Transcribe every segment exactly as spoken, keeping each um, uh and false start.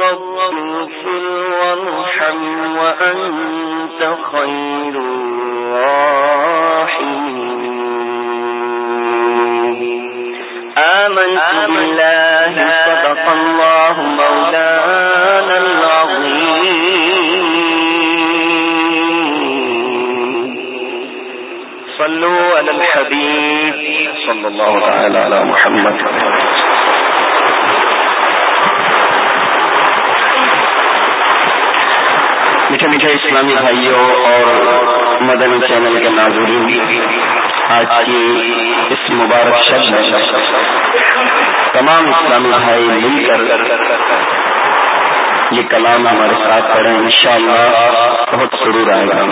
رب اغفر وارحم وأنت خير الراحمين. آمنت بالله صدق الله مولانا العظيم. صلوا على الحبيب صلى الله تعالى على محمد. میٹھے میٹھے اسلامی بھائیوں اور مدنی چینل کے ناظرین، آج کی اس مبارک شب میں تمام اسلامی بھائی مل کر یہ کلام ہمارے ساتھ پڑھیں، انشاءاللہ بہت سرور آئے گا.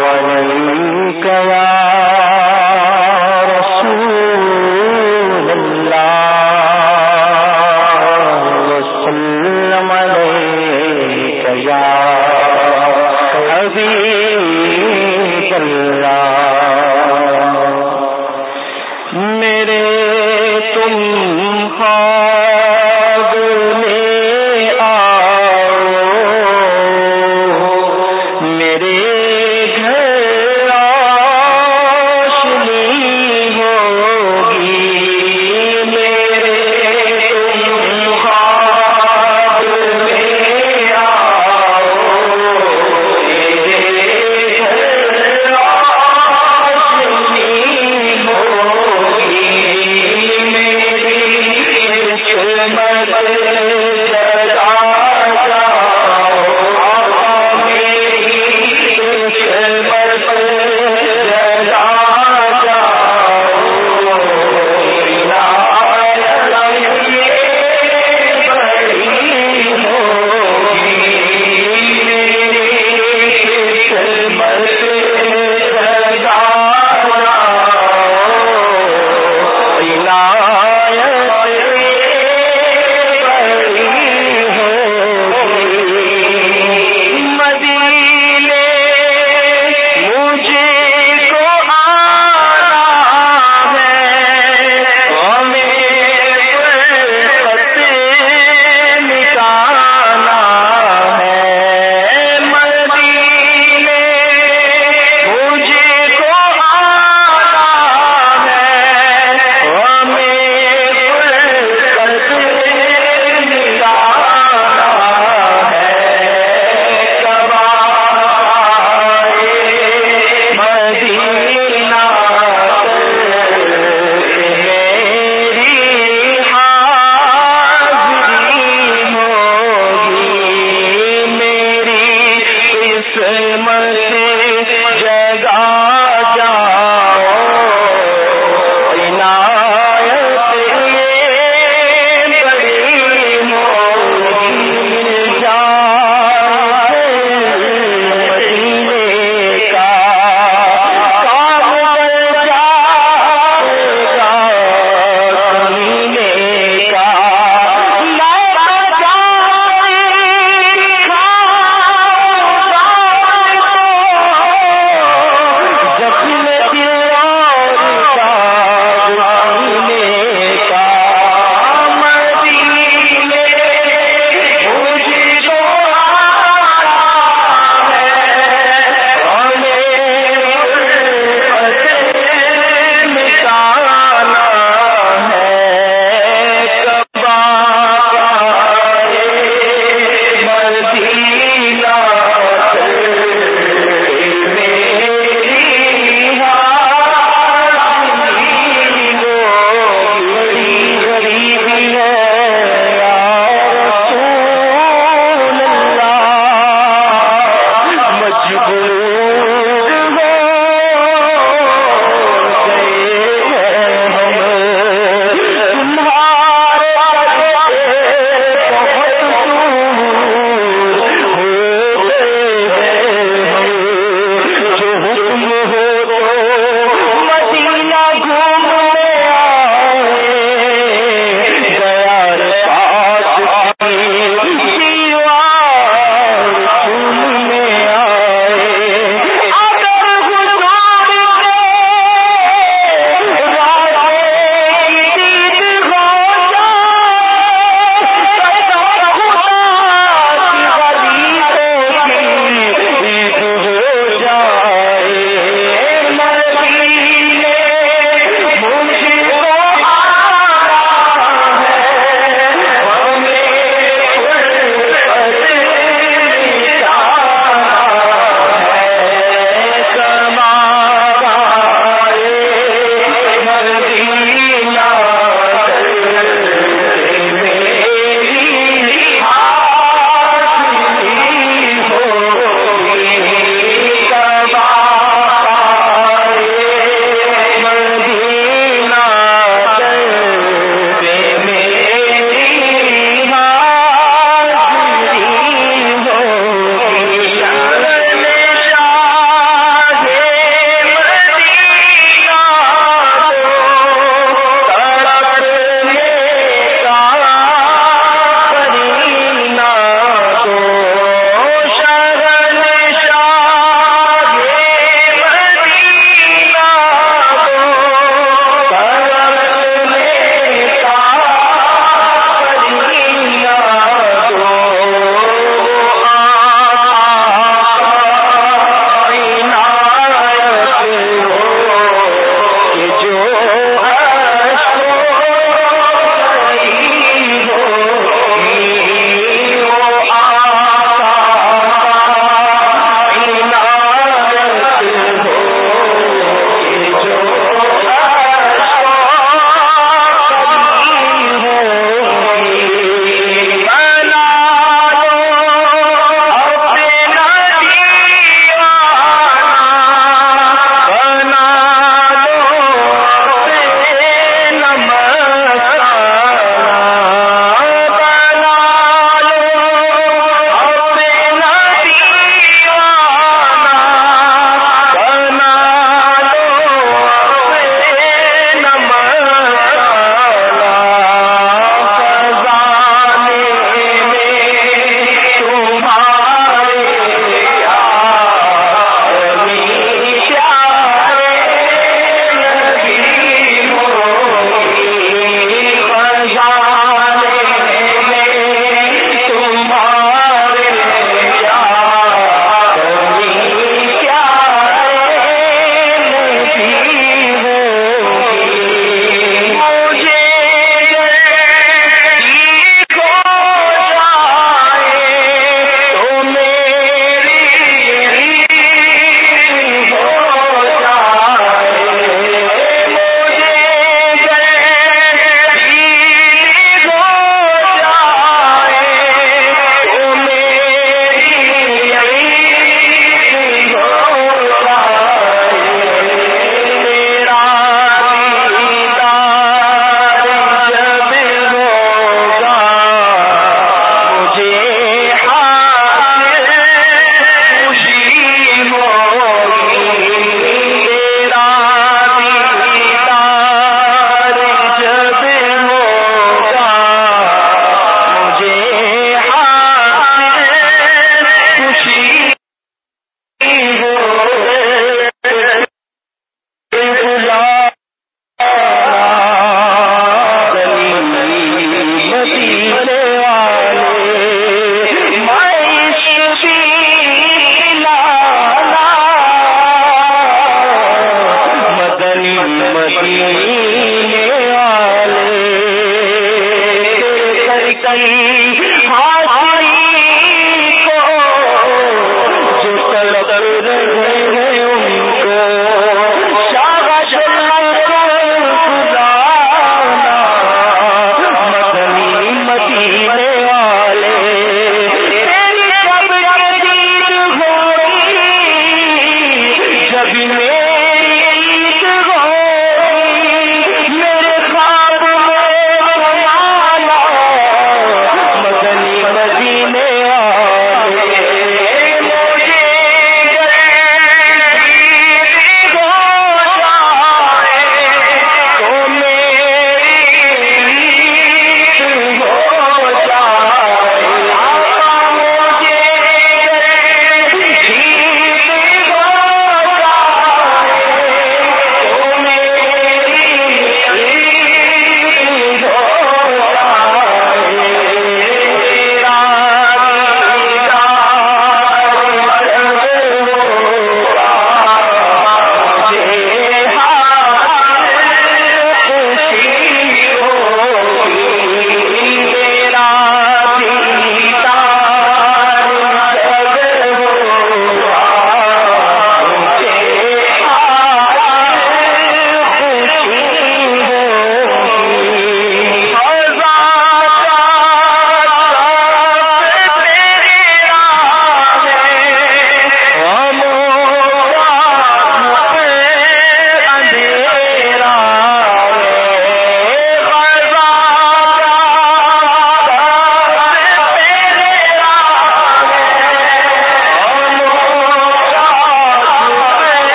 علیک یا رسول اللہ وسلم علیک یا حبیب اللہ میرے تم خواب میں آؤ میرے گھر آؤ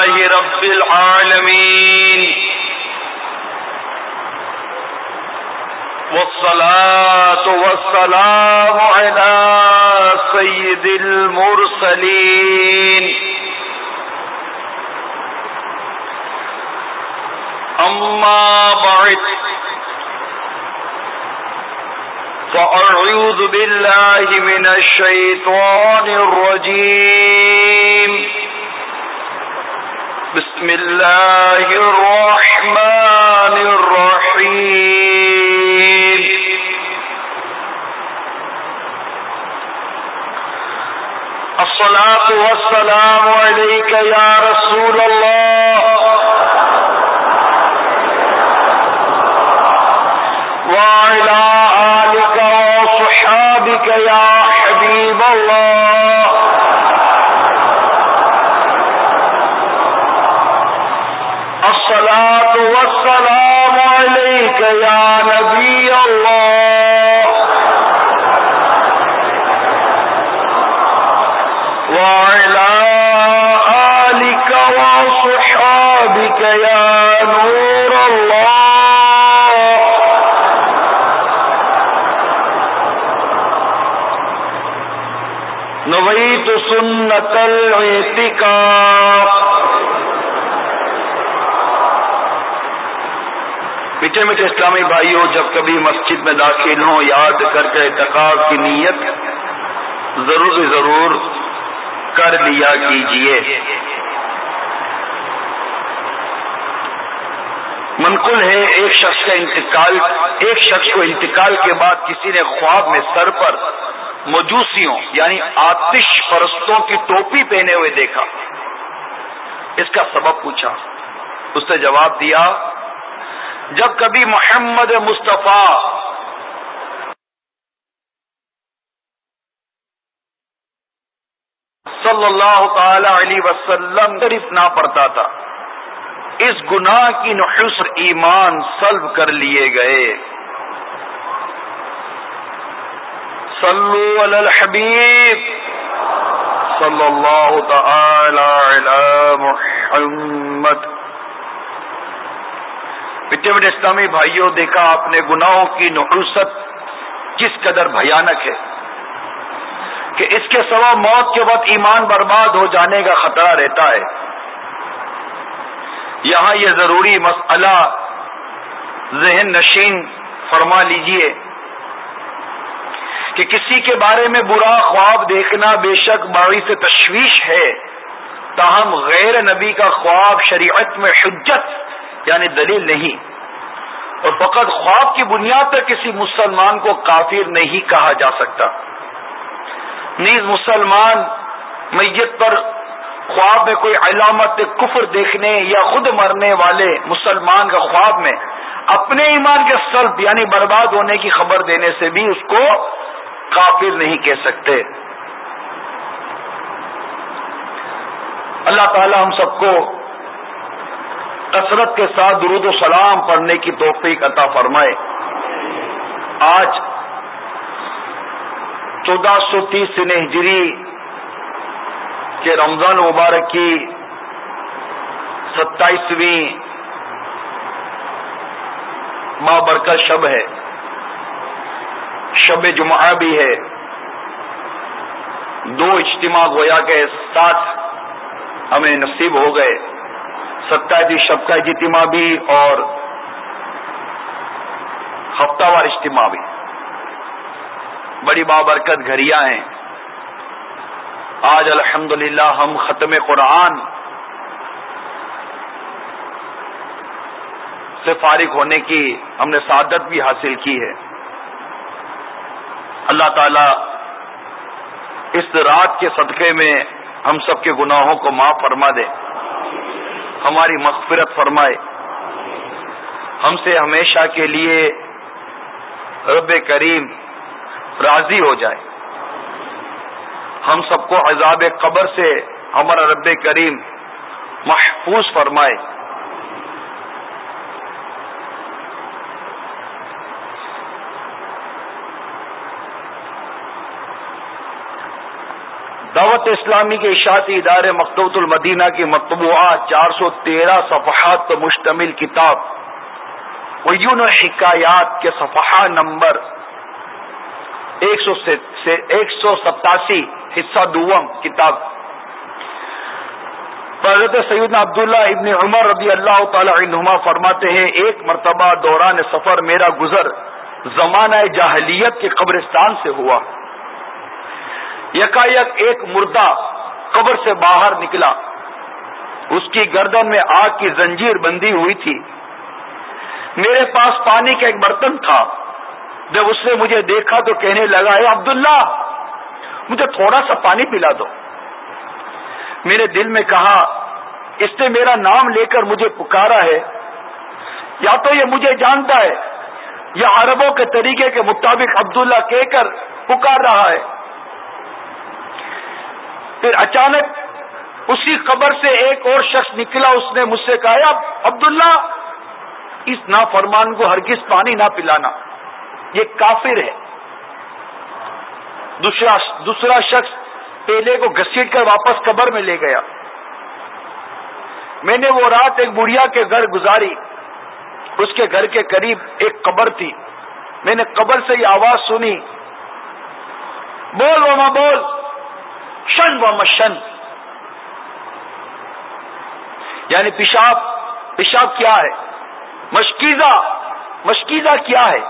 لله رب العالمين والصلاة والسلام على سيد المرسلين أما بعد فأعوذ بالله من الشيطان الرجيم بسم الله الرحمن الرحيم الصلاة والسلام عليك يا رسول الله وعلى آلك وصحابك يا حبيب الله الصلاة والسلام عليك يا نبي الله وعلى آلك وصحابك يا نور الله نویت سنت الاعتکاف. میٹھے میٹھے اسلامی بھائیوں، جب کبھی مسجد میں داخل ہوں یاد کر کے اعتکاف کی نیت ضرور ضرور کر لیا کیجیے. منقول ہے ایک شخص کا انتقال ایک شخص کو انتقال کے بعد کسی نے خواب میں سر پر مجوسیوں یعنی آتش پرستوں کی ٹوپی پہنے ہوئے دیکھا. اس کا سبب پوچھا. اس نے جواب دیا، جب کبھی محمد مصطفیٰ صلی اللہ تعالی علیہ وسلم شریف نہ پڑھتا تھا، اس گناہ کی نحوست ایمان سلب کر لیے گئے. صلو علی الحبیب صلی اللہ تعالی علی محمد. میٹھے میٹھے اسلامی بھائیوں، دیکھا آپ نے گناہوں کی نحوست کس قدر بھیانک ہے کہ اس کے سوا موت کے وقت ایمان برباد ہو جانے کا خطرہ رہتا ہے. یہاں یہ ضروری مسئلہ ذہن نشین فرما لیجئے کہ کسی کے بارے میں برا خواب دیکھنا بے شک باعث تشویش ہے، تاہم غیر نبی کا خواب شریعت میں حجت یعنی دلیل نہیں، اور فقط خواب کی بنیاد پر کسی مسلمان کو کافر نہیں کہا جا سکتا. نیز مسلمان میت پر خواب میں کوئی علامت کفر دیکھنے یا خود مرنے والے مسلمان کا خواب میں اپنے ایمان کے سلب یعنی برباد ہونے کی خبر دینے سے بھی اس کو کافر نہیں کہہ سکتے. اللہ تعالی ہم سب کو کثرت کے ساتھ درود و سلام پڑھنے کی توفیق عطا فرمائے. آج چودہ سو تیس ہجری کے رمضان مبارک کی ستائیسویں بابرکت شب ہے، شب جمعہ بھی ہے. دو اجتماع گویا کے ساتھ ہمیں نصیب ہو گئے، ستائیسویں شب کا اجتماع بھی اور ہفتہ وار اجتماع بھی. بڑی بابرکت گھڑیاں ہیں. آج الحمدللہ ہم ختم قرآن سے فارغ ہونے کی ہم نے سعادت بھی حاصل کی ہے. اللہ تعالی اس رات کے صدقے میں ہم سب کے گناہوں کو معاف فرما دے، ہماری مغفرت فرمائے، ہم سے ہمیشہ کے لیے رب کریم راضی ہو جائے، ہم سب کو عذاب قبر سے ہمارا رب کریم محفوظ فرمائے. دعوت اسلامی کے اشاعتی ادارے مکتبۃ المدینہ کی مطبوعہ چار سو تیرہ صفحات پر مشتمل کتاب عیون الحکایات کے صفحہ نمبر ایک سو سے ایک سو ستاسی حصہ دوم کتاب، حضرت سیدنا عبداللہ ابن عمر رضی اللہ تعالی عنہما فرماتے ہیں، ایک مرتبہ دوران سفر میرا گزر زمانہ جاہلیت کے قبرستان سے ہوا۔ یکایک ایک مردہ قبر سے باہر نکلا، اس کی گردن میں آگ کی زنجیر بندھی ہوئی تھی۔ میرے پاس پانی کا ایک برتن تھا، جب اس نے مجھے دیکھا تو کہنے لگا، اے عبداللہ مجھے تھوڑا سا پانی پلا دو۔ میں نے دل میں کہا، اس نے میرا نام لے کر مجھے پکارا ہے، یا تو یہ مجھے جانتا ہے یا عربوں کے طریقے کے مطابق عبداللہ کہہ کر پکار رہا ہے۔ پھر اچانک اسی قبر سے ایک اور شخص نکلا، اس نے مجھ سے کہا، عبداللہ اس نافرمان کو ہرگز پانی نہ پلانا، یہ کافر ہے۔ دوسرا دوسرا شخص پہلے کو گھسیٹ کر واپس قبر میں لے گیا۔ میں نے وہ رات ایک بڑھیا کے گھر گزاری، اس کے گھر کے قریب ایک قبر تھی۔ میں نے قبر سے یہ آواز سنی، بول وما بول شن و مشن، یعنی پیشاب پیشاب کیا ہے، مشکیزہ مشکیزہ کیا ہے۔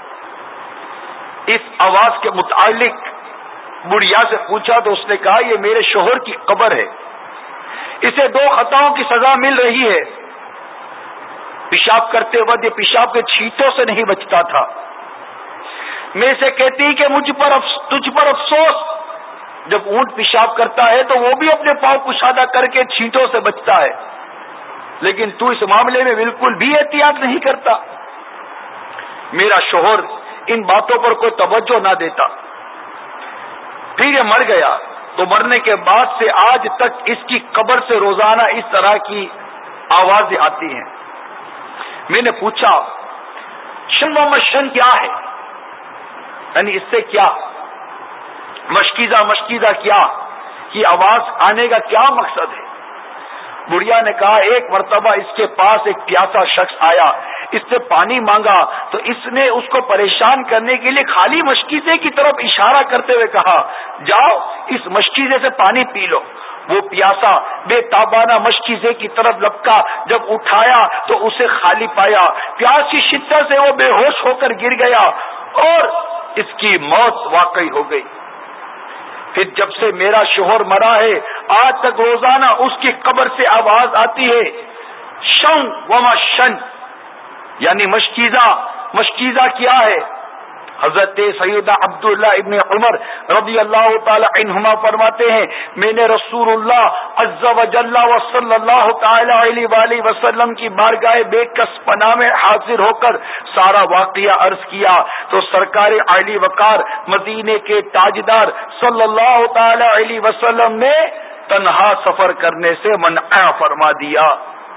اس آواز کے متعلق بڑھیا سے پوچھا تو اس نے کہا، یہ میرے شوہر کی قبر ہے، اسے دو خطاؤں کی سزا مل رہی ہے۔ پیشاب کرتے وقت یہ پیشاب کے چھینٹوں سے نہیں بچتا تھا۔ میں اسے کہتی کہ مجھ پر افس... تجھ پر افسوس، جب اونٹ پیشاب کرتا ہے تو وہ بھی اپنے پاؤں کشادہ کر کے چھینٹوں سے بچتا ہے، لیکن تو اس معاملے میں بالکل بھی احتیاط نہیں کرتا۔ میرا شوہر ان باتوں پر کوئی توجہ نہ دیتا۔ پھر یہ مر گیا تو مرنے کے بعد سے آج تک اس کی قبر سے روزانہ اس طرح کی آوازیں آتی ہیں۔ میں نے پوچھا، شن و مشن کیا ہے، یعنی اس سے کیا، مشکیزہ مشکیزہ کیا، کی آواز آنے کا کیا مقصد ہے؟ بڑھیا نے کہا، ایک مرتبہ اس کے پاس ایک پیاسا شخص آیا، اس سے پانی مانگا تو اس نے اس کو پریشان کرنے کے لیے خالی مشکیزے کی طرف اشارہ کرتے ہوئے کہا، جاؤ اس مشکیزے سے پانی پی لو۔ وہ پیاسا بے تابانہ مشکیزے کی طرف لپکا، جب اٹھایا تو اسے خالی پایا۔ پیاس کی شدت سے وہ بے ہوش ہو کر گر گیا اور اس کی موت واقعی ہو گئی۔ پھر جب سے میرا شوہر مرا ہے آج تک روزانہ اس کی قبر سے آواز آتی ہے، شن وما شن، یعنی مشکیزہ مشکیزہ کیا ہے۔ حضرت سیدنا عبداللہ ابن عمر رضی اللہ تعالی عنہما فرماتے ہیں، میں نے رسول اللہ عز و جل و صلی اللہ تعالی علیہ وآلہ وسلم کی بارگاہ بے کس پناہ میں حاضر ہو کر سارا واقعہ عرض کیا تو سرکار علی وقار مدینے کے تاجدار صلی اللہ تعالی علیہ وسلم نے تنہا سفر کرنے سے منع فرما دیا۔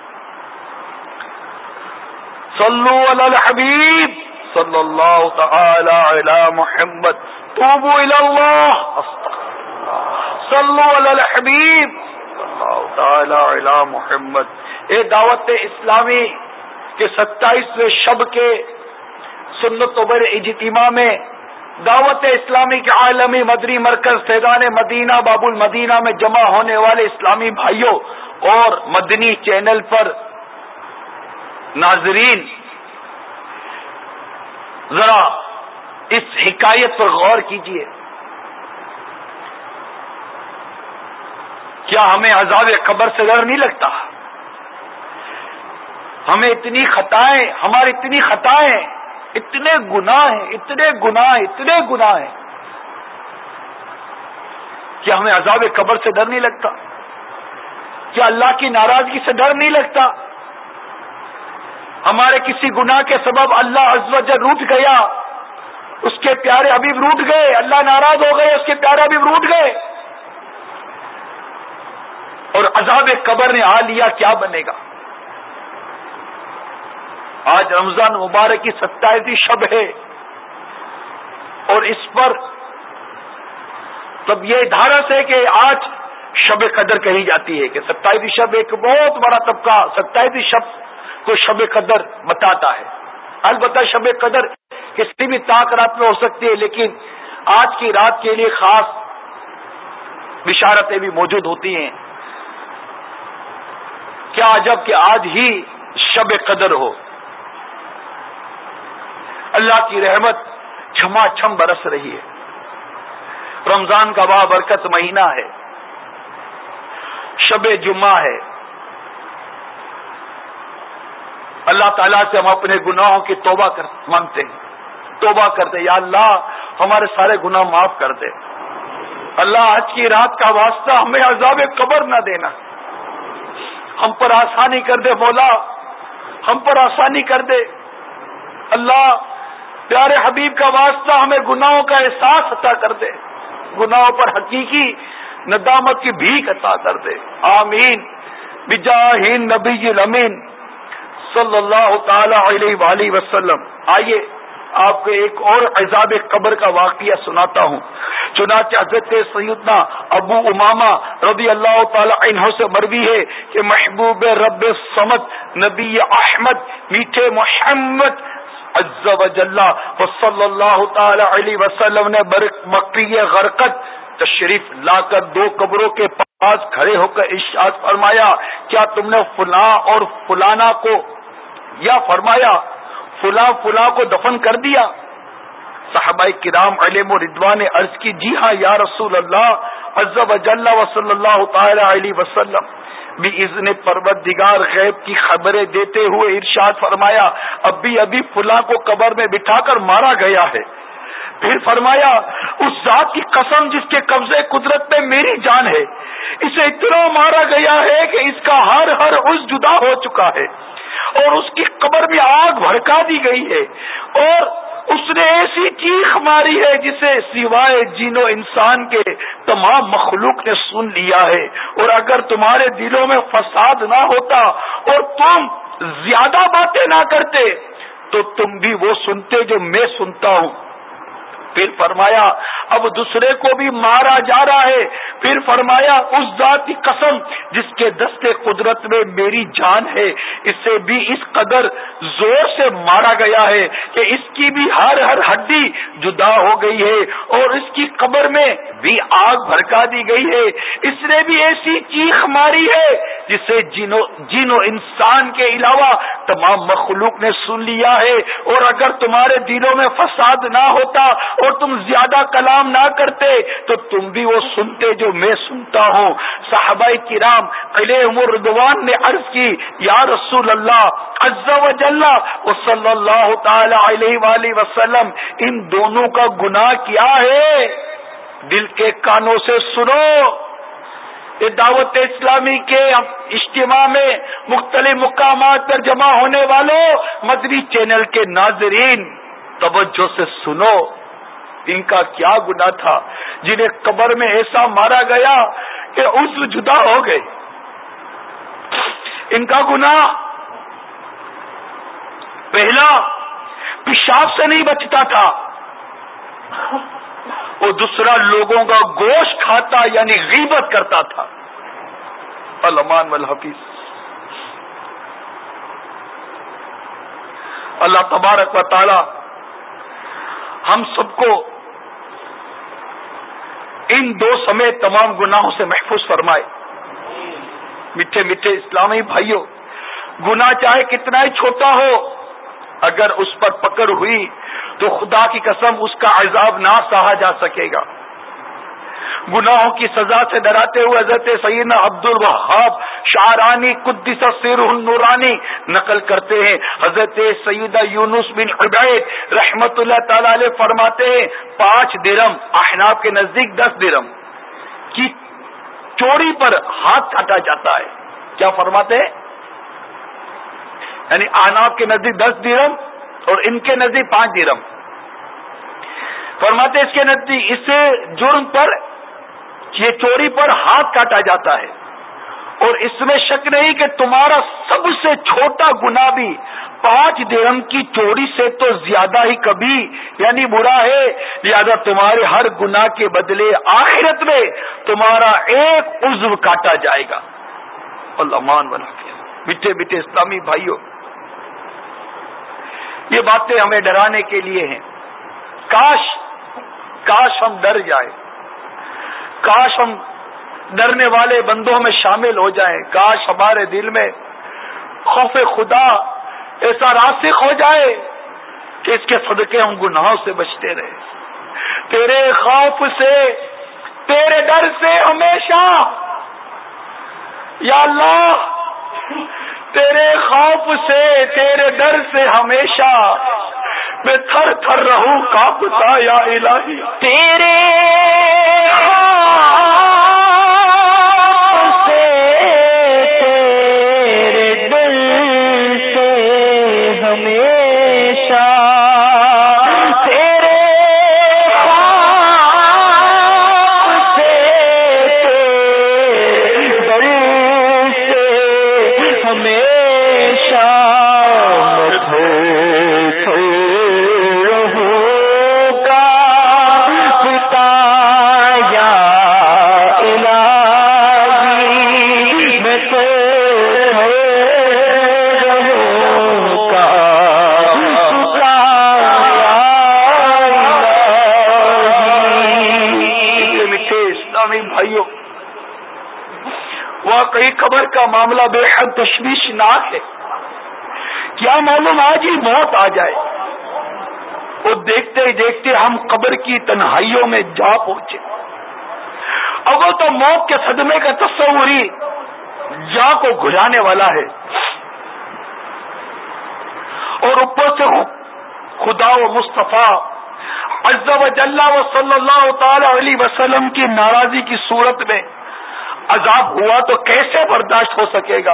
صلو علی الحبیب صلی اللہ تعالی علی محمد، توبوا الی اللہ، صلو علی الحبیب صلی اللہ تعالی علی محمد۔ اے دعوت اسلامی کے ستائیسویں شب کے سنت و بر اجتماع میں دعوت اسلامی کے عالمی مدری مرکز فیضان مدینہ باب المدینہ میں جمع ہونے والے اسلامی بھائیوں اور مدنی چینل پر ناظرین، ذرا اس حکایت پر غور کیجیے۔ کیا ہمیں عذاب قبر سے ڈر نہیں لگتا؟ ہمیں اتنی خطائیں ہماری اتنی خطائیں اتنے گناہ ہیں اتنے گناہ اتنے گناہ ہیں، کیا ہمیں عذاب قبر سے ڈر نہیں لگتا؟ کیا اللہ کی ناراضگی سے ڈر نہیں لگتا؟ ہمارے کسی گناہ کے سبب اللہ عز و جل روٹھ گیا، اس کے پیارے حبیب روٹھ گئے، اللہ ناراض ہو گئے، اس کے پیارے حبیب روٹھ گئے، اور عذاب قبر نے آ لیا، کیا بنے گا؟ آج رمضان مبارک کی ستائیسویں شب ہے اور اس پر سب یہ ادھارس ہے کہ آج شب قدر کہی جاتی ہے کہ ستائیس شب ایک بہت بڑا طبقہ ستائیس شب کو شب قدر بتاتا ہے. البتہ شب قدر کسی بھی طاق رات میں ہو سکتی ہے، لیکن آج کی رات کے لیے خاص بشارتیں بھی موجود ہوتی ہیں. کیا عجب کہ آج ہی شب قدر ہو. اللہ کی رحمت چھما چھم برس رہی ہے. رمضان کا بابرکت مہینہ ہے، شب جمعہ ہے. اللہ تعالیٰ سے ہم اپنے گناہوں کی توبہ کر مانگتے ہیں، توبہ کرتے یا اللہ ہمارے سارے گناہ معاف کر دے. اللہ آج کی رات کا واسطہ ہمیں عذاب قبر نہ دینا، ہم پر آسانی کر دے مولا، ہم پر آسانی کر دے. اللہ پیارے حبیب کا واسطہ ہمیں گناہوں کا احساس عطا کر دے، گناہوں پر حقیقی ندامت کی بھیک عطا کر دے. آمین بجاہ نبی الامین صلی اللہ تعالی علیہ وآلہ وسلم. آئیے آپ کو ایک اور عذاب قبر کا واقعہ سناتا ہوں. چنانچہ حضرت سیدنا ابو امامہ رضی اللہ تعالی عنہ سے مروی ہے کہ محبوب رب صمد نبی احمد میٹھے محمد عز و جل صلی اللہ تعالی علیہ وسلم نے بقیع غرقد تشریف لا کر دو قبروں کے پاس کھڑے ہو کر ارشاد فرمایا، کیا تم نے فلاں اور فلانا کو یا فرمایا فلاں فلاں کو دفن کر دیا؟ صحابہ کرام علیہم رضوان نے عرض کی، جی ہاں یا رسول اللہ عز و جل و صلی اللہ تعالی علیہ وسلم. بِإِذْنِ پروردگار غیب کی خبریں دیتے ہوئے ارشاد فرمایا، ابھی ابھی فلاں کو قبر میں بٹھا کر مارا گیا ہے. پھر فرمایا، اس ذات کی قسم جس کے قبضے قدرت میں میری جان ہے، اسے اتنا مارا گیا ہے کہ اس کا ہر ہر عضو جدا ہو چکا ہے اور اس کی قبر میں آگ بھڑکا دی گئی ہے، اور اس نے ایسی چیخ ماری ہے جسے سوائے جن و انسان کے تمام مخلوق نے سن لیا ہے. اور اگر تمہارے دلوں میں فساد نہ ہوتا اور تم زیادہ باتیں نہ کرتے تو تم بھی وہ سنتے جو میں سنتا ہوں. پھر فرمایا، اب دوسرے کو بھی مارا جا رہا ہے. پھر فرمایا، اس ذات کی قسم جس کے دستے قدرت میں میری جان ہے، اسے بھی اس قدر زور سے مارا گیا ہے کہ اس کی بھی ہر ہر ہڈی جدا ہو گئی ہے اور اس کی قبر میں بھی آگ بھڑکا دی گئی ہے. اس نے بھی ایسی چیخ ماری ہے جسے جن و جن و انسان کے علاوہ تمام مخلوق نے سن لیا ہے. اور اگر تمہارے دلوں میں فساد نہ ہوتا اور تم زیادہ کلام نہ کرتے تو تم بھی وہ سنتے جو میں سنتا ہوں. صحابہ کرام علیہم رضوان نے عرض کی، یا رسول اللہ عز و جل و صلی اللہ تعالی علیہ وآلہ وسلم، ان دونوں کا گناہ کیا ہے؟ دل کے کانوں سے سنو. یہ دعوت اسلامی کے اجتماع میں مختلف مقامات پر جمع ہونے والوں، مدنی چینل کے ناظرین، توجہ سے سنو. ان کا کیا گناہ تھا جنہیں قبر میں ایسا مارا گیا کہ عضو جدا ہو گئے؟ ان کا گناہ پہلا پیشاب سے نہیں بچتا تھا، اور دوسرا لوگوں کا گوشت کھاتا یعنی غیبت کرتا تھا. الامان والحفیظ. اللہ تبارک و تعالی ہم سب کو ان دو سمیت تمام گناہوں سے محفوظ فرمائے. میٹھے میٹھے اسلامی بھائیوں، گناہ چاہے کتنا ہی چھوٹا ہو، اگر اس پر پکڑ ہوئی تو خدا کی قسم اس کا عذاب نہ سہا جا سکے گا. گناہوں کی سزا سے ڈراتے ہوئے حضرت سیدنا عبد الوہاب شعرانی قدس سرہ النورانی نقل کرتے ہیں، حضرت سیدہ یونس بن عبید رحمت اللہ تعالی علیہ فرماتے ہیں، پانچ درم احناف کے نزدیک دس درم کی چوری پر ہاتھ کاٹا جاتا ہے. کیا فرماتے ہیں؟ یعنی احناف کے نزدیک دس درم اور ان کے نزدیک پانچ درم. فرماتے اس کے نزدیک اس جرم پر یہ چوری پر ہاتھ کاٹا جاتا ہے اور اس میں شک نہیں کہ تمہارا سب سے چھوٹا گناہ بھی پانچ درہم کی چوری سے تو زیادہ ہی کبھی یعنی برا ہے. لہذا تمہارے ہر گناہ کے بدلے آخرت میں تمہارا ایک عضو کاٹا جائے گا. اللہ مان بنا کے میٹھے میٹھے اسلامی بھائیوں، یہ باتیں ہمیں ڈرانے کے لیے ہیں. کاش کاش ہم ڈر جائیں، کاش ہم ڈرنے والے بندوں میں شامل ہو جائیں. کاش ہمارے دل میں خوف خدا ایسا راسخ ہو جائے کہ اس کے صدقے ہم گناہوں سے بچتے رہے. تیرے خوف سے، تیرے ڈر سے ہمیشہ یا اللہ، تیرے خوف سے، تیرے ڈر سے ہمیشہ میں تھر تھر رہوں کانپتا یا الہی. تیرے خبر کا معاملہ بے حد تشویشناک ہے. کیا معلوم آج ہی موت آ جائے اور دیکھتے ہی دیکھتے ہم قبر کی تنہائیوں میں جا پہنچے. اگر تو موت کے صدمے کا تصور ہی جا کو گھلانے والا ہے، اور اوپر سے خدا و مصطفیٰ عز و جل و صلی اللہ تعالی علیہ وسلم کی ناراضی کی صورت میں عذاب ہوا تو کیسے برداشت ہو سکے گا؟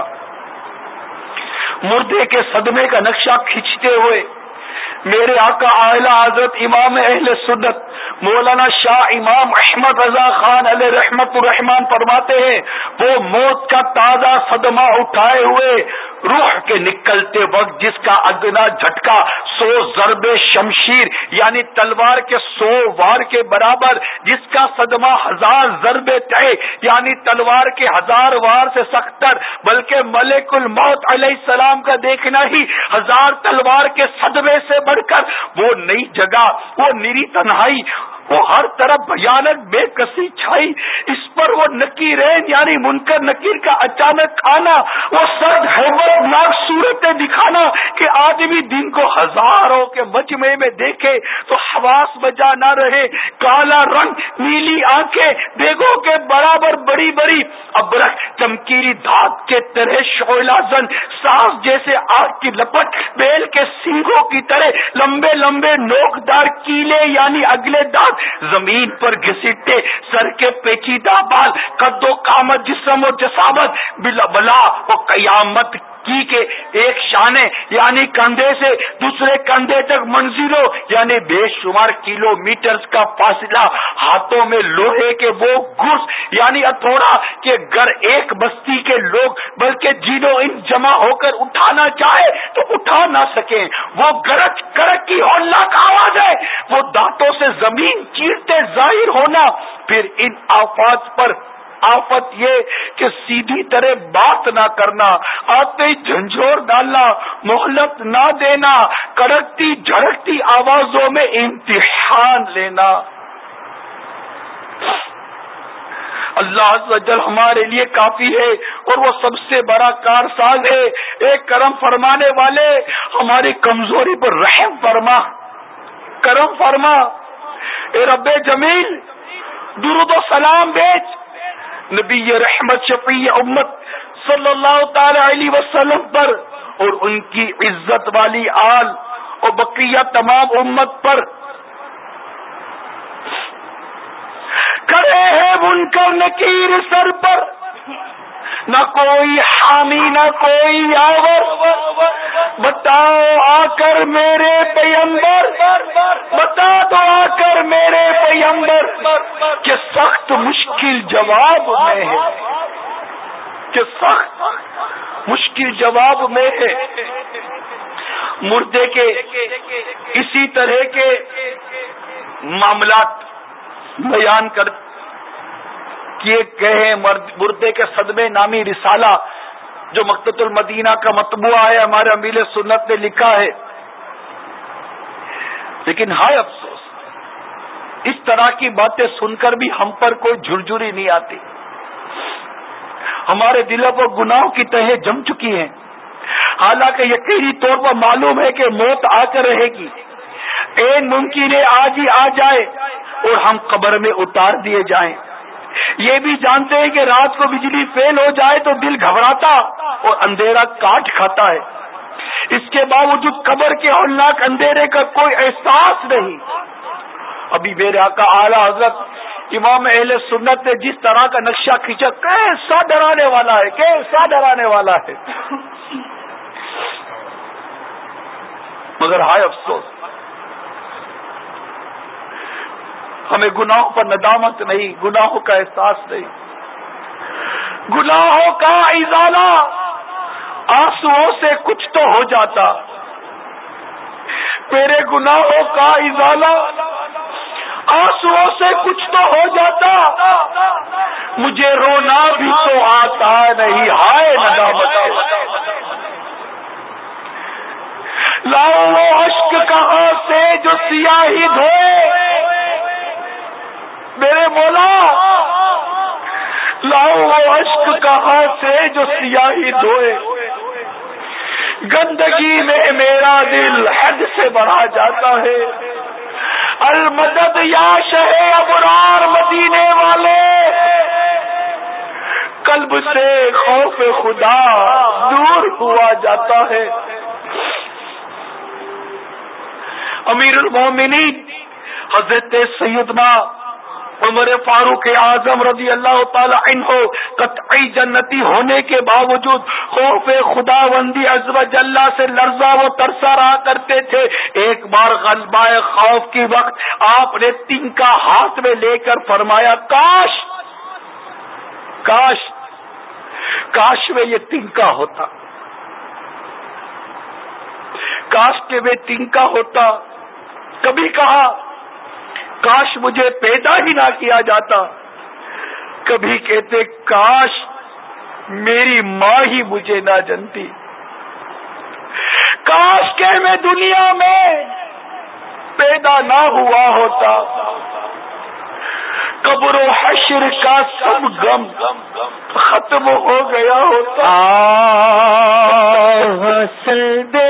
مردے کے صدمے کا نقشہ کھینچتے ہوئے میرے آقا اعلی حضرت امام اہل سنت مولانا شاہ امام احمد رضا خان علیہ رحمت الرحمان فرماتے ہیں، وہ موت کا تازہ صدمہ اٹھائے ہوئے روح کے نکلتے وقت جس کا ادنا جھٹکا سو ضرب شمشیر یعنی تلوار کے سو وار کے برابر، جس کا صدمہ ہزار ضرب تھے یعنی تلوار کے ہزار وار سے سختر، بلکہ ملک الموت علیہ السلام کا دیکھنا ہی ہزار تلوار کے صدمے سے بڑھ کر وہ نئی جگہ، وہ نری تنہائی، وہ ہر طرف بھیانک بے کسی چھائی، اس پر وہ نکیرین یعنی منکر نکیر کا اچانک آنا، وہ سرد حیبت ناک صورتیں دکھانا کہ آدمی دن کو ہزاروں کے مجمع میں دیکھے تو حواس بجا نہ رہے. کالا رنگ، نیلی آنکھیں، دیگوں کے برابر بڑی بڑی ابرق، چمکیلی دھات کے طرح شعلہ زن، سانس جیسے آگ کی لپٹ، بیل کے سینگوں کی طرح لمبے لمبے نوکدار کیلے یعنی اگلے دانت، زمین پر گھسیٹے سر کے پیچیدہ بال، قد و قامت، جسم و جسامت، بلا بلا و قیامت کی کے ایک شانے یعنی کندھے سے دوسرے کندھے تک منزلوں یعنی بے شمار کلو میٹرز کا فاصلہ، ہاتھوں میں لوہے کے وہ گرز یعنی ہتھوڑا کہ گر ایک بستی کے لوگ بلکہ جنوں ان جمع ہو کر اٹھانا چاہے تو اٹھا نہ سکیں. وہ گرج کرک کی ہولناک آواز ہے، وہ دانتوں سے زمین چیرتے ظاہر ہونا. پھر ان آفات پر آفت یہ کہ سیدھی طرح بات نہ کرنا، آتے ہی جھنجھوڑ ڈالنا، مہلت نہ دینا، کڑکتی جھڑکتی آوازوں میں امتحان لینا. اللہ عز و جل ہمارے لیے کافی ہے اور وہ سب سے بڑا کارساز ہے. ایک کرم فرمانے والے، ہماری کمزوری پر رحم فرما، کرم فرما. اے رب جمیل، درود و سلام بیچ نبی رحمت شفیع امت صلی اللہ تعالی علیہ وسلم پر اور ان کی عزت والی آل اور بقیہ تمام امت پر. کھڑے ہیں منکر نکیر سر پر، نہ کوئی حامی نہ کوئی یاور. بتاؤ آ کر میرے پیغمبر، بتا دو آ کر میرے پیغمبر کہ سخت مشکل جواب میں ہے کہ سخت مشکل جواب میں ہے مردے کے اسی طرح کے معاملات بیان کر کیے گئے ہیں. مردے کے صدمے نامی رسالہ جو مکتبۃ المدینہ کا مطبوعہ ہے ہمارے امیر سنت نے لکھا ہے. لیکن ہائے افسوس اس طرح کی باتیں سن کر بھی ہم پر کوئی جھرجھری نہیں آتی. ہمارے دلوں کو گناہوں کی تہیں جم چکی ہیں. حالانکہ یقینی طور پر معلوم ہے کہ موت آ کر رہے گی. این ممکن ہے آج ہی آ جائے اور ہم قبر میں اتار دیے جائیں. یہ بھی جانتے ہیں کہ رات کو بجلی فیل ہو جائے تو دل گھبراتا اور اندھیرا کاٹ کھاتا ہے. اس کے باوجود قبر کے ہولناک اندھیرے کا کوئی احساس نہیں. ابھی میرے آقا اعلی حضرت امام اہل سنت نے جس طرح کا نقشہ کھینچا کیسا ڈرانے والا ہے, کیسا ڈرانے والا ہے. مگر ہائے افسوس ہمیں گناہوں پر ندامت نہیں, گناہوں کا احساس نہیں. گناہوں کا ازالہ آنسوؤں سے کچھ تو ہو جاتا. میرے گناہوں کا ازالہ آنسوؤں سے کچھ تو ہو جاتا. مجھے رونا بھی تو آتا نہیں. ہائے ندامت. لاؤ وہ اشک کہاں سے جو سیاہی دھوئے میرے مولا. لاؤ وہ اشک کہاں سے جو سیاہی دھوئے. گندگی میں میرا دل حد سے بڑھا جاتا ہے. المدد یا شہ ابرار مدینے والے. قلب سے خوف خدا دور ہوا جاتا ہے. امیر المومنین حضرت سیدنا عمر فاروق اعظم رضی اللہ تعالی عنہ قطعی جنتی ہونے کے باوجود خوف خداوندی عز و جل سے لرزا و ترسا رہا کرتے تھے. ایک بار غلبہ خوف کی وقت آپ نے تنکا ہاتھ میں لے کر فرمایا کاش کاش کاش میں یہ تنکا ہوتا, کاش کے میں تنکا ہوتا. کبھی کہا کاش مجھے پیدا ہی نہ کیا جاتا. کبھی کہتے کاش میری ماں ہی مجھے نہ جنتی. کاش کہ میں دنیا میں پیدا نہ ہوا ہوتا. قبر و حشر کا سب غم ختم ہو گیا ہوتا. حسن دے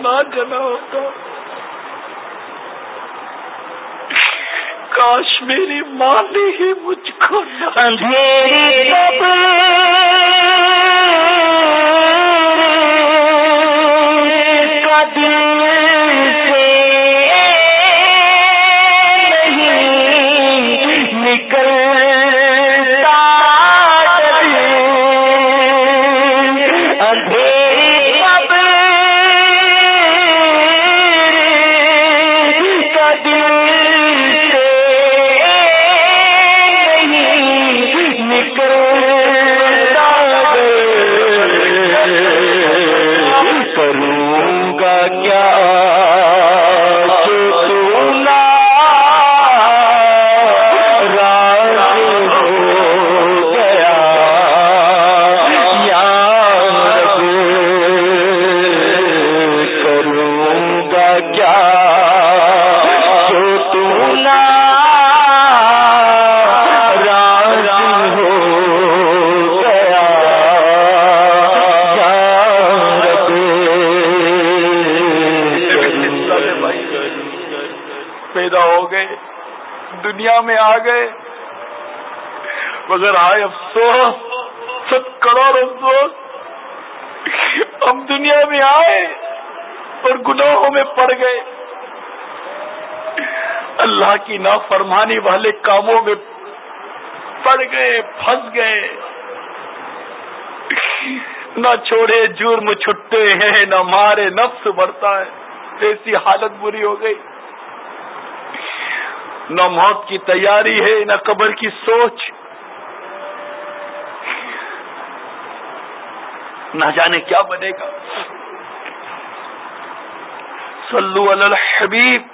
نہ جنا ہوتا، کاش میری ماں نے ہی مجھ کو اندھیری دنیا میں آ گئے، مگر آئے افسوس، ست کروڑ افسوس، ہم دنیا میں آئے اور گناہوں میں پڑ گئے، اللہ کی نافرمانی والے کاموں میں پڑ گئے، پھنس گئے، نہ چھوڑے جرم چھٹتے ہیں، نہ مارے نفس بڑھتا ہے، ایسی حالت بری ہو گئی، نہ موت کی تیاری ہے، نہ قبر کی سوچ، نہ جانے کیا بنے گا۔ صلو علی الحبیب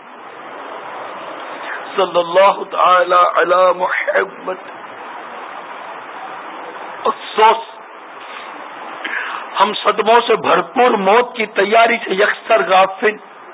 صلی اللہ تعالی علی محمد۔ افسوس، ہم صدموں سے بھرپور موت کی تیاری سے یکسر غافل،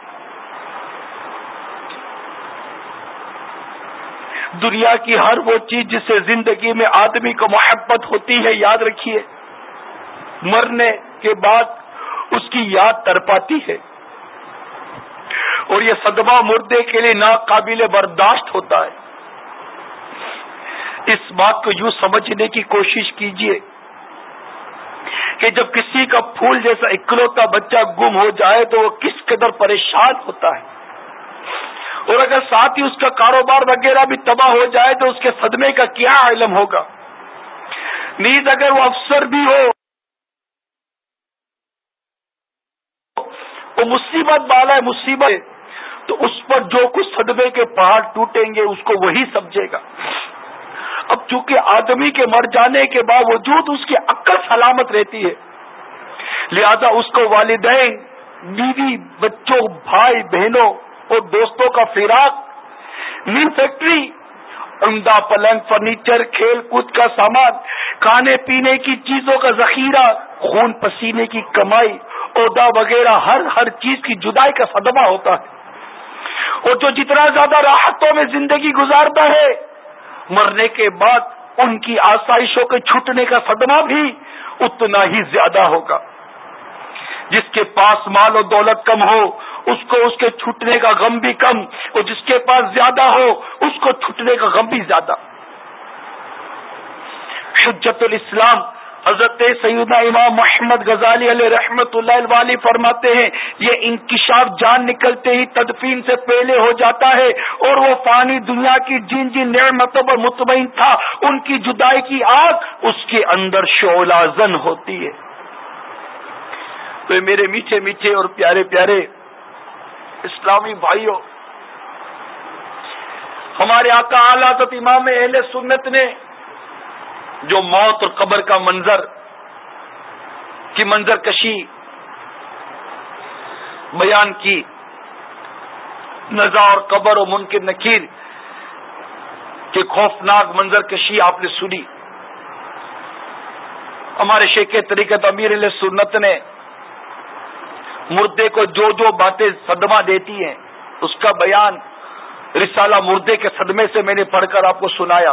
دنیا کی ہر وہ چیز جسے زندگی میں آدمی کو محبت ہوتی ہے، یاد رکھیے مرنے کے بعد اس کی یاد تڑپاتی ہے، اور یہ صدمہ مردے کے لیے ناقابل برداشت ہوتا ہے۔ اس بات کو یوں سمجھنے کی کوشش کیجیے کہ جب کسی کا پھول جیسا اکلوتا بچہ گم ہو جائے تو وہ کس قدر پریشان ہوتا ہے، اور اگر ساتھ ہی اس کا کاروبار وغیرہ بھی تباہ ہو جائے تو اس کے صدمے کا کیا علم ہوگا۔ نیز اگر وہ افسر بھی ہو، وہ مصیبت بالا ہے مصیبت، تو اس پر جو کچھ صدمے کے پہاڑ ٹوٹیں گے اس کو وہی سمجھے گا۔ اب چونکہ آدمی کے مر جانے کے باوجود اس کی عقل سلامت رہتی ہے، لہذا اس کو والدین، بیوی، بچوں، بھائی بہنوں اور دوستوں کا فراق، نیو فیکٹری، عمدہ پلنگ، فرنیچر، کھیل کود کا سامان، کھانے پینے کی چیزوں کا ذخیرہ، خون پسینے کی کمائی، عہدہ وغیرہ، ہر ہر چیز کی جدائی کا صدمہ ہوتا ہے، اور جو جتنا زیادہ راحتوں میں زندگی گزارتا ہے، مرنے کے بعد ان کی آسائشوں کے چھوٹنے کا صدمہ بھی اتنا ہی زیادہ ہوگا۔ جس کے پاس مال و دولت کم ہو اس کو اس کے چھوٹنے کا غم بھی کم، اور جس کے پاس زیادہ ہو اس کو چھوٹنے کا غم بھی زیادہ۔ حجت الاسلام حضرت سیدنا امام محمد غزالی علیہ رحمت اللہ الوالی فرماتے ہیں، یہ انکشاف جان نکلتے ہی تدفین سے پہلے ہو جاتا ہے، اور وہ فانی دنیا کی جن جن نعمتوں پر مطمئن تھا ان کی جدائی کی آگ اس کے اندر شعلہ زن ہوتی ہے۔ تو میرے میٹھے میٹھے اور پیارے پیارے اسلامی بھائیوں، ہمارے آقا اعلی حضرت امام اہل سنت نے جو موت اور قبر کا منظر کی منظر کشی بیان کی، نزا اور قبر و منکر نکیر کے خوفناک منظر کشی آپ نے سنی۔ ہمارے شیخ طریقت امیر علیہ سنت نے مردے کو جو جو باتیں صدمہ دیتی ہیں اس کا بیان رسالہ مردے کے صدمے سے میں نے پڑھ کر آپ کو سنایا۔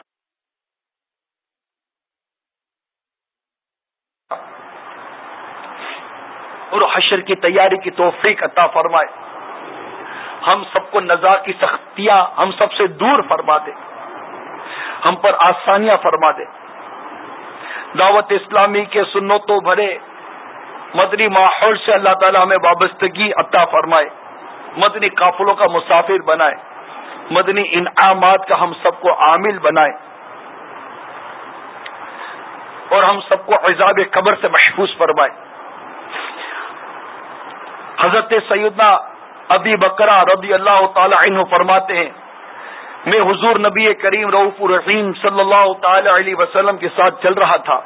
اور حشر کی تیاری کی توفیق عطا فرمائے. ہم سب کو نزاع کی سختیاں ہم سب سے دور فرما دے, ہم پر آسانیاں فرما دے. دعوت اسلامی کے سنتوں بھرے مدنی ماحول سے اللہ تعالی ہمیں وابستگی عطا فرمائے, مدنی قافلوں کا مسافر بنائے, مدنی انعامات کا ہم سب کو عامل بنائے, اور ہم سب کو عذاب قبر سے محفوظ فرمائے. حضرت سیدنا ابی بکرہ رضی اللہ تعالی عنہ فرماتے ہیں, میں حضور نبی کریم رؤوف الرحیم صلی اللہ تعالی علیہ وسلم کے ساتھ چل رہا تھا,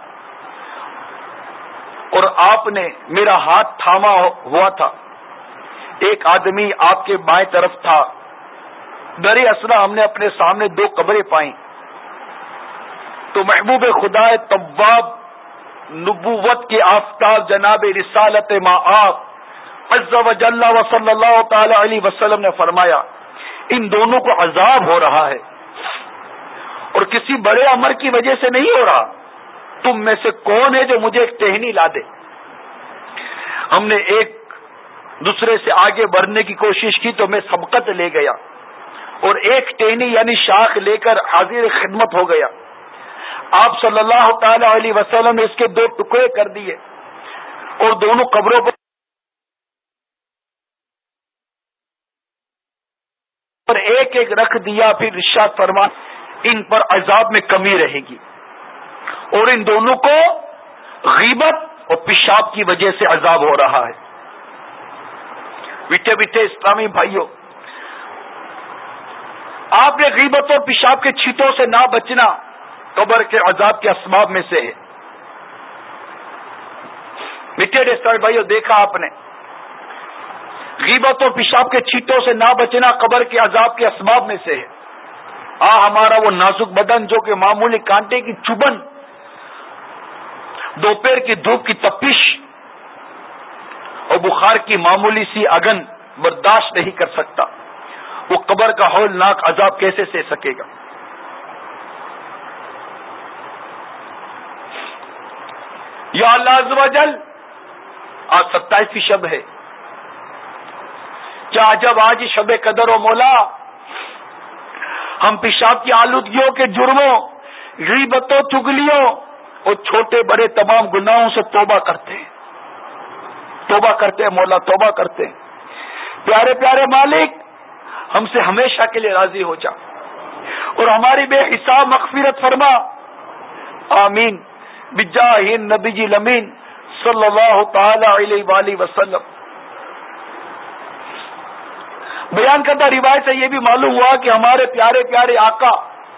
اور آپ نے میرا ہاتھ تھاما ہوا تھا. ایک آدمی آپ کے بائیں طرف تھا. در اثنا ہم نے اپنے سامنے دو قبریں پائیں, تو محبوب خدا طواب نبوت کے آفتاب جناب رسالت مآب عز و جل و صلی اللہ تعالی علیہ وسلم نے فرمایا, ان دونوں کو عذاب ہو رہا ہے, اور کسی بڑے امر کی وجہ سے نہیں ہو رہا. تم میں سے کون ہے جو مجھے ایک ٹہنی لا دے؟ ہم نے ایک دوسرے سے آگے بڑھنے کی کوشش کی تو میں سبقت لے گیا, اور ایک ٹہنی یعنی شاخ لے کر حاضر خدمت ہو گیا. آپ صلی اللہ تعالی علیہ وسلم نے اس کے دو ٹکڑے کر دیے, اور دونوں قبروں پر اور ایک ایک رکھ دیا. پھر ارشاد فرما, ان پر عذاب میں کمی رہے گی, اور ان دونوں کو غیبت اور پیشاب کی وجہ سے عذاب ہو رہا ہے. بیٹھے بیٹھے اسلامی بھائیوں, آپ نے غیبت اور پیشاب کے چھینٹوں سے نہ بچنا قبر کے عذاب کے اسباب میں سے ہے. بیٹھے اسلامی بھائیوں, دیکھا آپ نے, غیبت اور پیشاب کے چھینٹوں سے نہ بچنا قبر کے عذاب کے اسباب میں سے ہے. آ ہمارا وہ نازک بدن جو کہ معمولی کانٹے کی چبھن, دوپہر کی دھوپ کی تپش اور بخار کی معمولی سی اگن برداشت نہیں کر سکتا, وہ قبر کا ہولناک عذاب کیسے سہ سکے گا؟ یا اللہ عز و جل, آج ستائیسویں شب ہے. کیا عجب آج شب قدر و مولا, ہم پیشاب کی آلودگیوں کے جرموں, غیبتوں, چگلیوں اور چھوٹے بڑے تمام گناہوں سے توبہ کرتے ہیں, توبہ کرتے ہیں مولا, توبہ کرتے ہیں. پیارے پیارے مالک, ہم سے ہمیشہ کے لیے راضی ہو جا, اور ہماری بے حساب مغفرت فرما. آمین بجاہ النبی الامین صلی اللہ تعالی علیہ وآلہ وسلم. بیان کردہ روایت سے یہ بھی معلوم ہوا کہ ہمارے پیارے پیارے آقا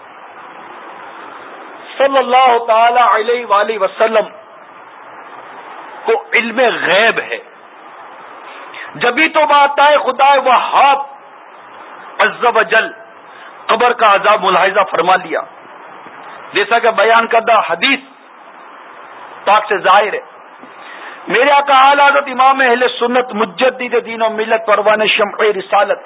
صلی اللہ تعالی علیہ وآلہ وسلم کو علم غیب ہے. جبھی تو بات آئے خدا وہاب عز و جل قبر کا عذاب ملاحظہ فرما لیا, جیسا کہ بیان کردہ حدیث پاک سے ظاہر ہے. میرے آقا اعلی حضرت امام اہل سنت مجدد دین و ملت پروان شمع رسالت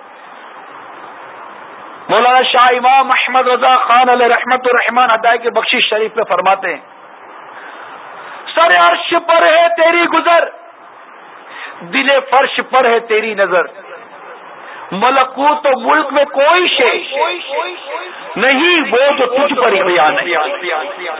مولانا شاہ امام احمد رضا خان علیہ رحمت الرحمان ادائے کے بخشش شریف میں فرماتے ہیں, سر عرش پر ہے تیری گزر, دل فرش پر ہے تیری نظر, ملکوت و ملک میں کوئی شے نہیں وہ جو تجھ پر بیان ہے.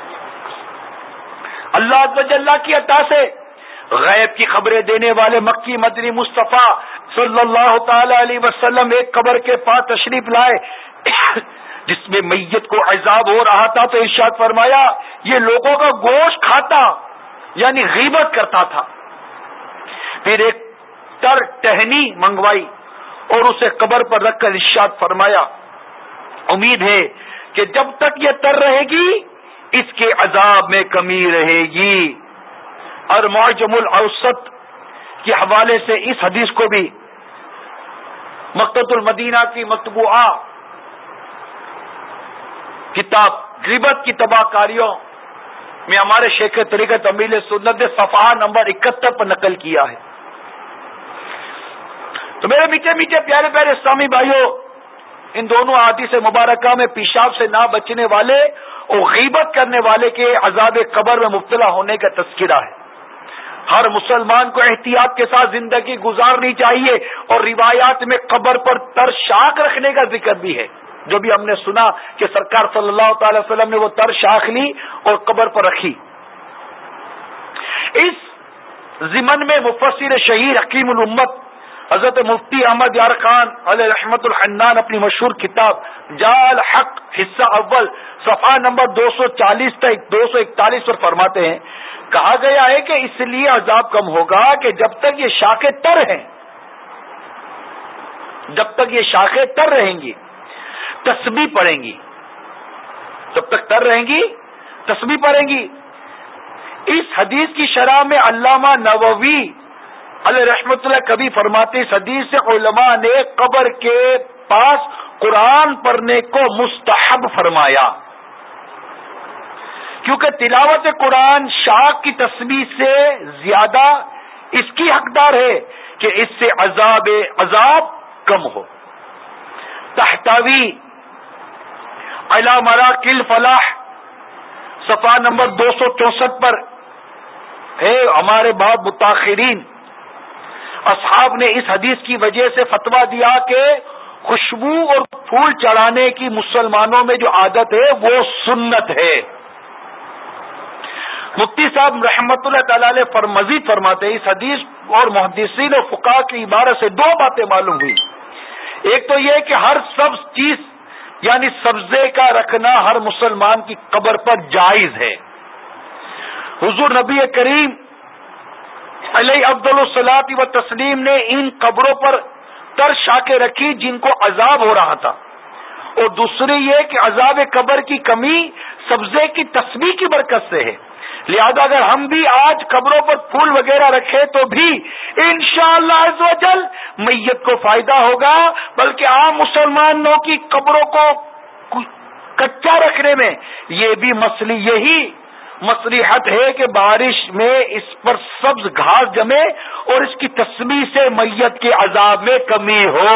اللہ عز و جل کی عطا سے غیب کی خبریں دینے والے مکی مدنی مصطفیٰ صلی اللہ تعالی علیہ وسلم ایک قبر کے پاس تشریف لائے جس میں میت کو عذاب ہو رہا تھا, تو ارشاد فرمایا یہ لوگوں کا گوشت کھاتا یعنی غیبت کرتا تھا. پھر ایک تر ٹہنی منگوائی اور اسے قبر پر رکھ کر ارشاد فرمایا امید ہے کہ جب تک یہ تر رہے گی اس کے عذاب میں کمی رہے گی. اور معجم الاوسط کے حوالے سے اس حدیث کو بھی مکتبۃ المدینہ کی مطبوعہ کتاب غیبت کی تباہ کاریوں میں ہمارے شیخ طریقت امیل سنت نے صفحہ نمبر اکہتر پر نقل کیا ہے. تو میرے میٹھے میٹھے پیارے پیارے اسلامی بھائیوں, ان دونوں احادیث مبارکہ میں پیشاب سے نہ بچنے والے اور غیبت کرنے والے کے عذاب قبر میں مبتلا ہونے کا تذکرہ ہے. ہر مسلمان کو احتیاط کے ساتھ زندگی گزارنی چاہیے. اور روایات میں قبر پر ترشاک رکھنے کا ذکر بھی ہے، جو بھی ہم نے سنا کہ سرکار صلی اللہ تعالی وسلم نے وہ ترشاک لی اور قبر پر رکھی. اس ضمن میں مفسر شہیر حکیم الامت حضرت مفتی احمد یار خان علیہ رحمت الحنان اپنی مشہور کتاب جال حق حصہ اول صفحہ نمبر دو سو چالیس تک دو سو اکتالیس پر فرماتے ہیں، کہا گیا ہے کہ اس لیے عذاب کم ہوگا کہ جب تک یہ شاخیں تر ہیں، جب تک یہ شاخیں تر رہیں گی تسبیح پڑھیں گی، جب تک تر رہیں گی تسبیح پڑھیں گی. اس حدیث کی شرح میں علامہ نووی علیہ رحمت اللہ کبھی فرماتے، اس حدیث سے علماء نے قبر کے پاس قرآن پڑھنے کو مستحب فرمایا، کیونکہ تلاوت قرآن شاخ کی تسبیح سے زیادہ اس کی حقدار ہے کہ اس سے عذاب عذاب کم ہو. تحتوی علی مراکل فلاح صفحہ نمبر دو سو چونسٹھ پر ہے. ہمارے بعد متاخرین اصحاب نے اس حدیث کی وجہ سے فتویٰ دیا کہ خوشبو اور پھول چڑھانے کی مسلمانوں میں جو عادت ہے وہ سنت ہے. مفتی صاحب رحمت اللہ تعالی علیہ مزید فرماتے ہیں، اس حدیث اور محدثین اور فقہاء کی عبارت سے دو باتیں معلوم ہوئی. ایک تو یہ کہ ہر سبز چیز یعنی سبزے کا رکھنا ہر مسلمان کی قبر پر جائز ہے. حضور نبی کریم علیہ افضل الصلاۃ و تسلیم نے ان قبروں پر تر شاخیں رکھی جن کو عذاب ہو رہا تھا، اور دوسری یہ کہ عذاب قبر کی کمی سبزے کی تسبیح کی برکت سے ہے. لہذا اگر ہم بھی آج قبروں پر پھول وغیرہ رکھیں تو بھی انشاءاللہ عز و جل میت کو فائدہ ہوگا، بلکہ عام مسلمانوں کی قبروں کو کچا رکھنے میں یہ بھی مسئلہ یہی مصلحت ہے کہ بارش میں اس پر سبز گھاس جمے اور اس کی تسبیح سے میت کے عذاب میں کمی ہو.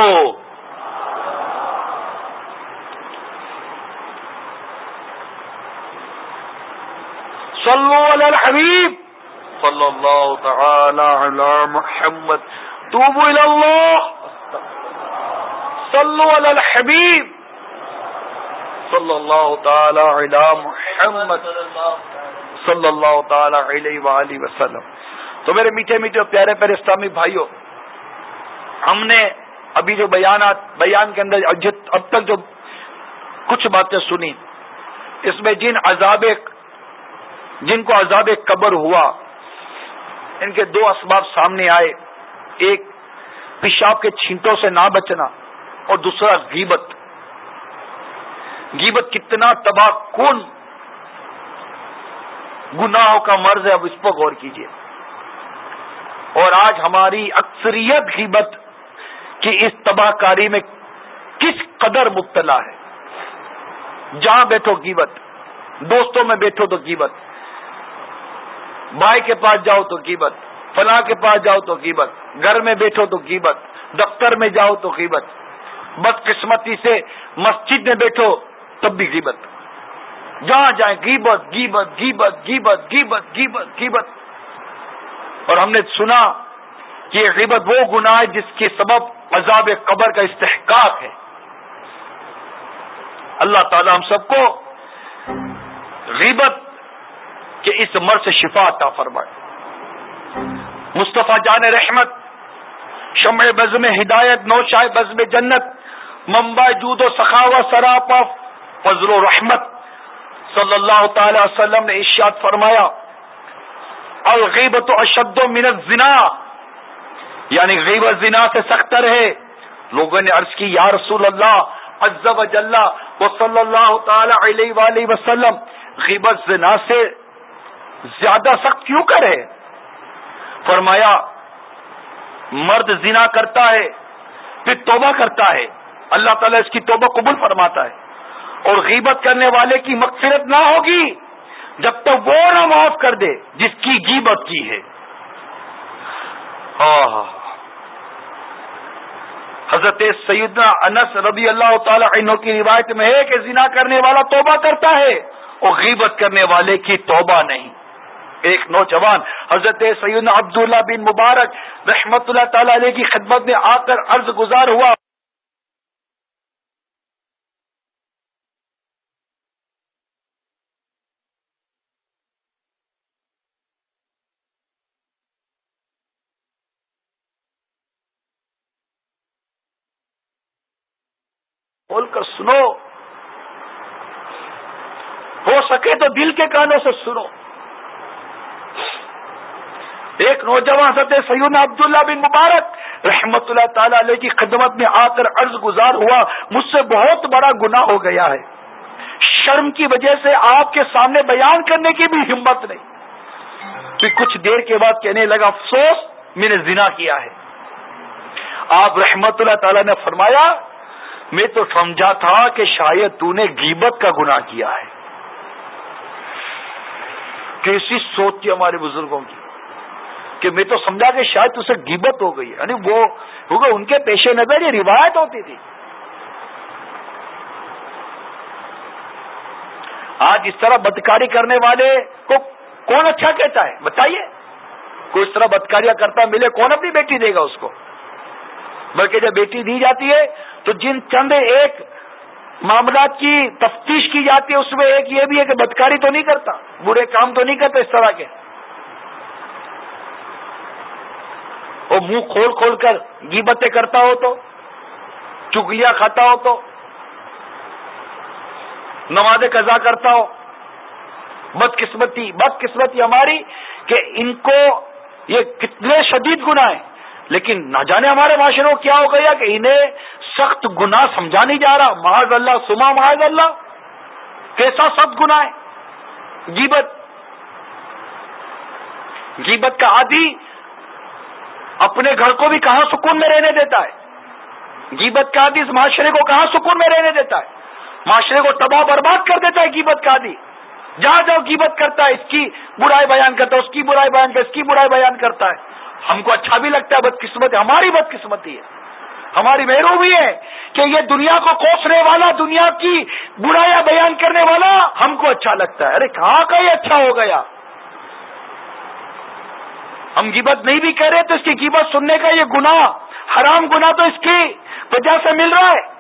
صلو علی الحبیب صلی اللہ تعالی علی محمد توبوا الی اللہ. صلو علی الحبیب صلی اللہ تعالی علی محمد صلی اللہ تعالی علیہ وآلہ وسلم. تو میرے میٹھے میٹھے پیارے پیارے اسلامی بھائیوں، ہم نے ابھی جو بیانات بیان کے اندر اب تک جو کچھ باتیں سنی، اس میں جن عذاب جن کو عذاب قبر ہوا ان کے دو اسباب سامنے آئے، ایک پیشاب کے چھینٹوں سے نہ بچنا اور دوسرا غیبت. غیبت کتنا تباہ کن گناہوں کا مرض ہے، اب اس پر غور کیجیے. اور آج ہماری اکثریت غیبت کی اس تباہ کاری میں کس قدر مبتلا ہے. جہاں بیٹھو غیبت، دوستوں میں بیٹھو تو غیبت، بھائی کے پاس جاؤ تو غیبت، فلاں کے پاس جاؤ تو غیبت، گھر میں بیٹھو تو غیبت، دفتر میں جاؤ تو غیبت، بدقسمتی سے مسجد میں بیٹھو تب بھی غیبت. جہاں جائیں غیبت غیبت غیبت غیبت غیبت غیبت غیبت. اور ہم نے سنا کہ یہ غیبت وہ گناہ ہے جس کے سبب عذاب قبر کا استحقاق ہے. اللہ تعالی ہم سب کو غیبت کہ اس مرض سے شفا عطا فرمائے. مصطفیٰ جان رحمت، شمع بزم ہدایت، نوشائے بزم جنت، منبع جود و سخاوت، سراپا فضل و رحمت، صلی اللہ تعالی وسلم نے ارشاد فرمایا الغیبت اشد من الزنا، یعنی غیبت زنا سے سختر ہے. لوگوں نے عرض کی یا رسول اللہ عز و جل و صلی اللہ تعالی علیہ وآلہ وسلم، غیبت زنا سے زیادہ سخت کیوں کرے؟ فرمایا مرد زنا کرتا ہے پھر توبہ کرتا ہے، اللہ تعالیٰ اس کی توبہ قبول فرماتا ہے، اور غیبت کرنے والے کی مغفرت نہ ہوگی جب تک وہ نہ معاف کر دے جس کی غیبت کی ہے. حضرت سیدنا انس رضی اللہ تعالی عنہ کی روایت میں ہے کہ زنا کرنے والا توبہ کرتا ہے اور غیبت کرنے والے کی توبہ نہیں. ایک نوجوان حضرت سیدنا عبداللہ بن مبارک رحمت اللہ تعالی علیہ کی خدمت میں آ کر عرض گزار ہوا، کھول کر سنو، ہو سکے تو دل کے کانوں سے سنو۔ ایک نوجوان حضرت سیدنا عبداللہ بن مبارک رحمت اللہ تعالی علیہ کی خدمت میں آ کر عرض گزار ہوا، مجھ سے بہت بڑا گناہ ہو گیا ہے، شرم کی وجہ سے آپ کے سامنے بیان کرنے کی بھی ہمت نہیں۔ پھر کچھ دیر کے بعد کہنے لگا، افسوس میں نے زنا کیا ہے۔ آپ رحمت اللہ تعالی نے فرمایا، میں تو سمجھا تھا کہ شاید تو نے غیبت کا گناہ کیا ہے۔ کیسی سوچ تھی ہمارے بزرگوں کی کہ میں تو سمجھا کہ شاید تجھ سے غیبت ہو گئی، یعنی وہ کیونکہ ان کے پیش نظر یہ روایت ہوتی تھی۔ آج اس طرح بدکاری کرنے والے کو کون اچھا کہتا ہے بتائیے؟ کوئی اس طرح بدکاریاں کرتا ملے کون اپنی بیٹی دے گا اس کو؟ بلکہ جب بیٹی دی جاتی ہے تو جن چند ایک معاملات کی تفتیش کی جاتی ہے اس میں ایک یہ بھی ہے کہ بدکاری تو نہیں کرتا، برے کام تو نہیں کرتا اس طرح کے، وہ منہ کھول کھول کر غیبتیں کرتا ہو تو، چگلیاں کھاتا ہو تو، نماز قضا کرتا ہو۔ بدقسمتی بدقسمتی ہماری کہ ان کو یہ کتنے شدید گناہ ہیں، لیکن نہ جانے ہمارے معاشرے کو کیا ہو گیا کہ انہیں سخت گناہ سمجھا نہیں جا رہا۔ معاذ اللہ سما معاذ اللہ، کیسا سخت گناہ ہے غیبت۔ غیبت کا عادی اپنے گھر کو بھی کہاں سکون میں رہنے دیتا ہے، غیبت کا عادی اس معاشرے کو کہاں سکون میں رہنے دیتا ہے، معاشرے کو تباہ برباد کر دیتا ہے غیبت کا عادی۔ جہاں جاؤ غیبت کرتا ہے، اس کی برائی بیان کرتا ہے، اس کی برائی بیان کرتا ہے، اس کی برائی بیان کرتا ہے۔ ہم کو اچھا بھی لگتا ہے، بدقسمتی ہماری بدقسمتی ہے، ہماری محرومی ہے کہ یہ دنیا کو کوسنے والا، دنیا کی برائیاں بیان کرنے والا ہم کو اچھا لگتا ہے۔ ارے کہاں کا یہ اچھا ہو گیا؟ ہم غیبت نہیں بھی کہہ رہے تو اس کی غیبت سننے کا یہ گناہ، حرام گناہ تو اس کی وجہ سے مل رہا ہے۔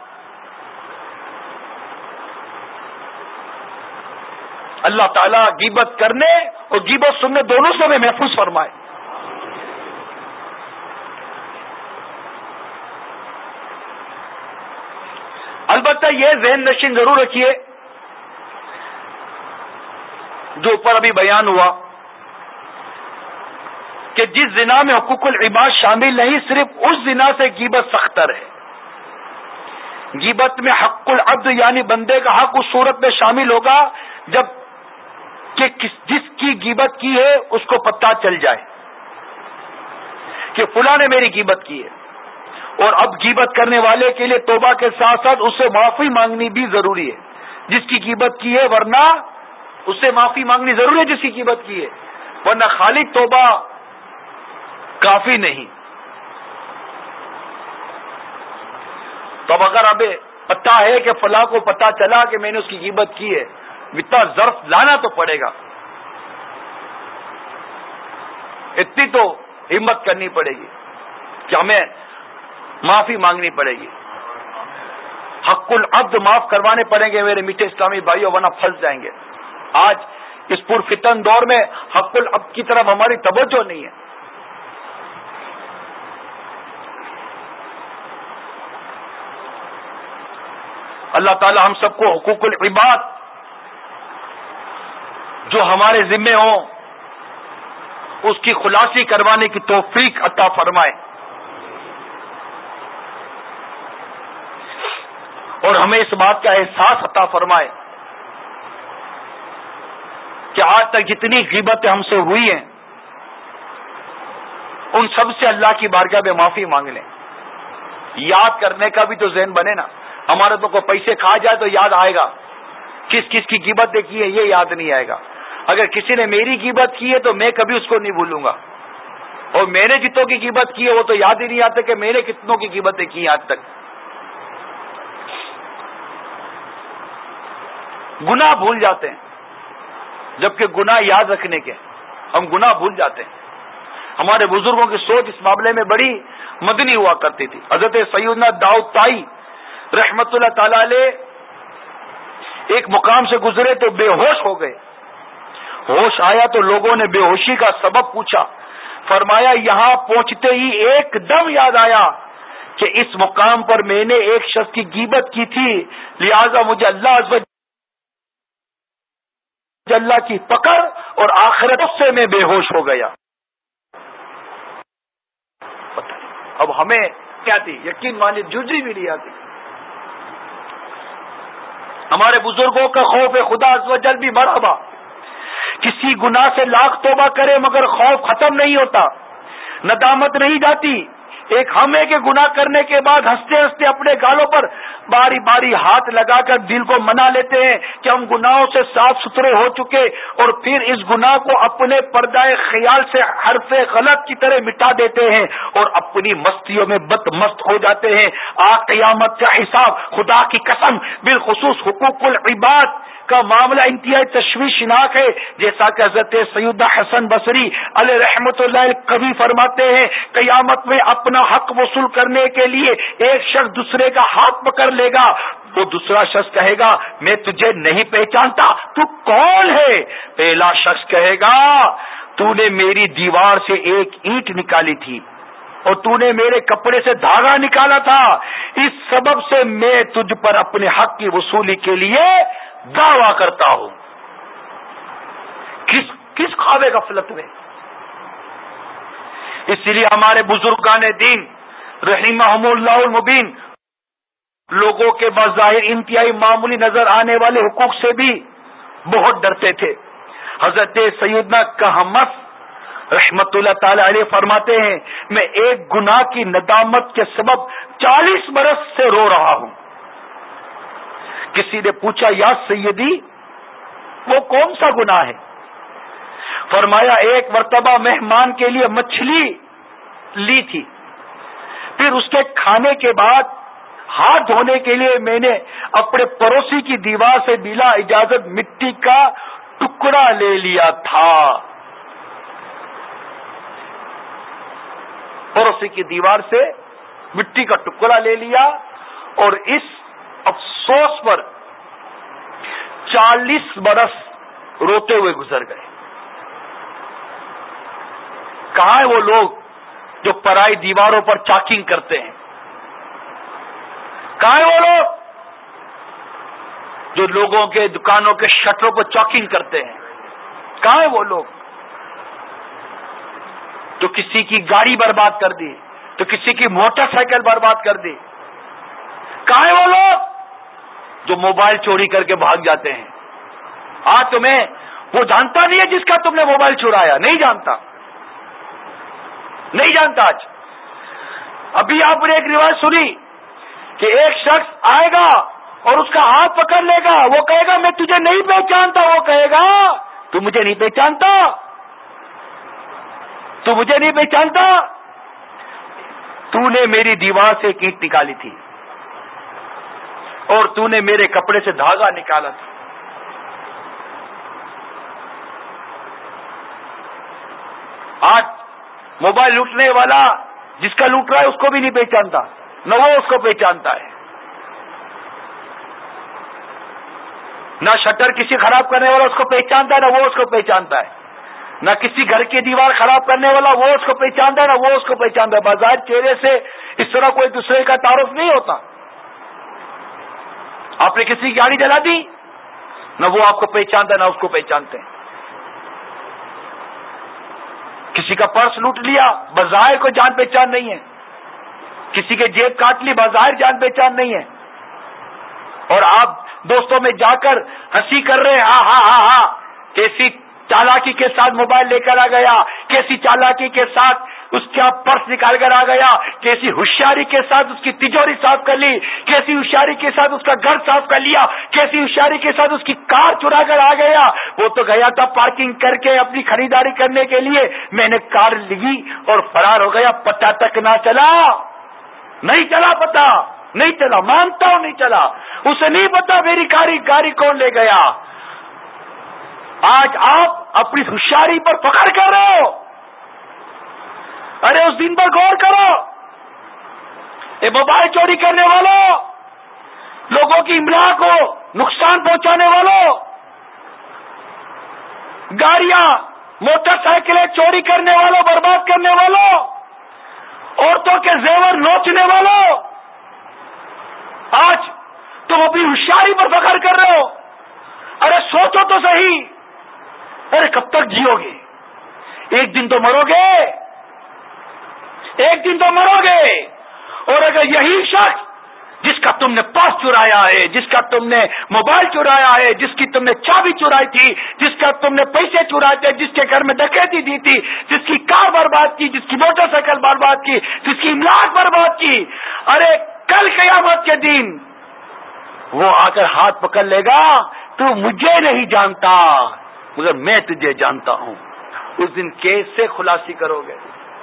اللہ تعالیٰ غیبت کرنے اور غیبت سننے دونوں سے ہمیں محفوظ فرمائے۔ البتہ یہ ذہن نشین ضرور رکھیے جو اوپر ابھی بیان ہوا کہ جس زنا میں حقوق العباد شامل نہیں، صرف اس زنا سے غیبت سختر ہے۔ غیبت میں حق العبد یعنی بندے کا حق اس صورت میں شامل ہوگا جب کہ جس کی غیبت کی ہے اس کو پتہ چل جائے کہ فلاں نے میری غیبت کی ہے، اور اب غیبت کرنے والے کے لیے توبہ کے ساتھ ساتھ اس سے معافی مانگنی بھی ضروری ہے جس کی غیبت کی ہے، ورنہ اس سے معافی مانگنی ضروری ہے جس کی غیبت کی ہے، ورنہ خالی توبہ کافی نہیں۔ تو اب اگر اب پتہ ہے کہ فلاں کو پتہ چلا کہ میں نے اس کی غیبت کی ہے، اتنا ظرف لانا تو پڑے گا، اتنی تو ہمت کرنی پڑے گی کہ ہمیں معافی مانگنی پڑے گی، حق العبد معاف کروانے پڑیں گے میرے میٹھے اسلامی بھائیوں، ورنہ پھنس جائیں گے۔ آج اس پرفتن دور میں حق العبد کی طرف ہماری توجہ نہیں ہے۔ اللہ تعالی ہم سب کو حقوق العباد جو ہمارے ذمے ہوں اس کی خلاصی کروانے کی توفیق عطا فرمائے، اور ہمیں اس بات کا احساس عطا فرمائے کہ آج تک جتنی غیبتیں ہم سے ہوئی ہیں ان سب سے اللہ کی بارگاہ میں معافی مانگ لیں۔ یاد کرنے کا بھی تو ذہن بنے نا، ہمارے تو کوئی پیسے کھا جائے تو یاد آئے گا، کس کس کی غیبتیں کی ہے یہ یاد نہیں آئے گا۔ اگر کسی نے میری غیبت کی ہے تو میں کبھی اس کو نہیں بھولوں گا، اور میں نے جتوں کی غیبت کی ہے وہ تو یاد ہی نہیں آتا کہ میں نے کتنوں کی غیبتیں کی آج تک۔ گناہ بھول جاتے ہیں جبکہ گناہ یاد رکھنے کے، ہم گناہ بھول جاتے ہیں. ہمارے بزرگوں کی سوچ اس معاملے میں بڑی مدنی ہوا کرتی تھی. حضرت سیدنا داؤد طائی رحمت اللہ تعالی علیہ ایک مقام سے گزرے تو بے ہوش ہو گئے. ہوش آیا تو لوگوں نے بے ہوشی کا سبب پوچھا. فرمایا یہاں پہنچتے ہی ایک دم یاد آیا کہ اس مقام پر میں نے ایک شخص کی غیبت کی تھی, لہذا مجھے اللہ عز و جل کی پکڑ اور آخرت سے میں بے ہوش ہو گیا. اب ہمیں کیا تھی یقین مانی جزی بھی نہیں آتی. ہمارے بزرگوں کا خوف خدا عز و جل بھی مرحبا. کسی گناہ سے لاکھ توبہ کرے مگر خوف ختم نہیں ہوتا, ندامت نہیں جاتی. ایک ہم ہے کہ گناہ کرنے کے بعد ہنستے ہنستے اپنے گالوں پر باری باری ہاتھ لگا کر دل کو منا لیتے ہیں کہ ہم گناہوں سے صاف ستھرے ہو چکے, اور پھر اس گناہ کو اپنے پردہ خیال سے حرف غلط کی طرح مٹا دیتے ہیں اور اپنی مستیوں میں بد مست ہو جاتے ہیں. آ قیامت کا حساب خدا کی قسم بالخصوص حقوق العباد کا معاملہ انتہائی تشویشناک ہے. جیسا کہ حضرت سیدنا حسن بصری علیہ رحمت اللہ کبھی فرماتے ہیں, قیامت میں اپنا حق وصول کرنے کے لیے ایک شخص دوسرے کا ہاتھ پکڑ لے گا. وہ دوسرا شخص کہے گا میں تجھے نہیں پہچانتا, تو کون ہے؟ پہلا شخص کہے گا تو نے میری دیوار سے ایک اینٹ نکالی تھی اور تو نے میرے کپڑے سے دھاگا نکالا تھا, اس سبب سے میں تجھ پر اپنے حق کی وصولی کے لیے دعویٰ کرتا ہوں. کس کس خواب غفلت میں. اسی لیے ہمارے بزرگان دین رحمہم اللہ المبین لوگوں کے بظاہر انتہائی معمولی نظر آنے والے حقوق سے بھی بہت ڈرتے تھے. حضرت سیدنا کہمس رحمت اللہ تعالی علیہ فرماتے ہیں میں ایک گناہ کی ندامت کے سبب چالیس برس سے رو رہا ہوں. کسی نے پوچھا یا سیدی وہ کون سا گناہ ہے؟ فرمایا ایک مرتبہ مہمان کے لیے مچھلی لی تھی, پھر اس کے کھانے کے بعد ہاتھ دھونے کے لیے میں نے اپنے پڑوسی کی دیوار سے بلا اجازت مٹی کا ٹکڑا لے لیا تھا. پڑوسی کی دیوار سے مٹی کا ٹکڑا لے لیا اور اس افسوس پر چالیس برس روتے ہوئے گزر گئے. کہاں ہیں وہ لوگ جو پرائی دیواروں پر چاکنگ کرتے ہیں؟ کہاں ہیں وہ لوگ جو لوگوں کے دکانوں کے شٹروں پر چاکنگ کرتے ہیں؟ کہاں ہیں وہ لوگ جو کسی کی گاڑی برباد کر دی, تو کسی کی موٹر سائیکل برباد کر دی؟ کہاں ہیں وہ لوگ جو موبائل چوری کر کے بھاگ جاتے ہیں؟ آج تمہیں وہ جانتا نہیں ہے جس کا تم نے موبائل چرایا, نہیں جانتا نہیں جانتا آج. ابھی آپ نے ایک روایت سنی کہ ایک شخص آئے گا اور اس کا ہاتھ پکڑ لے گا, وہ کہے گا میں تجھے نہیں پہچانتا, وہ کہے گا تو مجھے نہیں پہچانتا تو مجھے نہیں پہچانتا تو نے میری دیوار سے ایک اینٹ نکالی تھی اور تو نے میرے کپڑے سے دھاگا نکالا تھا. آج موبائل لوٹنے والا جس کا لوٹ رہا ہے اس کو بھی نہیں پہچانتا, نہ وہ اس کو پہچانتا ہے. نہ شٹر کسی خراب کرنے والا اس کو پہچانتا ہے, نہ وہ اس کو پہچانتا ہے. نہ کسی گھر کی دیوار خراب کرنے والا وہ اس کو پہچانتا ہے, نہ وہ اس کو پہچانتا ہے. بظاہر چہرے سے اس طرح کوئی دوسرے کا تعارف نہیں ہوتا. آپ نے کسی کی گاڑی جلا دی, نہ وہ آپ کو پہچانتا ہے نہ اس کو پہچانتے ہیں. کسی کا پرس لوٹ لیا, بظاہر کوئی جان پہچان نہیں ہے. کسی کے جیب کاٹ لی, بظاہر جان پہچان نہیں ہے. اور آپ دوستوں میں جا کر ہنسی کر رہے, ہاں ہاں ہاں ہاں کیسی چالاکی کے ساتھ موبائل لے کر آ گیا, کیسی چالاکی کے ساتھ اس کا پرس نکال کر آ گیا, کیسی ہوشیاری کے ساتھ اس کی تجوری صاف کر لی, کیسی ہوشیاری کے ساتھ اس کا گھر صاف کر لیا, کیسی ہوشیاری کے ساتھ اس کی کار چرا کر آ گیا. وہ تو گیا تھا پارکنگ کر کے اپنی خریداری کرنے کے لیے, میں نے کار لی اور فرار ہو گیا, پتہ تک نہ چلا, نہیں چلا پتہ, نہیں چلا, مانتا ہوں نہیں چلا. اسے نہیں پتا میری گاڑی گاڑی کون لے گیا. آج آپ اپنی ہوشیاری پر فخر کر رہے ہو. ارے اس دن پر غور کرو. یہ موبائل چوری کرنے والوں, لوگوں کی املاک کو نقصان پہنچانے والوں, گاڑیاں موٹر سائیکلیں چوری کرنے والوں, برباد کرنے والوں, عورتوں کے زیور نوچنے والوں, آج تم اپنی ہوشیاری پر فخر کر رہے ہو. ارے سوچو تو صحیح, ارے کب تک جیو گے؟ ایک دن تو مرو گے, ایک دن تو مرو گے. اور اگر یہی شخص جس کا تم نے پاس چرایا ہے, جس کا تم نے موبائل چرایا ہے, جس کی تم نے چابی چرائی تھی, جس کا تم نے پیسے چرائے تھے, جس کے گھر میں ڈکیتی دی تھی, جس کی کار برباد کی, جس کی موٹر سائیکل برباد کی, جس کی املاک برباد کی, ارے کل قیامت کے دن وہ آ کر ہاتھ پکڑ لے گا, تو مجھے نہیں جانتا مگر میں تجھے جانتا ہوں. اس دن کیسے خلاصی کرو گے؟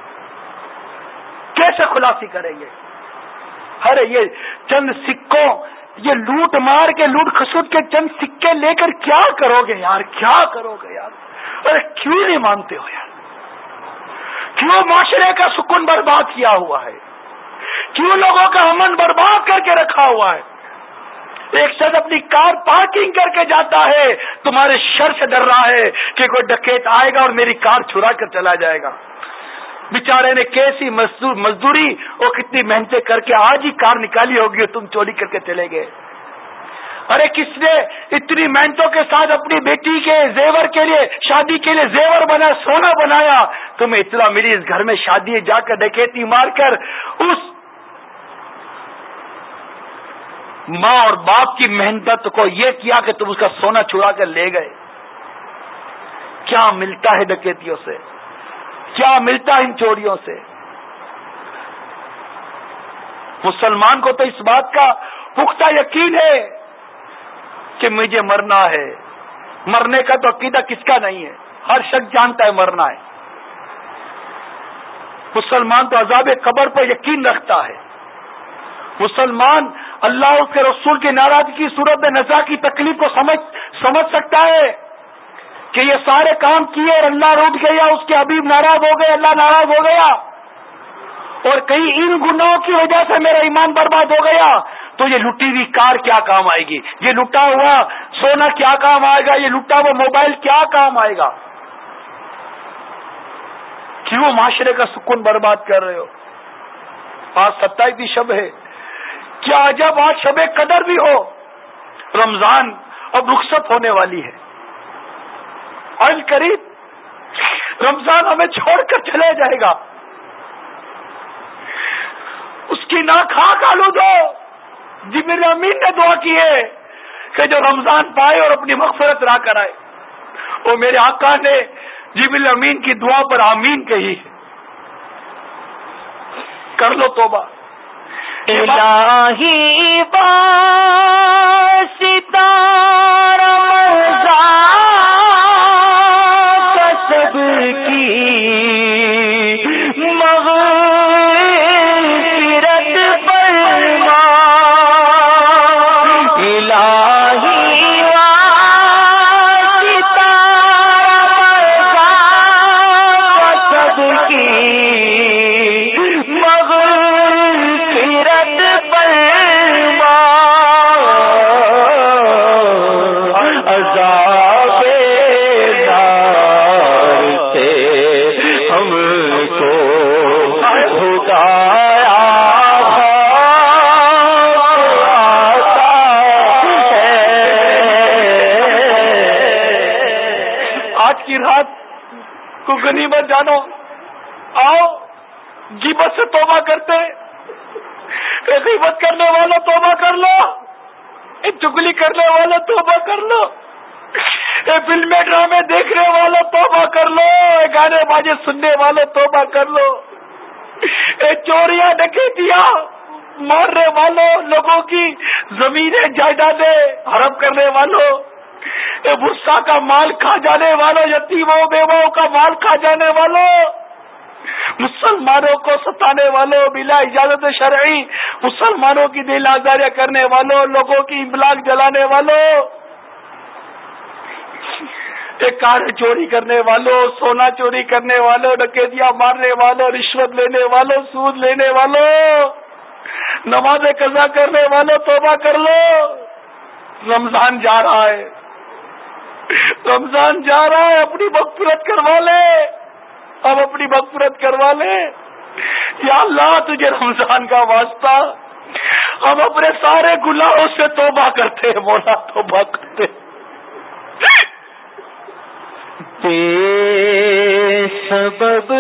کیسے خلاصی کریں گے؟ ارے یہ چند سکوں, یہ لوٹ مار کے, لوٹ کھسوٹ کے چند سکے لے کر کیا کرو گے یار, کیا کرو گے یار؟ ارے کیوں نہیں مانتے ہو یار؟ کیوں معاشرے کا سکون برباد کیا ہوا ہے؟ کیوں لوگوں کا امن برباد کر کے رکھا ہوا ہے؟ ایک شخص اپنی کار پارکنگ کر کے جاتا ہے, تمہارے شر سے ڈر رہا ہے کہ کوئی ڈکیت آئے گا اور میری کار چرا کر چلا جائے گا. بیچارے نے کیسی مزدوری اور کتنی محنتیں کر کے آج ہی کار نکالی ہوگی, تم چوری کر کے چلے گئے. ارے کس نے اتنی محنتوں کے ساتھ اپنی بیٹی کے زیور کے لیے, شادی کے لیے زیور بنا, سونا بنایا, تمہیں اطلاع ملی اس گھر میں شادی ہے, جا کر ڈکیتی مار کر اس ماں اور باپ کی محنت کو یہ کیا کہ تم اس کا سونا چرا کر لے گئے. کیا ملتا ہے ڈکیتیوں سے؟ کیا ملتا ہے ان چوریوں سے؟ مسلمان کو تو اس بات کا پختہ یقین ہے کہ مجھے مرنا ہے. مرنے کا تو عقیدہ کس کا نہیں ہے؟ ہر شخص جانتا ہے مرنا ہے. مسلمان تو عذاب قبر پر یقین رکھتا ہے. مسلمان اللہ اور اس کے رسول کی ناراضگی کی صورت میں نزا کی تکلیف کو سمجھ سمجھ سکتا ہے کہ یہ سارے کام کیے اور اللہ روٹ گیا, اس کے حبیب ناراض ہو گئے, اللہ ناراض ہو گیا, اور کہیں ان گناہوں کی وجہ سے میرا ایمان برباد ہو گیا, تو یہ لٹی ہوئی کار کیا کام آئے گی, یہ لٹا ہوا سونا کیا کام آئے گا, یہ لٹا ہوا موبائل کیا کام آئے گا؟ کیوں معاشرے کا سکون برباد کر رہے ہو؟ آج ستائیسویں شب ہے, کیا عجب آج شب قدر بھی ہو. رمضان اب رخصت ہونے والی ہے, عن قریب رمضان ہمیں چھوڑ کر چلے جائے گا. اس کی ناک خاک آلود ہو. جبریل امین نے دعا کی ہے کہ جو رمضان پائے اور اپنی مغفرت لا کر آئے, اور میرے آقا نے جبریل امین کی دعا پر آمین کہی ہے. کر لو توبہ. الہی واسطہ کسب کی مغفرت فرما. الہی واسطہ کسب کی غنیمت جانو. آؤ غیبت سے توبہ کرتے. غیبت کرنے والا توبہ کر لو, چگلی کرنے والا توبہ کر لو, فلمیں ڈرامے دیکھنے والا توبہ کر لو, گانے باجے سننے والے توبہ کر لو, چوریاں ڈکیتیاں مارنے والوں, لوگوں کی زمینیں جائیدادیں حرام کرنے والوں, بھسا کا مال کھا جانے والوں, یتیموں بیواؤں کا مال کھا جانے والوں, مسلمانوں کو ستانے والوں, بلا اجازت شرعی مسلمانوں کی دل آزاریاں کرنے والوں, لوگوں کی املاک جلانے والوں, ایک کار چوری کرنے والوں، سونا چوری کرنے والوں، ڈکیتیاں مارنے والوں، رشوت لینے والوں، سود لینے والوں، نماز قضا کرنے والوں، توبہ کر لو، رمضان جا رہا ہے، رمضان جا رہا ہے، اپنی مغفرت کروا لے، اب اپنی مغفرت کروا لے۔ یا اللہ تجھے رمضان کا واسطہ، ہم اپنے سارے گناہوں سے توبہ کرتے ہیں مولا، توبہ کرتے بے سبب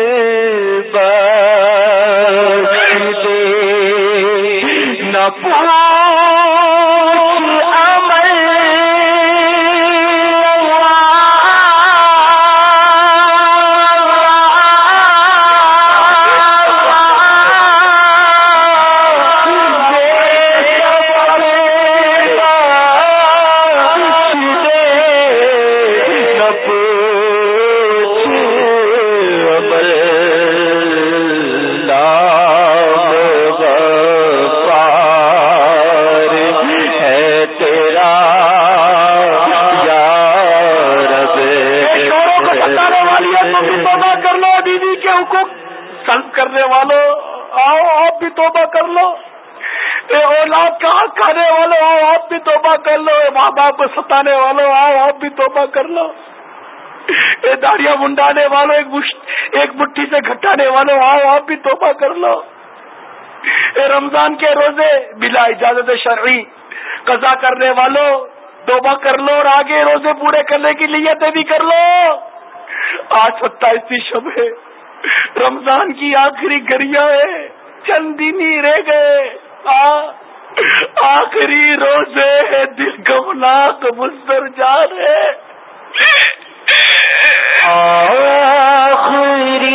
بخش دے نہ پوچھ کرنے والوں، آؤ آپ بھی توبہ کر لو، اے اولاد کا حق کھانے والوں، آؤ آپ بھی توبہ کر لو، اے ماں باپ کو ستانے والوں، آؤ آپ بھی توبہ کر لو، اے داڑیاں منڈانے والوں، ایک ایک مٹھی سے گھٹانے والوں، آؤ آپ بھی توبہ کر لو، اے رمضان کے روزے بلا اجازت شرعی قضا کرنے والوں، توبہ کر لو اور آگے روزے پورے کرنے کی نیتیں بھی کر لو۔ آج ستائیسویں شب ہے، رمضان کی آخری گھڑیاں ہیں، چند دن ہی رہ گئے، آخری روزے ہے، دل گمناک مضطر جا رہے، آخری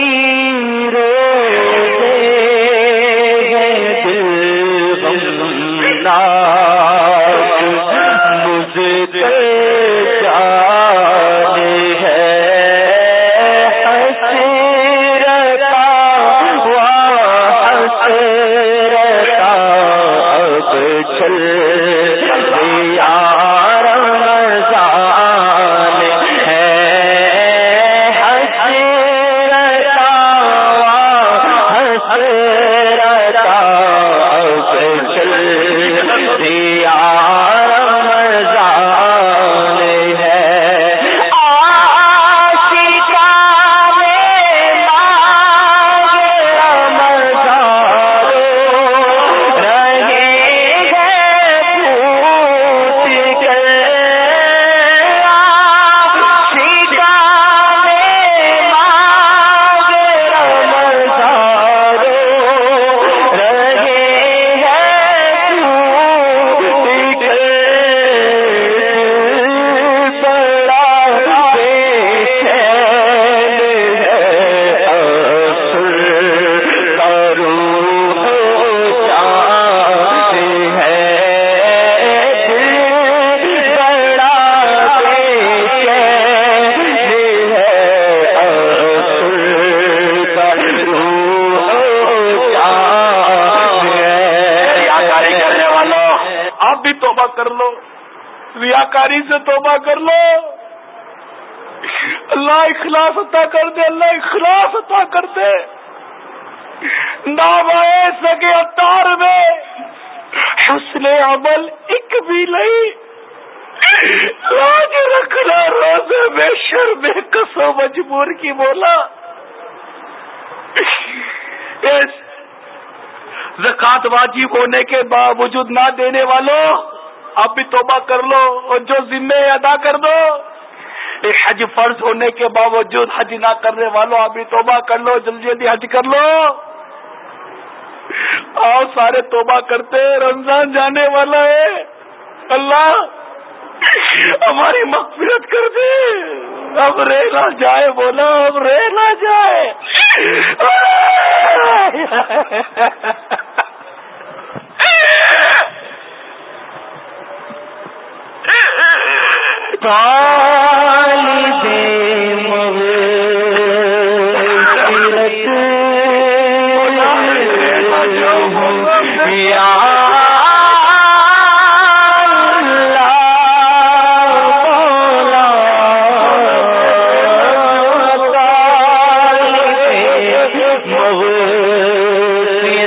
روزے ہے، دل گمناک مضطر کر لو، ریاکاری سے توبہ کر لو، اللہ اخلاص عطا کر دے، اللہ اخلاص عطا کر دے، نام آئے سکے اتار میں حسن عمل ایک بھی نہیں، لاج رکھنا روزے میں شرم قسم مجبور کی مولا، زکات واجب ہونے کے باوجود نہ دینے والوں آپ بھی توبہ کر لو اور جو ذمے ادا کر دو، حج فرض ہونے کے باوجود حج نہ کرنے والوں آپ بھی توبہ کر لو، جلدی جلدی حج کر لو، آؤ سارے توبہ کرتے، رمضان جانے والا ہے، اللہ ہماری مغفرت کر دے، اب رہ نہ جائے بولا، اب رہ نہ جائے،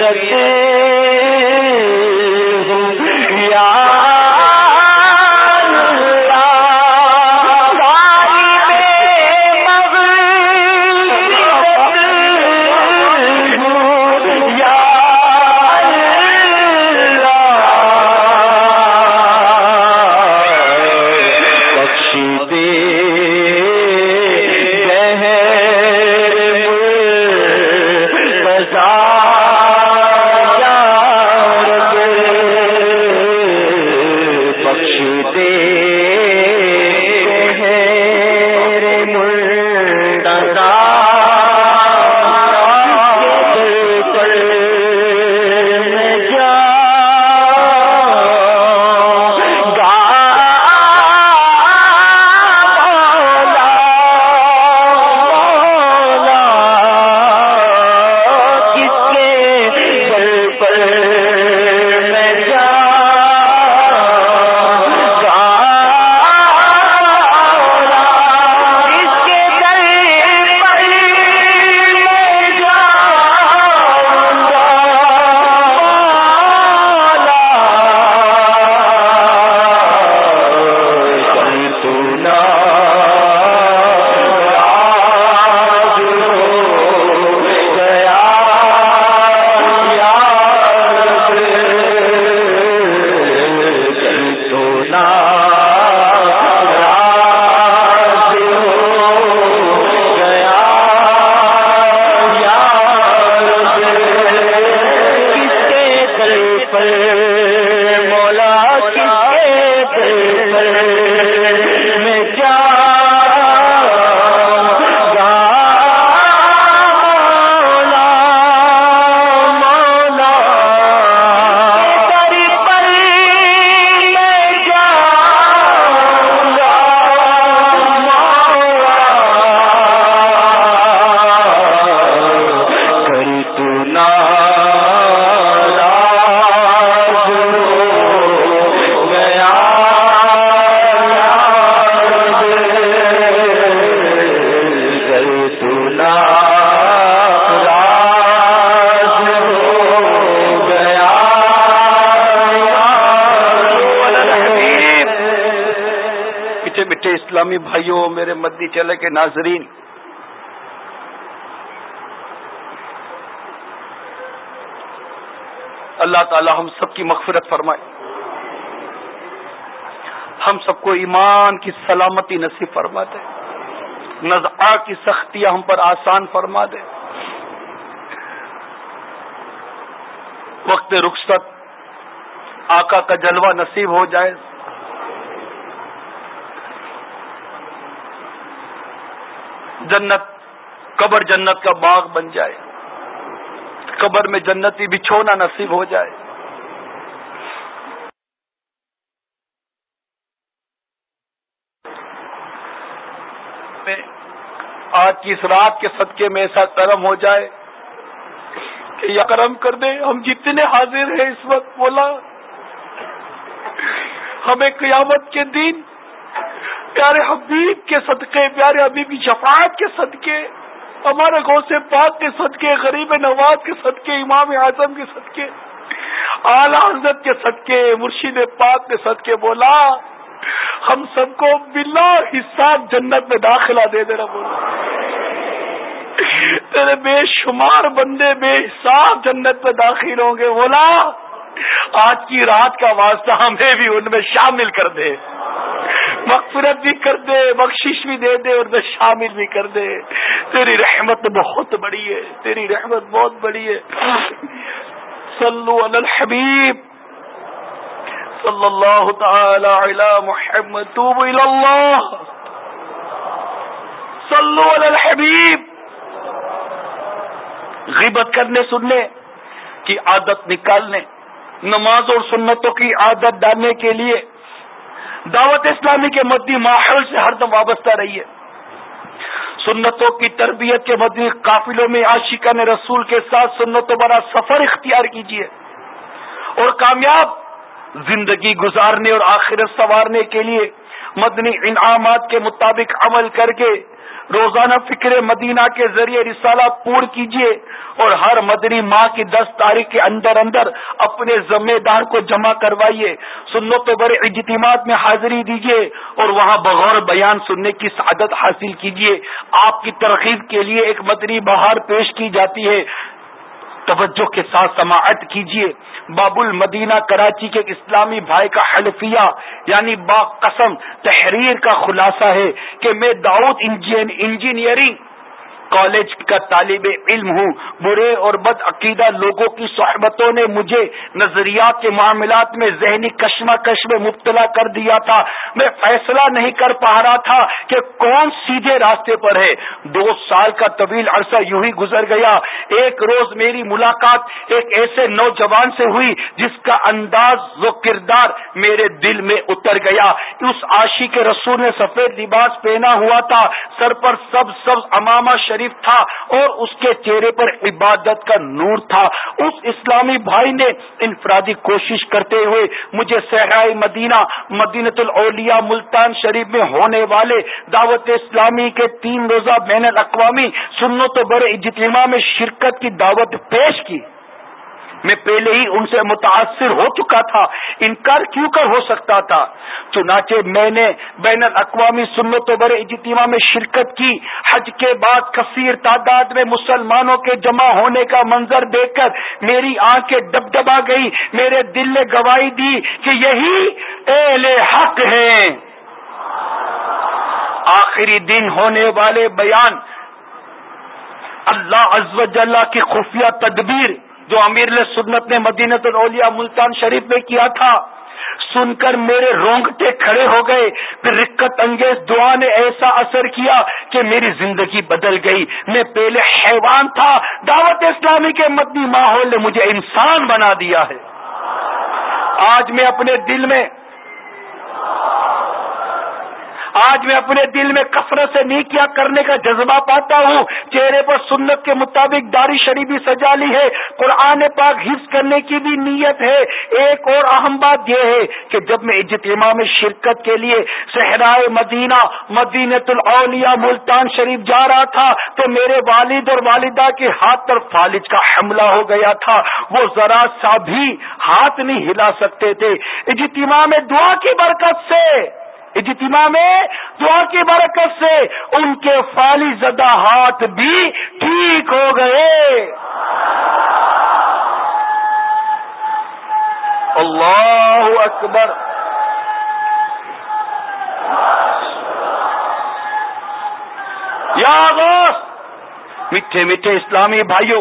اسلامی بھائیوں، میرے مدنی چینل کے ناظرین، اللہ تعالی ہم سب کی مغفرت فرمائے، ہم سب کو ایمان کی سلامتی نصیب فرما دے، نزعہ کی سختیاں ہم پر آسان فرما دے، وقت رخصت آقا کا جلوہ نصیب ہو جائے، جنت قبر جنت کا باغ بن جائے، قبر میں جنتی بچھونا نصیب ہو جائے، آج کی اس رات کے صدقے میں ایسا کرم ہو جائے کہ یا کرم کر دے، ہم جتنے حاضر ہیں اس وقت مولا، ہمیں قیامت کے دن پیارے حبیب کے صدقے، پیارے حبیب کی شفاعت کے صدقے، ہمارے غوث پاک کے صدقے، غریب نواز کے صدقے، امام اعظم کے صدقے، اعلی حضرت کے صدقے، مرشد پاک کے صدقے، بولا ہم سب کو بلا حساب جنت میں داخلہ دے دینا، بولا تیرے بے شمار بندے بے حساب جنت میں داخل ہوں گے، بولا آج کی رات کا واسطہ ہمیں بھی ان میں شامل کر دے، مغفرت بھی کر دے، بخشش بھی دے دے اور میں شامل بھی کر دے، تیری رحمت بہت بڑی ہے، تیری رحمت بہت بڑی ہے۔ صلو علی الحبیب صلی اللہ تعالی علی محمد، توبوا الی اللہ، صلو علی الحبیب۔ غیبت کرنے سننے کی عادت نکالنے، نماز اور سنتوں کی عادت ڈالنے کے لیے دعوت اسلامی کے مدنی ماحول سے ہر دم وابستہ رہیے، سنتوں کی تربیت کے مدنی قافلوں میں عاشقان رسول کے ساتھ سنتوں برا سفر اختیار کیجیے، اور کامیاب زندگی گزارنے اور آخرت سنوارنے کے لیے مدنی انعامات کے مطابق عمل کر کے روزانہ فکر مدینہ کے ذریعے رسالہ پور کیجیے اور ہر مدنی ماہ کی دس تاریخ کے اندر اندر اپنے ذمہ دار کو جمع کروائیے، سنت و بڑے اجتماعات میں حاضری دیجیے اور وہاں بغور بیان سننے کی سعادت حاصل کیجیے۔ آپ کی ترغیب کے لیے ایک مدنی بہار پیش کی جاتی ہے، توجہ کے ساتھ سماعت کیجیے۔ باب المدینہ کراچی کے ایک اسلامی بھائی کا حلفیہ یعنی با قسم تحریر کا خلاصہ ہے کہ میں داؤد انجینئرنگ کالج کا طالب علم ہوں، برے اور بد عقیدہ لوگوں کی صحبتوں نے مجھے نظریات کے معاملات میں ذہنی کشمکش میں مبتلا کر دیا تھا، میں فیصلہ نہیں کر پا رہا تھا کہ کون سیدھے راستے پر ہے۔ دو سال کا طویل عرصہ یوں ہی گزر گیا۔ ایک روز میری ملاقات ایک ایسے نوجوان سے ہوئی جس کا انداز و کردار میرے دل میں اتر گیا۔ اس عاشق رسول نے سفید لباس پہنا ہوا تھا، سر پر سب سب امامہ شریف تھا اور اس کے چہرے پر عبادت کا نور تھا۔ اس اسلامی بھائی نے انفرادی کوشش کرتے ہوئے مجھے صحرائے مدینہ مدینۃ الاولیاء ملتان شریف میں ہونے والے دعوت اسلامی کے تین روزہ بین الاقوامی سنت و بڑے اجتماع میں شرکت کی دعوت پیش کی۔ میں پہلے ہی ان سے متاثر ہو چکا تھا، انکار کیوں کر ہو سکتا تھا؟ چنانچہ میں نے بین الاقوامی سنت و بڑے اجتماع میں شرکت کی۔ حج کے بعد کثیر تعداد میں مسلمانوں کے جمع ہونے کا منظر دیکھ کر میری آنکھیں ڈبڈبا گئی، میرے دل نے گواہی دی کہ یہی اہل حق ہیں۔ آخری دن ہونے والے بیان اللہ عز و جل کی خفیہ تدبیر جو امیر سنت نے مدینۃ الاولیاء ملتان شریف میں کیا تھا سن کر میرے رونگٹے کھڑے ہو گئے۔ پھر رقت انگیز دعا نے ایسا اثر کیا کہ میری زندگی بدل گئی۔ میں پہلے حیوان تھا، دعوت اسلامی کے مدنی ماحول نے مجھے انسان بنا دیا ہے۔ آج میں اپنے دل میں آج میں اپنے دل میں کثرت سے نیکیاں کرنے کا جذبہ پاتا ہوں۔ چہرے پر سنت کے مطابق داڑھی شریفی سجا لی ہے، قرآن پاک حفظ کرنے کی بھی نیت ہے۔ ایک اور اہم بات یہ ہے کہ جب میں اجتماع میں شرکت کے لیے صحرائے مدینہ مدینۃ الاولیاء ملتان شریف جا رہا تھا تو میرے والد اور والدہ کے ہاتھ پر فالج کا حملہ ہو گیا تھا، وہ ذرا سا بھی ہاتھ نہیں ہلا سکتے تھے۔ اجتماع میں دعا کی برکت سے اجتماع میں دعا کی برکت سے ان کے فالج زدہ ہاتھ بھی ٹھیک ہو گئے۔ اللہ اکبر۔ یا غوث، میٹھے میٹھے اسلامی بھائیوں،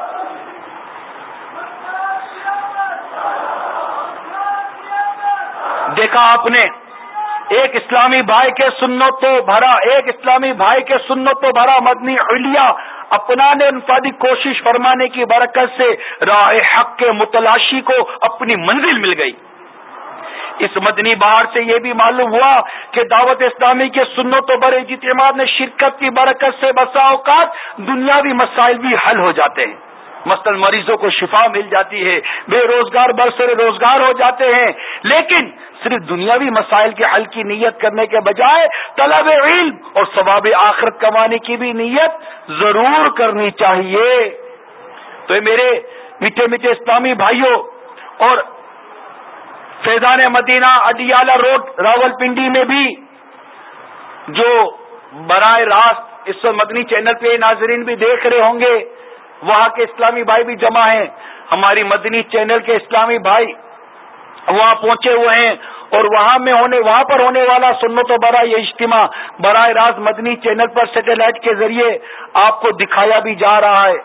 دیکھا آپ نے ایک اسلامی بھائی کے سنتوں بھرا ایک اسلامی بھائی کے سنتوں بھرا مدنی علیا اپنانے انفرادی کوشش فرمانے کی برکت سے راہ حق کے متلاشی کو اپنی منزل مل گئی۔ اس مدنی بہار سے یہ بھی معلوم ہوا کہ دعوت اسلامی کے سنتوں بڑے اجتماعات میں شرکت کی برکت سے بسا اوقات دنیاوی مسائل بھی حل ہو جاتے ہیں۔ مثلاً مریضوں کو شفا مل جاتی ہے، بے روزگار برسر روزگار ہو جاتے ہیں، لیکن صرف دنیاوی مسائل کے حل کی نیت کرنے کے بجائے طلب علم اور ثواب آخرت کمانے کی بھی نیت ضرور کرنی چاہیے۔ تو میرے میٹھے میٹھے اسلامی بھائیوں، اور فیضان مدینہ اڈیالہ روڈ راول پنڈی میں بھی جو براہ راست اس وقت مدنی چینل پہ ناظرین بھی دیکھ رہے ہوں گے، وہاں کے اسلامی بھائی بھی جمع ہیں، ہماری مدنی چینل کے اسلامی بھائی وہاں پہنچے ہوئے ہیں، اور وہاں میں ہونے وہاں پر ہونے والا سنت و برا یہ اجتماع براہ راست مدنی چینل پر سیٹلائٹ کے ذریعے آپ کو دکھایا بھی جا رہا ہے۔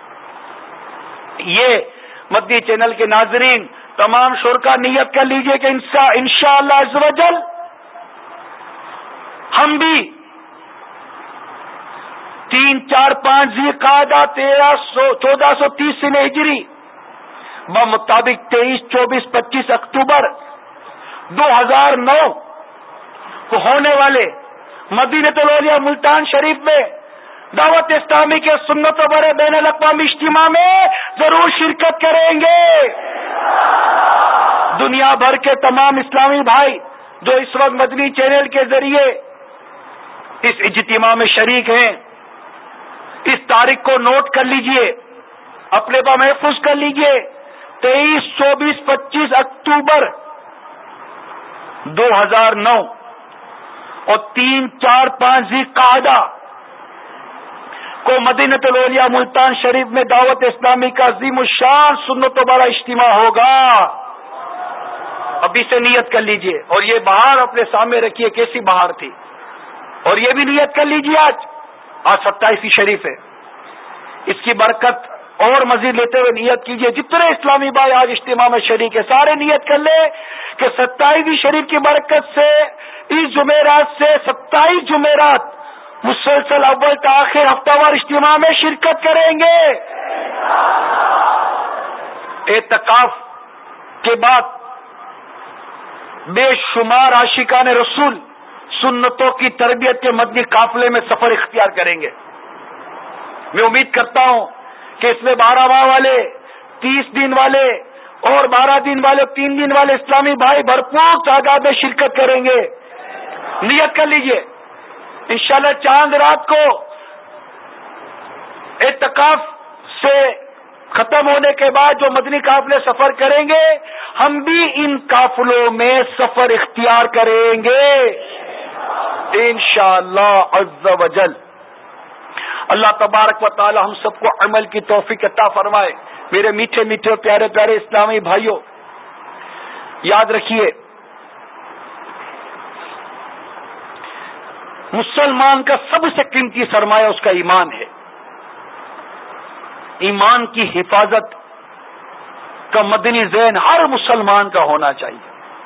یہ مدنی چینل کے ناظرین تمام شرکا نیت کر لیجئے کہ انشاءاللہ عز و جل ہم بھی تین چار پانچ ذی قعدہ تیرہ سو چودہ سو تیس سن ہجری بمطابق تیئیس چوبیس پچیس اکتوبر دو ہزار نو کو ہونے والے مدینۃ الاولیاء ملتان شریف میں دعوت اسلامی کے سنت و برے بین الاقوامی اجتماع میں ضرور شرکت کریں گے۔ دنیا بھر کے تمام اسلامی بھائی جو اس وقت مدنی چینل کے ذریعے اس اجتماع میں شریک ہیں، اس تاریخ کو نوٹ کر لیجئے، اپنے پاس محفوظ کر لیجئے، تیئیس چوبیس پچیس اکتوبر دو ہزار نو اور تین چار پانچ ذی القعدہ کو مدینۃ الاولیاء ملتان شریف میں دعوت اسلامی کا عظیم الشان سنت و بڑا اجتماع ہوگا. ابھی سے نیت کر لیجئے، اور یہ بہار اپنے سامنے رکھیے کیسی بہار تھی، اور یہ بھی نیت کر لیجئے آج آج ستائیسویں شریف ہے، اس کی برکت اور مزید لیتے ہوئے نیت کیجئے. جتنے اسلامی بھائی آج اجتماع میں شریک ہے سارے نیت کر لیں کہ ستائیسویں شریف کی برکت سے اس جمعرات سے ستائیس جمعرات مسلسل اول تاخیر ہفتہ وار اجتماع میں شرکت کریں گے. اعتکاف کے بعد بے شمار عاشقان رسول سنتوں کی تربیت کے مدنی قافلے میں سفر اختیار کریں گے. میں امید کرتا ہوں کہ اس میں بارہ ماہ والے، تیس دن والے اور بارہ دن والے، تین دن والے اسلامی بھائی بھرپور تعداد میں شرکت کریں گے. نیت کر لیجئے انشاءاللہ چاند رات کو اعتکاف سے ختم ہونے کے بعد جو مدنی قافلے سفر کریں گے ہم بھی ان قافلوں میں سفر اختیار کریں گے انشاءاللہ عز و جل. اللہ تبارک و تعالی ہم سب کو عمل کی توفیق عطا فرمائے. میرے میٹھے میٹھے پیارے پیارے اسلامی بھائیوں، یاد رکھیے مسلمان کا سب سے قیمتی سرمایہ اس کا ایمان ہے. ایمان کی حفاظت کا مدنی ذہن ہر مسلمان کا ہونا چاہیے.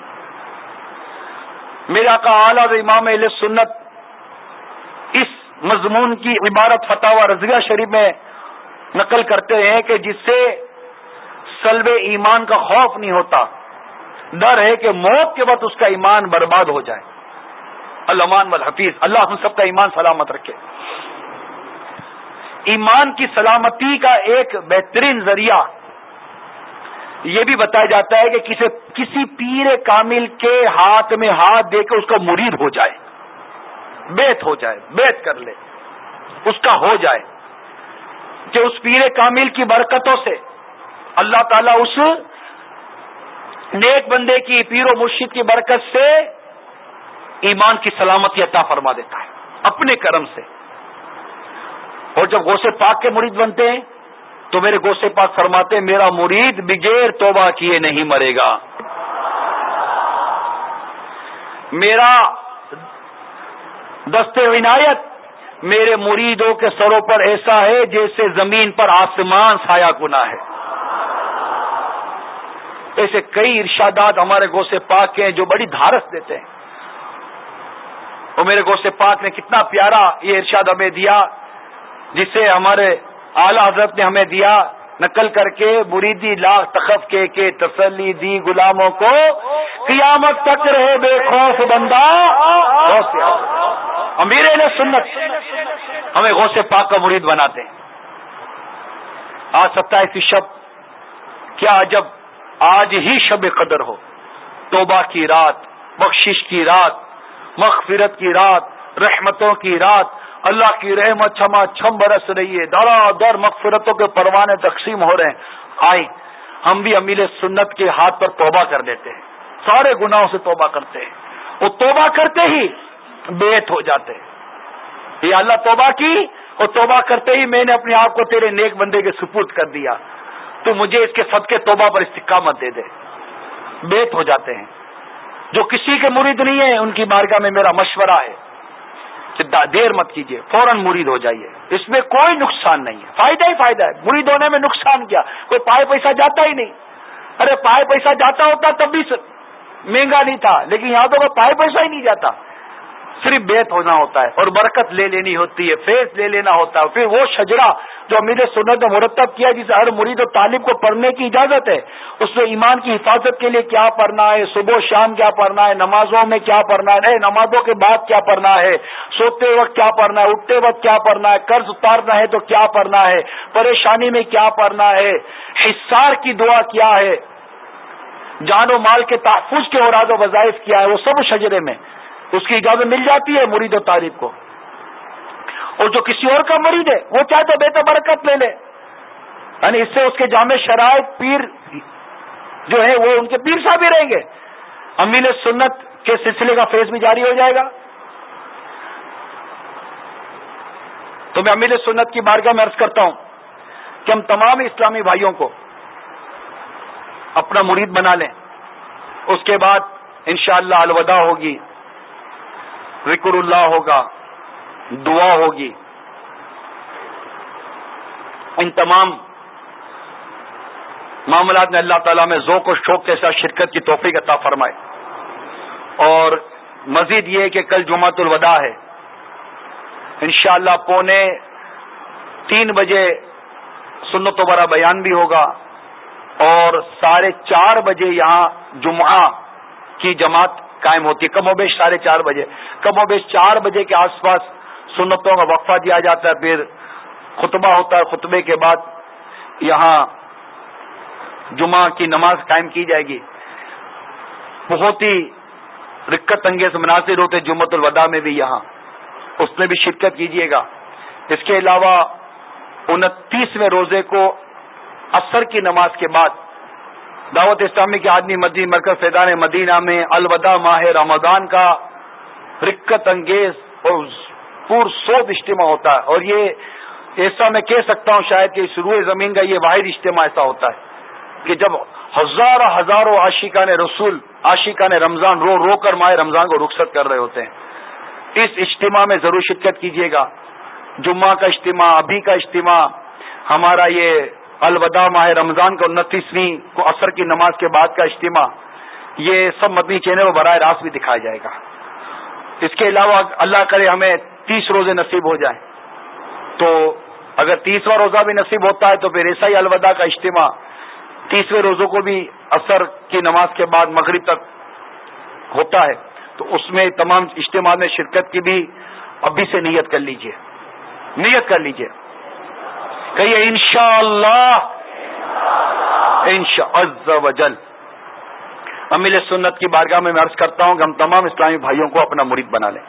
میرا آقا اعلی امام اہل سنت اس مضمون کی عبارت فتاوی رضویہ شریف میں نقل کرتے ہیں کہ جس سے سلب ایمان کا خوف نہیں ہوتا، ڈر ہے کہ موت کے وقت اس کا ایمان برباد ہو جائے. الامان والحفیظ، اللہ ہم سب کا ایمان سلامت رکھے. ایمان کی سلامتی کا ایک بہترین ذریعہ یہ بھی بتایا جاتا ہے کہ کسی کسی پیر کامل کے ہاتھ میں ہاتھ دے کے اس کا مرید ہو جائے، بیعت ہو جائے، بیعت کر لے، اس کا ہو جائے کہ اس پیر کامل کی برکتوں سے اللہ تعالیٰ اس نیک بندے کی، پیر و مرشد کی برکت سے ایمان کی سلامتی عطا فرما دیتا ہے اپنے کرم سے. اور جب غوث پاک کے مرید بنتے ہیں تو میرے غوث پاک فرماتے ہیں میرا مرید بغیر توبہ کیے نہیں مرے گا. میرا دست عنایت میرے مریدوں کے سروں پر ایسا ہے جیسے زمین پر آسمان سایہ گنا ہے. ایسے کئی ارشادات ہمارے غوث پاک کے ہیں جو بڑی دھارس دیتے ہیں. اور میرے غوث پاک نے کتنا پیارا یہ ارشاد ہمیں دیا جسے ہمارے اعلی حضرت نے ہمیں دیا نقل کر کے، مریدی لاکھ تخف کے کے تسلی دی غلاموں کو، قیامت تک رہے بے خوف بندہ. امیر اہل سنت ہمیں غوث پاک کا مرید بناتے ہیں. آج ستائیسویں شب، کیا عجب آج ہی شب قدر ہو، توبہ کی رات، بخشش کی رات، مغفرت کی رات، رحمتوں کی رات. اللہ کی رحمت چھما چھم برس رہی ہے، درا در مغفرتوں کے پروانے تقسیم ہو رہے ہیں. آئیں ہم بھی امیل سنت کے ہاتھ پر توبہ کر لیتے ہیں، سارے گناہوں سے توبہ کرتے ہیں. وہ توبہ کرتے ہی بیعت ہو جاتے ہیں. یہ اللہ توبہ کی اور توبہ کرتے ہی میں نے اپنے آپ کو تیرے نیک بندے کے سپرد کر دیا، تو مجھے اس کے صدقے توبہ پر استقامت دے دے. بیعت ہو جاتے ہیں. جو کسی کے مرید نہیں ہے ان کی بارگاہ میں میرا مشورہ ہے کہ دیر مت کیجیے، فوراً مرید ہو جائیے. اس میں کوئی نقصان نہیں ہے، فائدہ ہی فائدہ ہے. مرید ہونے میں نقصان کیا؟ کوئی پائے پیسہ جاتا ہی نہیں. ارے پائے پیسہ جاتا ہوتا تب بھی مہنگا نہیں تھا، لیکن یہاں تو کوئی پائے پیسہ ہی نہیں جاتا، صرف بیعت ہونا ہوتا ہے اور برکت لے لینی ہوتی ہے، فیض لے لینا ہوتا ہے. پھر وہ شجرا جو امیر سنت نے مرتب کیا جسے ہر مرید و طالب کو پڑھنے کی اجازت ہے، اس میں ایمان کی حفاظت کے لیے کیا پڑھنا ہے، صبح و شام کیا پڑھنا ہے، نمازوں میں کیا پڑھنا ہے، نمازوں کے بعد کیا پڑھنا ہے، سوتے وقت کیا پڑھنا ہے، اٹھتے وقت کیا پڑھنا ہے، قرض اتارنا ہے تو کیا پڑھنا ہے، پریشانی میں کیا پڑھنا ہے، حصار کی دعا کیا ہے، جان و مال کے تحفظ کے اوراد و وظائف کیا ہے وہ سب شجرے میں اس کی اجازت مل جاتی ہے مرید و طالب کو. اور جو کسی اور کا مرید ہے وہ چاہے تو بیت برکت لے لے, یعنی اس سے اس کے جامع شرائط پیر جو ہے وہ ان کے پیر صاحب ہی رہیں گے. امیل سنت کے سلسلے کا فیض بھی جاری ہو جائے گا. تو میں امیل سنت کی بارگاہ میں عرض کرتا ہوں کہ ہم تمام اسلامی بھائیوں کو اپنا مرید بنا لیں. اس کے بعد انشاءاللہ الوداع ہوگی, ذکر اللہ ہوگا, دعا ہوگی. ان تمام معاملات میں اللہ تعالیٰ میں ذوق و شوق کے ساتھ شرکت کی توفیق عطا فرمائے. اور مزید یہ کہ کل جمعۃ الوداع ہے, انشاءاللہ پونے تین بجے سنت و برا بیان بھی ہوگا اور ساڑھے چار بجے یہاں جمعہ کی جماعت قائم ہوتی ہے. کم و بیش ساڑھے چار بجے کم و بیش چار بجے کے آس پاس سنتوں کا وقفہ دیا جاتا ہے, پھر خطبہ ہوتا ہے, خطبے کے بعد یہاں جمعہ کی نماز قائم کی جائے گی. بہت ہی رکت انگیز مناظر ہوتے جمعۃ الوداع میں بھی, یہاں اس میں بھی شرکت کیجیے گا. اس کے علاوہ انتیسویں روزے کو عصر کی نماز کے بعد دعوت اسلامی کے آدمی مدنی مرکز فیضان مدینہ میں الوداع ماہ رمضان کا رکت انگیز اور پور سوب اجتماع ہوتا ہے. اور یہ ایسا میں کہہ سکتا ہوں شاید کہ اس روئے زمین کا یہ واحد اجتماع ایسا ہوتا ہے کہ جب ہزاروں ہزاروں عاشقان رسول عاشقان رمضان رو رو کر ماہ رمضان کو رخصت کر رہے ہوتے ہیں. اس اجتماع میں ضرور شرکت کیجیے گا. جمعہ کا اجتماع, ابھی کا اجتماع, ہمارا یہ الوداع ماہ رمضان کا انتیسویں کو عصر کی نماز کے بعد کا اجتماع, یہ سب مدنی چینل پر براہ راست بھی دکھایا جائے گا. اس کے علاوہ اللہ کرے ہمیں تیس روزے نصیب ہو جائیں, تو اگر تیسواں روزہ بھی نصیب ہوتا ہے تو پھر ایسا ہی الوداع کا اجتماع تیسویں روزوں کو بھی عصر کی نماز کے بعد مغرب تک ہوتا ہے. تو اس میں تمام اجتماع میں شرکت کی بھی ابھی سے نیت کر لیجئے, نیت کر لیجئے. کہیے انشاءاللہ, انشاء عز و جل. امیل سنت کی بارگاہ میں میں عرض کرتا ہوں کہ ہم تمام اسلامی بھائیوں کو اپنا مرید بنا لیں.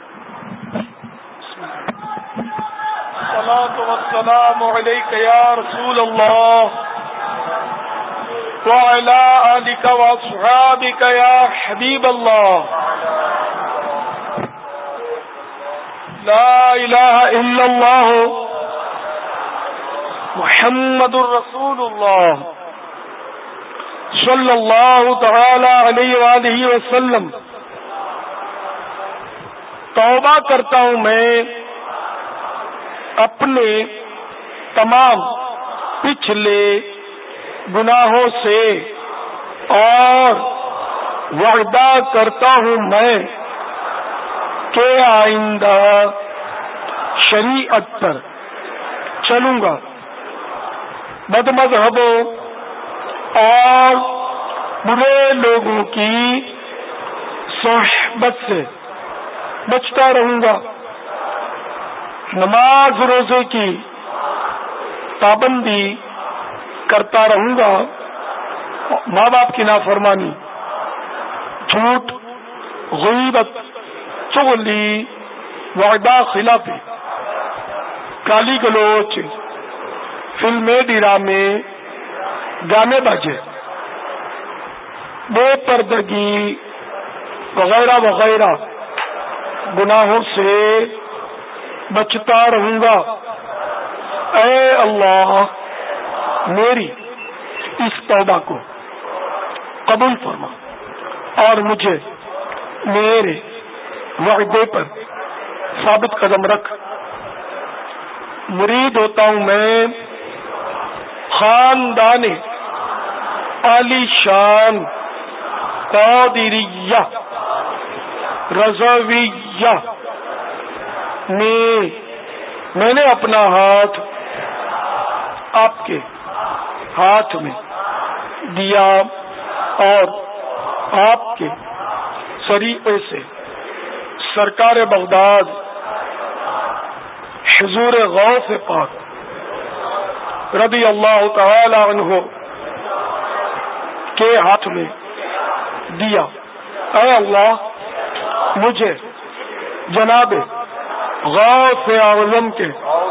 الصلاۃ والسلام علیک یا رسول اللہ وعلی آلک واصحابک یا حبیب اللہ. لا الہ الا اللہ محمد الرسول اللہ صلی اللہ تعالی علیہ وآلہ وسلم. توبہ کرتا ہوں میں اپنے تمام پچھلے گناہوں سے اور وعدہ کرتا ہوں میں کہ آئندہ شریعت پر چلوں گا, بد مذہبوں اور برے لوگوں کی صحبت سے بچتا رہوں گا, نماز روزے کی پابندی کرتا رہوں گا, ماں باپ کی نافرمانی, جھوٹ, غیبت, چغلی, وعدہ خلافی, گالی گلوچ, فلمیں, ڈرامے, گانے باجے, بے پردگی وغیرہ وغیرہ گناہوں سے بچتا رہوں گا. اے اللہ میری اس توبہ کو قبول فرما اور مجھے میرے وعدے پر ثابت قدم رکھ. مرید ہوتا ہوں میں خاندان عالی شان قادریہ رضویہ میں میں نے اپنا ہاتھ آپ کے ہاتھ میں دیا اور آپ کے طریقے سے سرکار بغداد حضور غوث پاک رضی اللہ تعالی عنہ کے ہاتھ میں دیا۔ اے اللہ مجھے جناب غوث اعظم کے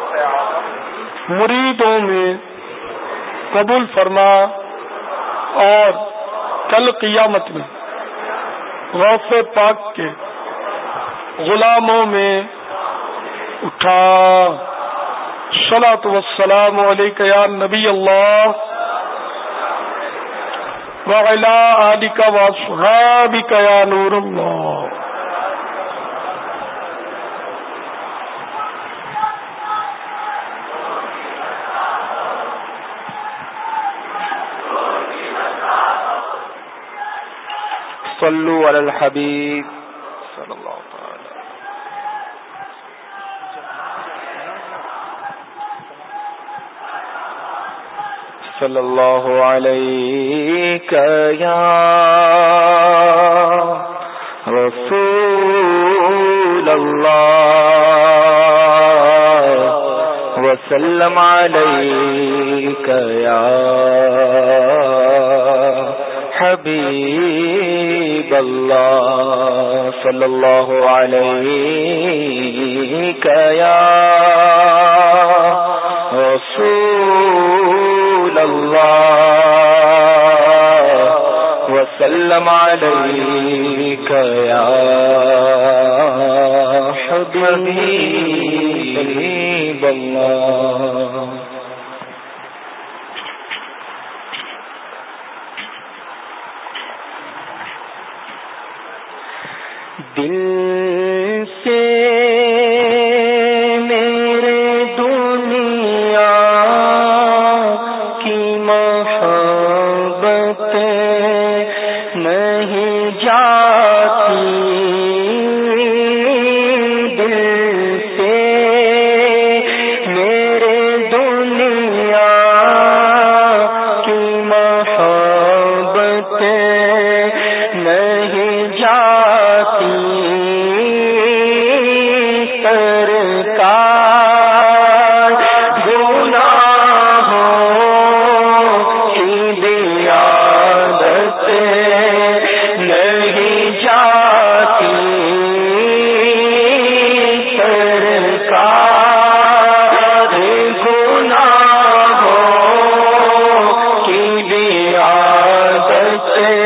مریدوں میں قبول فرما اور کل قیامت میں غوث پاک کے غلاموں میں اٹھا۔ صلاۃ والسلام علیک یا نبی اللہ وعلی آلک واصحابک یا نور اللہ۔ صلو علی الحبیب صلی اللہ تعالی صلی اللہ علیہ یا رسول اللہ وسلم علیک یا حبیب اللہ صلی اللہ علیہ یا رسول اللہ وسلم علیک یا حبیب اللہ۔ دل سے میرے دنیا کی محبت نہیں جاتی، دل سے میرے دنیا کی محبت نہیں جاتی، سے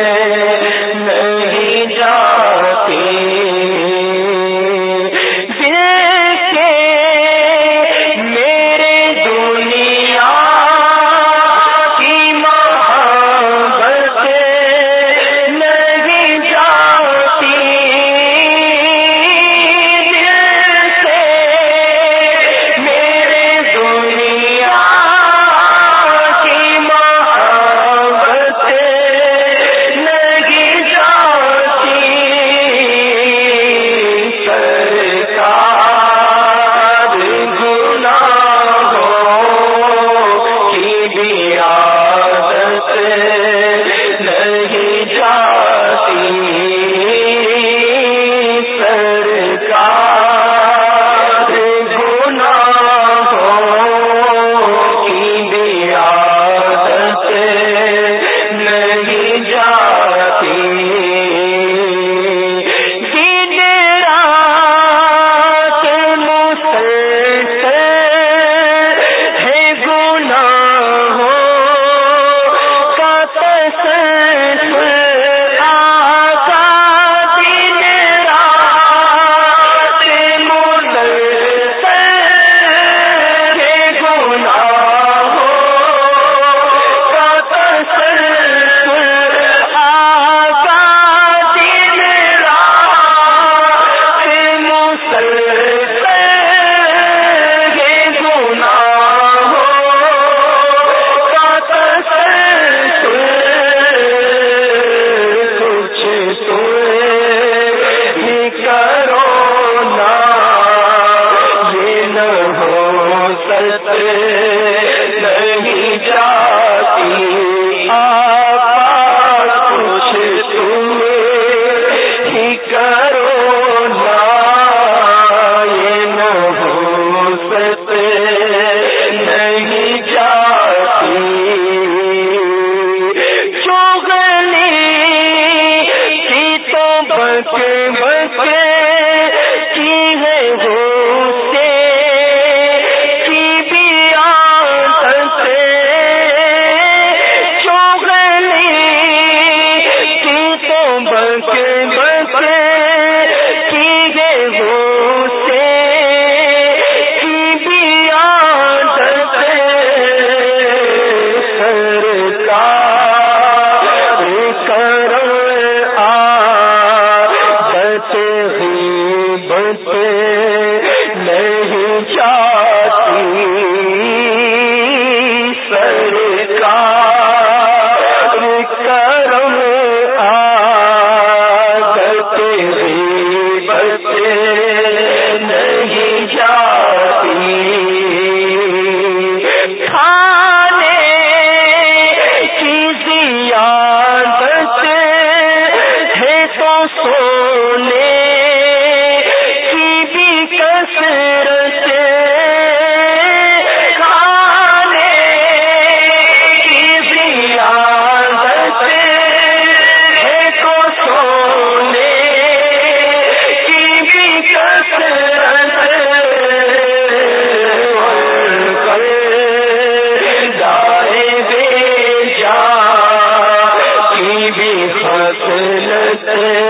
بھی خصلت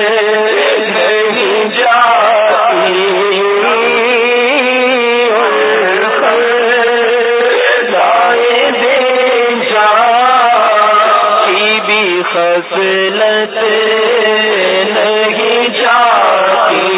نہیں جاتی خصلت نہیں جاتی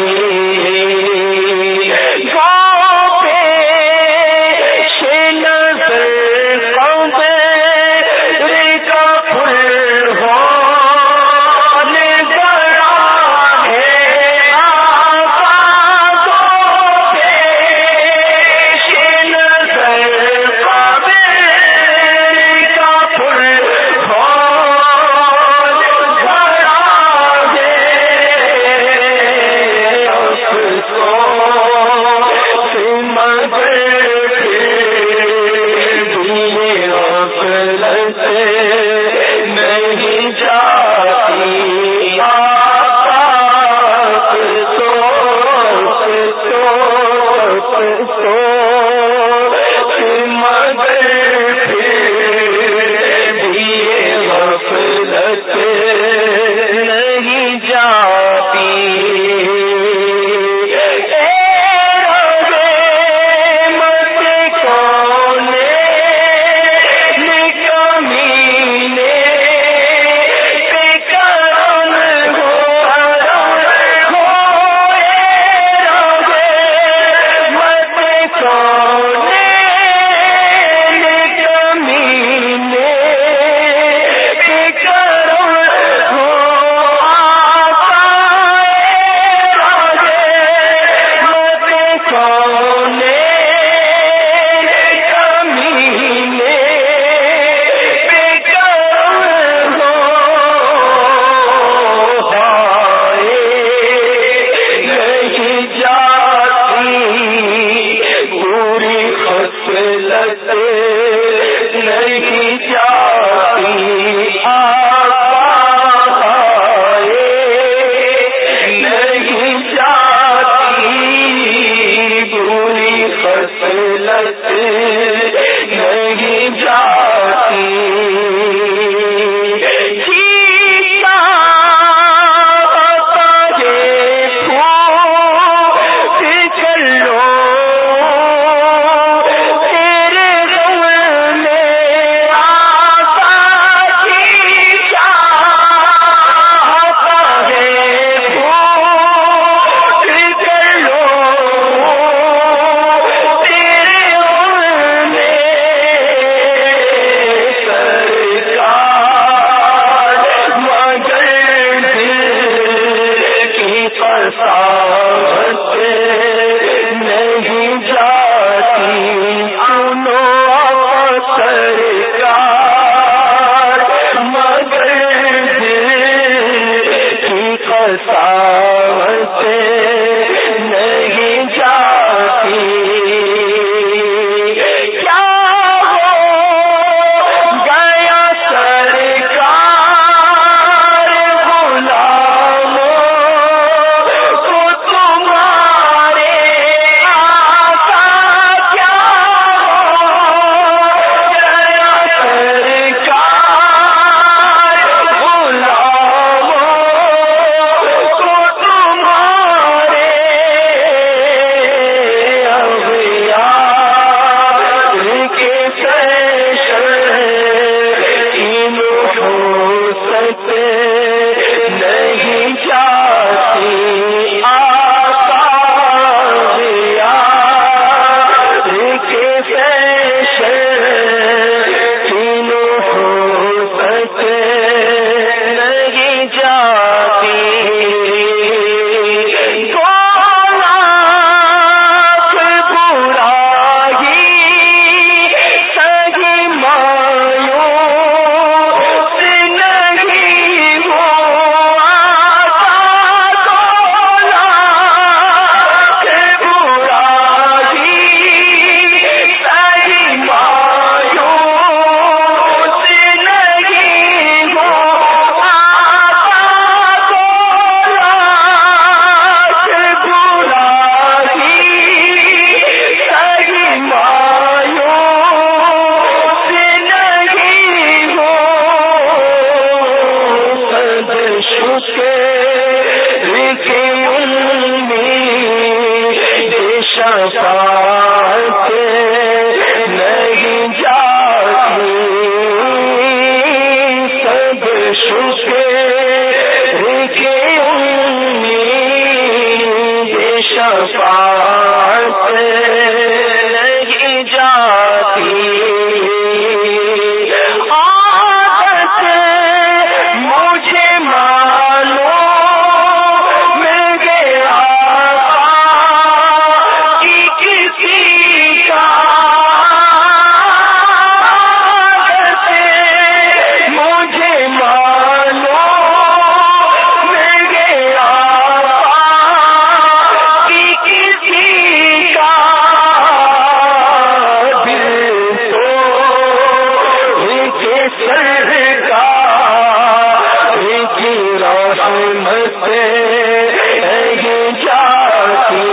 رحمت نہیں جاتی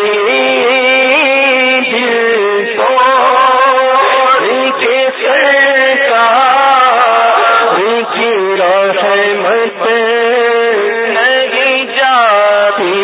دل توڑ کے سرکار کی رحمت نہیں جاتی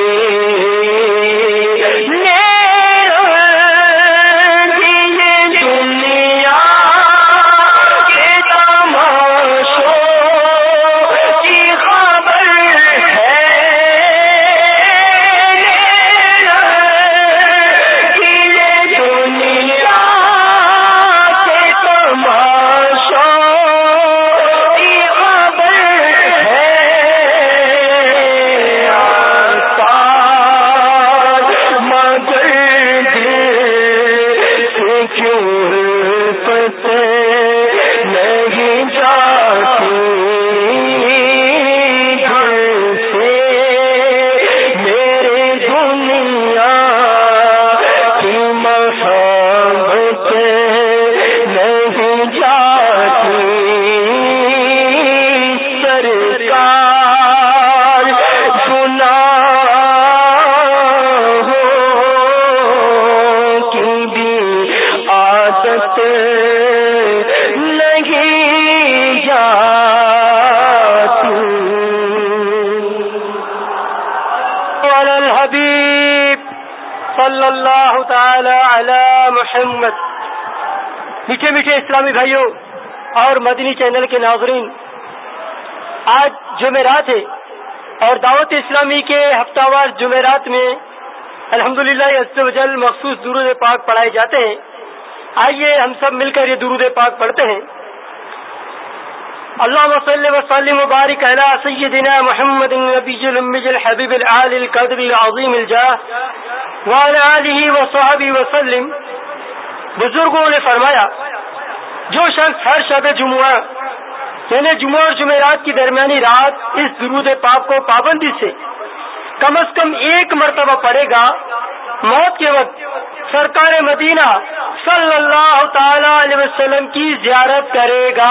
میٹھے میٹھے اسلامی بھائیوں اور مدنی چینل کے ناظرین، آج جمعرات ہے اور دعوت اسلامی کے ہفتہ وار جمعرات میں الحمدللہ عز و جل مخصوص درود پاک پڑھائے جاتے ہیں۔ آئیے ہم سب مل کر یہ درود پاک پڑھتے ہیں۔ اللهم صل وسلم وبارك على سيدنا محمد النبي الأمي الحبيب العالي القدر العظيم الجاه وعلى آله وصحبه وسلم۔ بزرگوں نے فرمایا، جو شخص ہر شب جمعہ یعنی جمعہ اور جمعرات کی درمیانی رات اس درود پاک کو پابندی سے کم از کم ایک مرتبہ پڑھے گا، موت کے وقت سرکار مدینہ صلی اللہ تعالی علیہ وسلم کی زیارت کرے گا،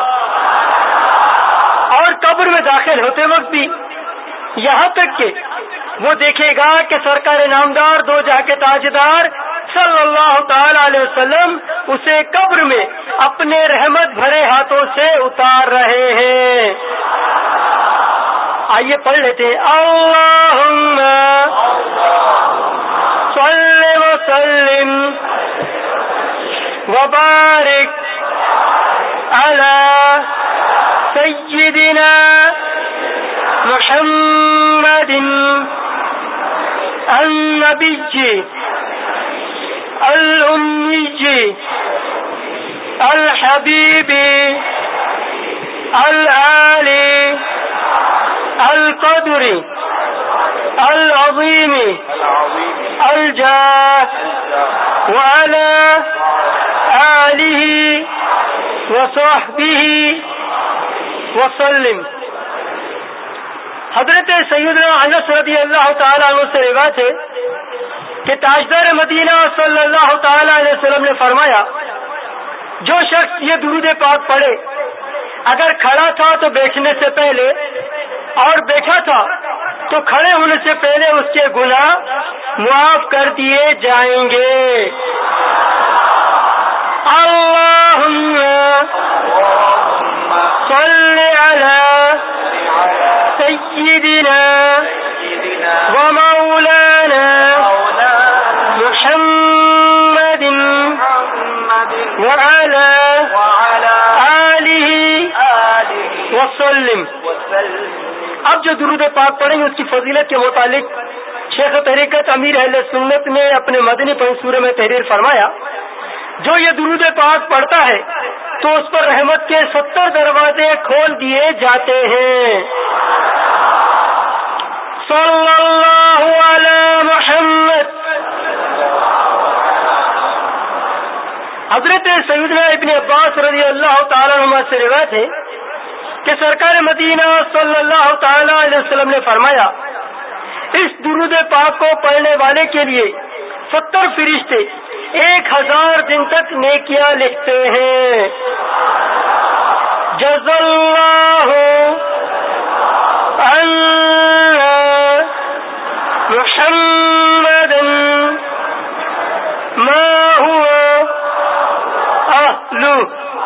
اور قبر میں داخل ہوتے وقت بھی یہاں تک کہ وہ دیکھے گا کہ سرکار نامدار دو جہاں کے تاجدار صلی اللہ تعالی علیہ وسلم اسے قبر میں اپنے رحمت بھرے ہاتھوں سے اتار رہے ہیں۔ آئیے پڑھ لیتے ہیں۔ اللہم صلی وسلم وبارک علی سیدنا محمد النبی الأمي الحبيب العالي القدر العظيم الجاه وعلى آله وصحبه وسلم۔ حضرت سیدنا انس رضی اللہ تعالیٰ عنہ سے روایت ہے کہ تاجدار مدینہ صلی اللہ تعالی علیہ وسلم نے فرمایا، جو شخص یہ درود پاک پڑھے اگر کھڑا تھا تو بیٹھنے سے پہلے اور بیٹھا تھا تو کھڑے ہونے سے پہلے اس کے گناہ معاف کر دیے جائیں گے۔ اللہم صلی علی سیدنا ومولانا محمد وعلى آلہ وسلم۔ اب جو درود پاک پڑھیں گے اس کی فضیلت کے متعلق شیخ طریقت امیر اہل سنت نے اپنے مدنی منصورے میں تحریر فرمایا، جو یہ درود پاک پڑھتا ہے تو اس پر رحمت کے ستر دروازے کھول دیے جاتے ہیں۔ صلی اللہ علی محمد۔ حضرت سیدنا ابن عباس رضی اللہ تعالیٰ عنہ سے روایت ہے کہ سرکار مدینہ صلی اللہ تعالی علیہ وسلم نے فرمایا، اس درود پاک کو پڑھنے والے کے لیے ستر فرشتے ایک ہزار دن تک نیکیاں لکھتے ہیں۔ جزا اللہ عنا محمدا ما هو اهله.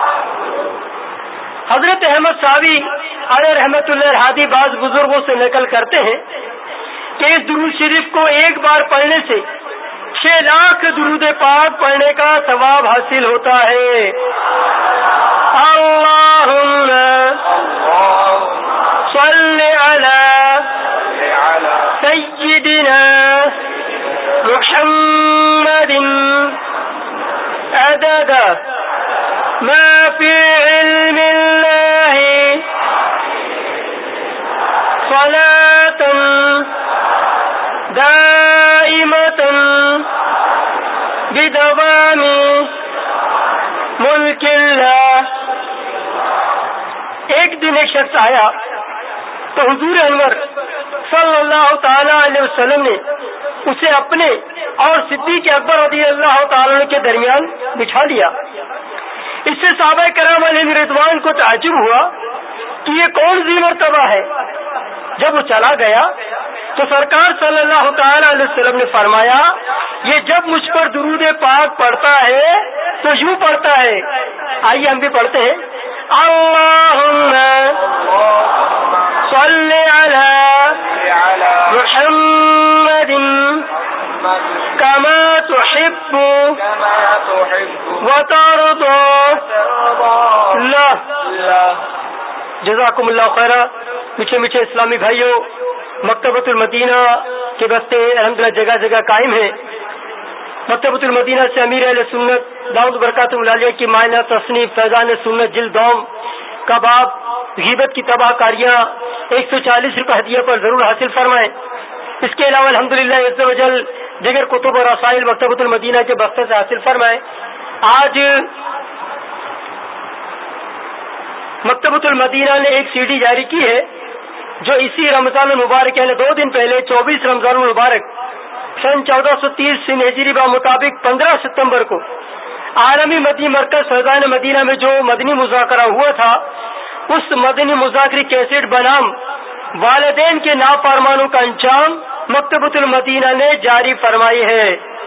حضرت احمد صاحبی علیہ رحمت اللہ الہادی بعض بزرگوں سے نقل کرتے ہیں کہ اس درود شریف کو ایک بار پڑھنے سے چھ لاکھ درود پاک پڑھنے کا ثواب حاصل ہوتا ہے. اللہم صل علی سیدنا محمد عدد ما فی علم اللہ صلاة دائمة بدوام ملک اللہ. ایک دن ایک شخص آیا تو حضور انور صلی اللہ تعالی علیہ وسلم نے اسے اپنے اور صدیق اکبر رضی اللہ تعالی عنہ کے درمیان بٹھا لیا. اس سے صحابہ کرام علیہ رضوان کو تعجب ہوا کہ یہ کون ذی مرتبہ ہے. جب وہ چلا گیا تو سرکار صلی اللہ تعالی علیہ وسلم نے فرمایا یہ جب مجھ پر درود پاک پڑھتا ہے تو یوں پڑھتا ہے. آئیے ہم بھی پڑھتے ہیں. اللہم صل علی محمد کما تحب وترضى. جزاکم اللہ خیرہ. میٹھے میٹھے اسلامی بھائیوں، مکتبۃ المدینہ کے بستے الحمدللہ جگہ جگہ قائم ہیں. مکتبۃ المدینہ سے امیر اہل سنت داؤد برکاتہ العالیہ کی معنی تصنیف فیضان سنت جلد دوم کا باب غیبت کی تباہ کاریاں ایک سو چالیس روپے ہدیہ پر ضرور حاصل فرمائیں. اس کے علاوہ الحمدللہ عز و جل دیگر کتب و رسائل مکتبۃ المدینہ کے بستے سے حاصل فرمائیں. آج مکتبۃ المدینہ نے ایک سی ڈی جاری کی ہے جو اسی رمضان المبارک یعنی دو دن پہلے چوبیس رمضان المبارک سن چودہ سو تیس ہجری با مطابق پندرہ ستمبر کو عالمی مدنی مرکز فیضان مدینہ میں جو مدنی مذاکرہ ہوا تھا اس مدنی مذاکرے کیسٹ بنام والدین کے نافرمانوں کا انجام مکتبۃ المدینہ نے جاری فرمائی ہے.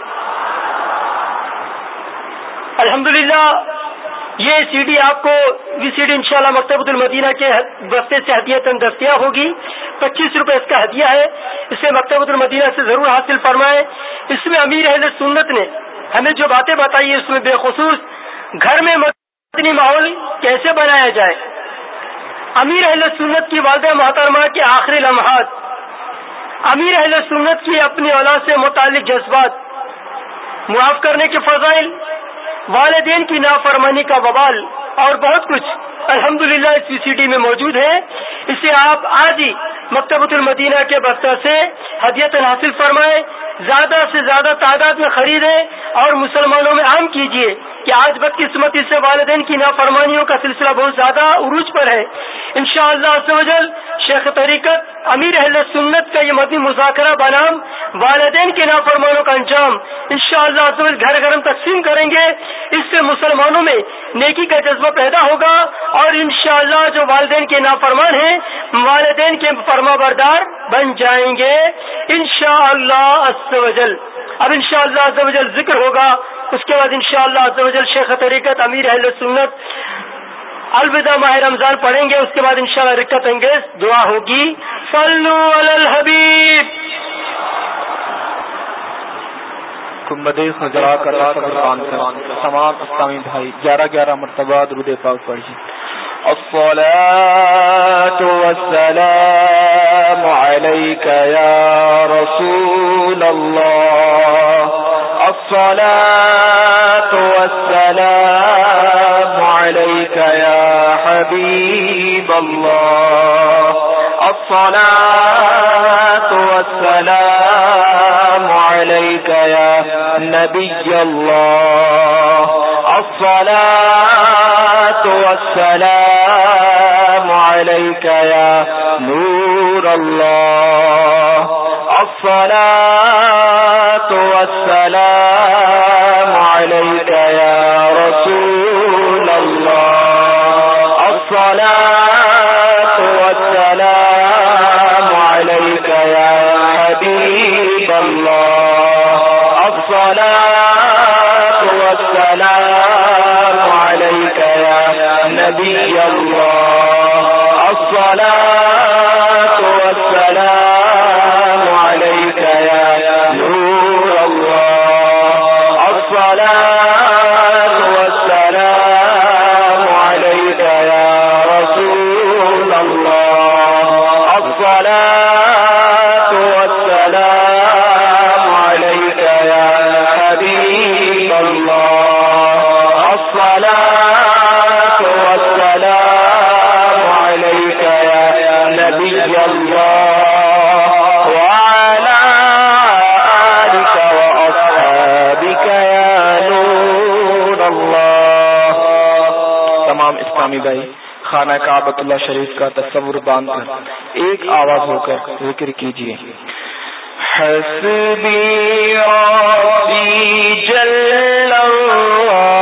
الحمدللہ یہ سی ڈی آپ کو یہ سی ڈی انشاءاللہ مکتبۃ المدینہ کے بستے سے ہدیۃً دستیاب ہوگی. پچیس روپے اس کا ہدیہ ہے. اسے مکتبۃ المدینہ سے ضرور حاصل فرمائیں. اس میں امیر اہل سنت نے ہمیں جو باتیں بتائی اس میں بالخصوص گھر میں مدنی ماحول کیسے بنایا جائے، امیر اہل سنت کی والدہ محترمہ کے آخری لمحات، امیر اہل سنت کی اپنی اولاد سے متعلق جذبات، معاف کرنے کے فضائل، والدین کی نافرمانی کا وبال اور بہت کچھ الحمدللہ اس سی ڈی میں موجود ہے. اسے آپ آج ہی مکتبۃ المدینہ کے بستہ سے ہدیۃً حاصل فرمائیں. زیادہ سے زیادہ تعداد میں خریدیں اور مسلمانوں میں عام کیجیے کہ آج بدقسمتی سے والدین کی نافرمانیوں کا سلسلہ بہت زیادہ عروج پر ہے. انشاءاللہ عز و جل شیخ طریقت امیر اہل سنت کا یہ مدنی مذاکرہ بنام والدین کے نافرمانوں کا انجام انشاءاللہ عز و جل گھر گھر تقسیم کریں گے. اس سے مسلمانوں میں نیکی کا جذبہ پیدا ہوگا اور انشاءاللہ جو والدین کے نافرمان ہیں والدین کے فرما بردار بن جائیں گے انشاءاللہ عز و جل. اب انشاءاللہ عز و جل ذکر ہوگا. اس کے بعد انشاءاللہ عز و جل شیخ طریقت امیر اہل سنت الوداع ماہ رمضان پڑھیں گے. اس کے بعد انشاءاللہ رکعت انگیز دعا ہوگی. صلو علی الحبیب. حضرات تمام اسلامی بھائی گیارہ گیارہ مرتبہ درود پاک پڑھیے. الصلاة والسلام عليك يا رسول الله الصلاة والسلام عليك يا حبيب الله الصلاة والسلام عليك يا نبي الله الصلاة والسلام عليك يا نور الله الصلاة والسلام عليك يا رسول الله الصلاة والسلام عليك يا حبيب الله نبی اللہ وعلى آلك وأصحابك يا نور اللہ. تمام اسلامی بھائی خانہ کعبۃ اللہ شریف کا تصور باندھ کر ایک آواز ہو کر ذکر کیجیے. حسبی ربی جل اللہ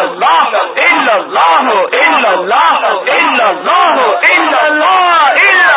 اللہ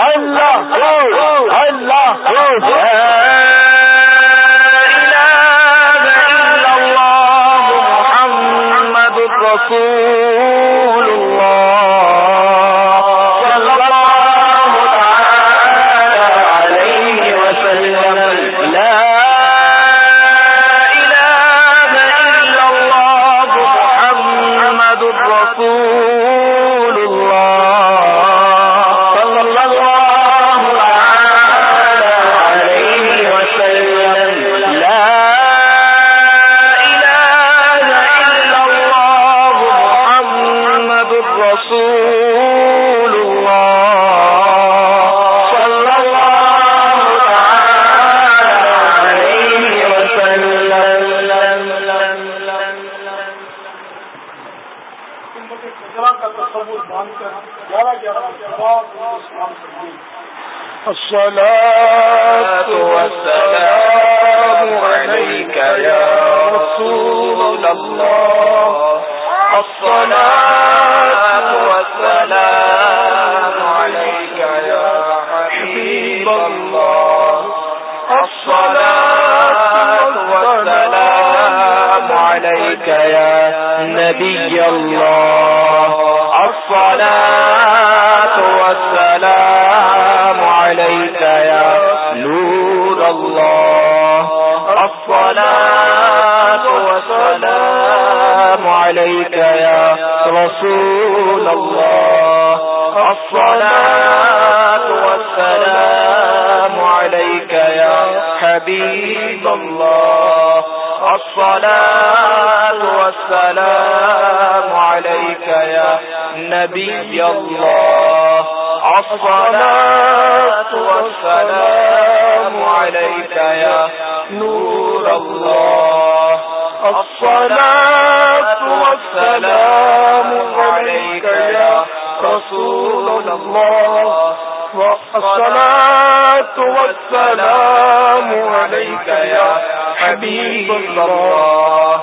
اللہ رسول الصلاة والسلام عليك يا رسول الله الصلاة والسلام عليك يا حبيب الله الصلاة والسلام عليك يا نبي الله الصلاة والسلام عليك يا نور الله الصلاة والسلام عليك يا رسول الله الصلاة والسلام عليك يا حبيب الله الصلاة والسلام عليك يا نبي الله الصلاة والسلام عليك يا نور الله الصلاة والسلام عليك يا رسول الله الصلاة والسلام عليك يا حبيب الله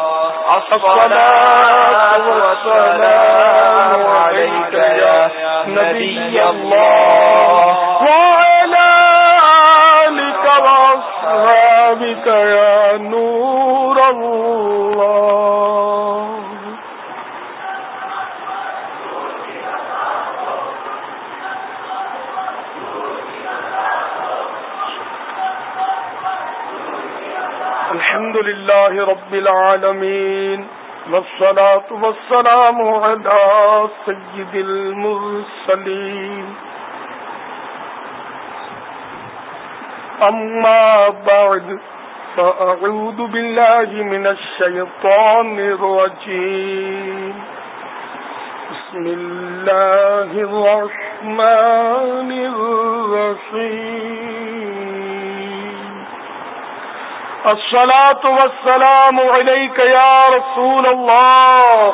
الصلاة والسلام عليك يا نبي الله وعلى آلك وأصحابك يا نور الله. الحمد لله رب العالمين والصلاة والسلام على سيد المرسلين أما بعد فأعوذ بالله من الشيطان الرجيم بسم الله الرحمن الرحيم الصلاة والسلام عليك يا رسول الله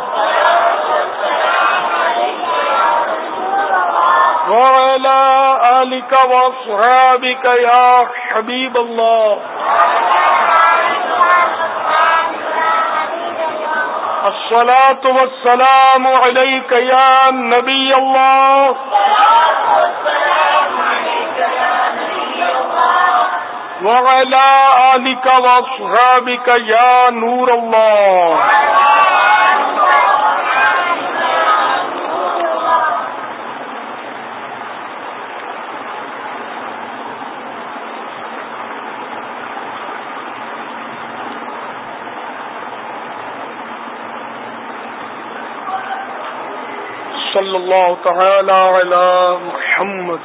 وعلى آلك وأصحابك يا حبيب الله الصلاة والسلام عليك يا نبي الله وعلى آلك وأصحابك يا نور الله. صلی اللہ تعالی علی محمد.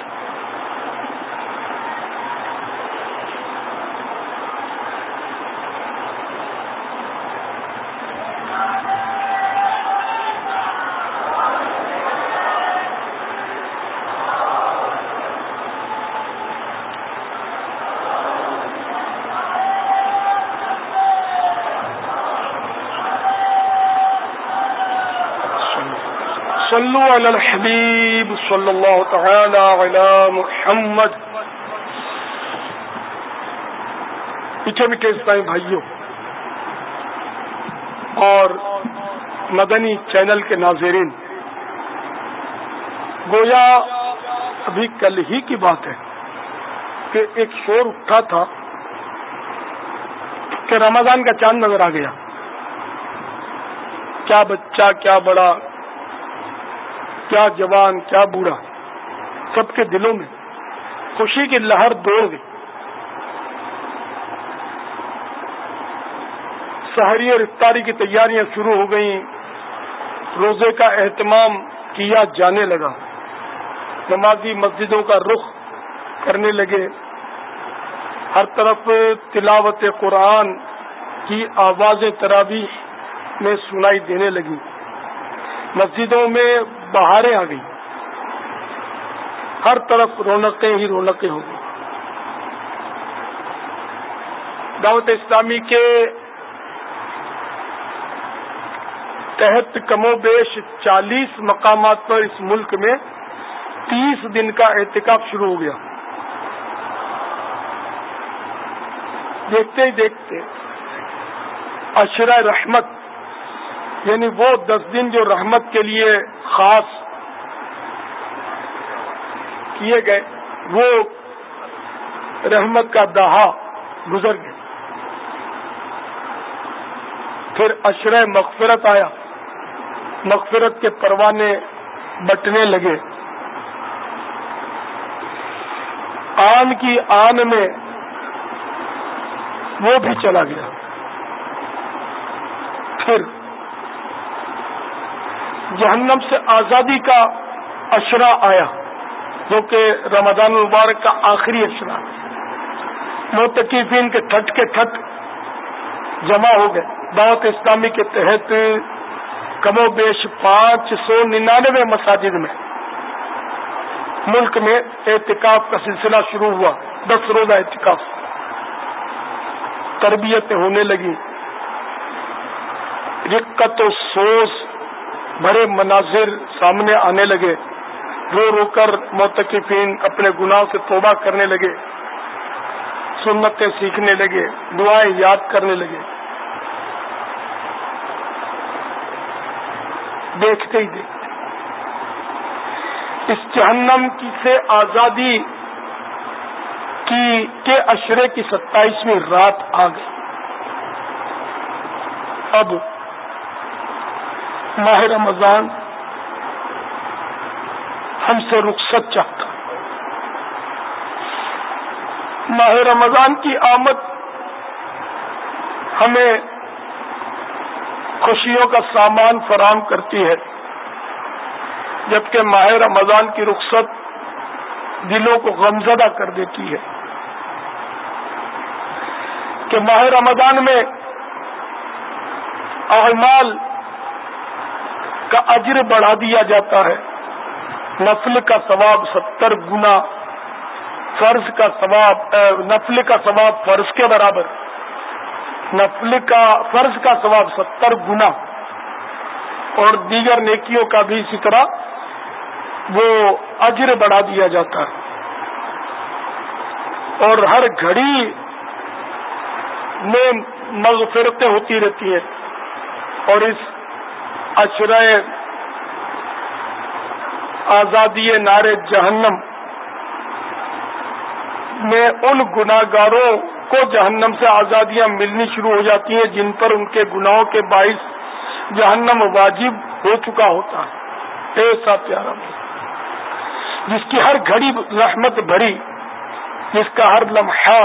صلو علی الحبیب صلی اللہ تعالی علی محمد. پیچھے میٹھے اسلامی بھائیوں اور مدنی چینل کے ناظرین، گویا ابھی کل ہی کی بات ہے کہ ایک شور اٹھا تھا کہ رمضان کا چاند نظر آ گیا. کیا بچہ، کیا بڑا، کیا جوان، کیا بوڑھا، سب کے دلوں میں خوشی کی لہر دوڑ گئی. سحری اور افطاری کی تیاریاں شروع ہو گئیں. روزے کا اہتمام کیا جانے لگا. نمازی مسجدوں کا رخ کرنے لگے. ہر طرف تلاوت قرآن کی آوازیں تراویح میں سنائی دینے لگی. مسجدوں میں بہاریں آ گئی. ہر طرف رونقیں ہی رونقیں ہو گئی. دعوت اسلامی کے تحت کم و بیش چالیس مقامات پر اس ملک میں تیس دن کا اعتکاف شروع ہو گیا. دیکھتے ہی دیکھتے عشرہ رحمت یعنی وہ دس دن جو رحمت کے لیے خاص کیے گئے، وہ رحمت کا دہا گزر گئے. پھر عشرہ مغفرت آیا. مغفرت کے پروانے بٹنے لگے. آن کی آن میں وہ بھی چلا گیا. پھر جہنم سے آزادی کا عشرہ آیا جو کہ رمضان المبارک کا آخری عشرہ. معتکفین کے ٹھٹ کے ٹھٹ جمع ہو گئے. دعوت اسلامی کے تحت کم و بیش پانچ سو ننانوے مساجد میں ملک میں اعتکاف کا سلسلہ شروع ہوا. دس روزہ اعتکاف. تربیتیں ہونے لگی. رقت و سوز بھرے مناظر سامنے آنے لگے. رو رو کر معتکفین اپنے گناہ سے توبہ کرنے لگے. سنتیں سیکھنے لگے. دعائیں یاد کرنے لگے. دیکھتے ہی دیکھتے اس جہنم کی سے آزادی کی کے عشرے کی ستائیسویں رات آ گئی. اب ماہ رمضان ہم سے رخصت چاہتا. ماہ رمضان کی آمد ہمیں خوشیوں کا سامان فراہم کرتی ہے، جبکہ ماہ رمضان کی رخصت دلوں کو غمزدہ کر دیتی ہے. کہ ماہ رمضان میں اعمال کا اجر بڑھا دیا جاتا ہے. نفل کا ثواب ستر گنا، فرض کا ثواب نفل کا ثواب فرض کے برابر، نفل کا فرض کا ثواب ستر گنا، اور دیگر نیکیوں کا بھی اسی طرح وہ اجر بڑھا دیا جاتا ہے. اور ہر گھڑی میں مغفرتیں ہوتی رہتی ہیں. اور اس عشرہ آزادی نار جہنم میں ان گناہگاروں کو جہنم سے آزادیاں ملنی شروع ہو جاتی ہیں جن پر ان کے گناہوں کے باعث جہنم واجب ہو چکا ہوتا ہے. ایسا پیارا جس کی ہر گھڑی رحمت بھری، جس کا ہر لمحہ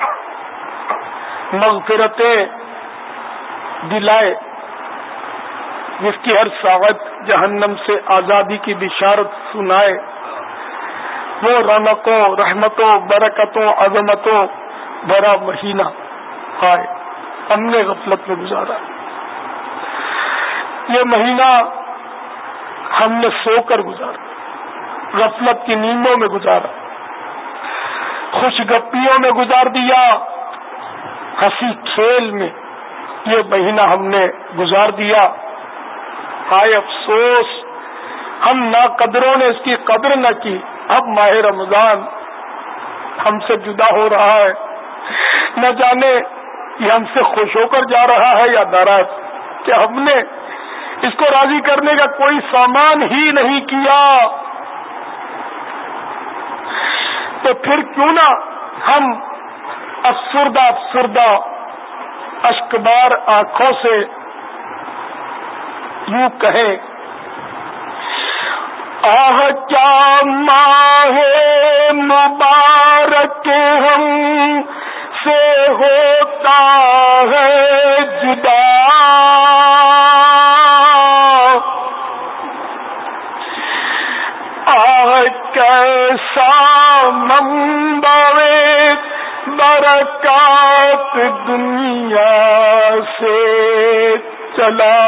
مغفرتیں دلائے، جس کی ہر ساعت جہنم سے آزادی کی بشارت سنائے. وہ رونقوں، رحمتوں، برکتوں، عظمتوں بھرا مہینہ آئے ہم نے غفلت میں گزارا. یہ مہینہ ہم نے سو کر گزارا، غفلت کی نیندوں میں گزارا، خوش گپیوں میں گزار دیا، ہنسی کھیل میں یہ مہینہ ہم نے گزار دیا. ہائے افسوس ہم ناقدروں نے اس کی قدر نہ کی. اب ماہ رمضان ہم سے جدا ہو رہا ہے، نہ جانے یہ ہم سے خوش ہو کر جا رہا ہے یا ناراض، کہ ہم نے اس کو راضی کرنے کا کوئی سامان ہی نہیں کیا. تو پھر کیوں نہ ہم افسردہ افسردہ اشکبار آنکھوں سے یوں کہیں، آہ کیا ماہ مبارک ہم سے ہوتا ہے جدا، آہ کیسا منبع برکات دنیا سے چلا،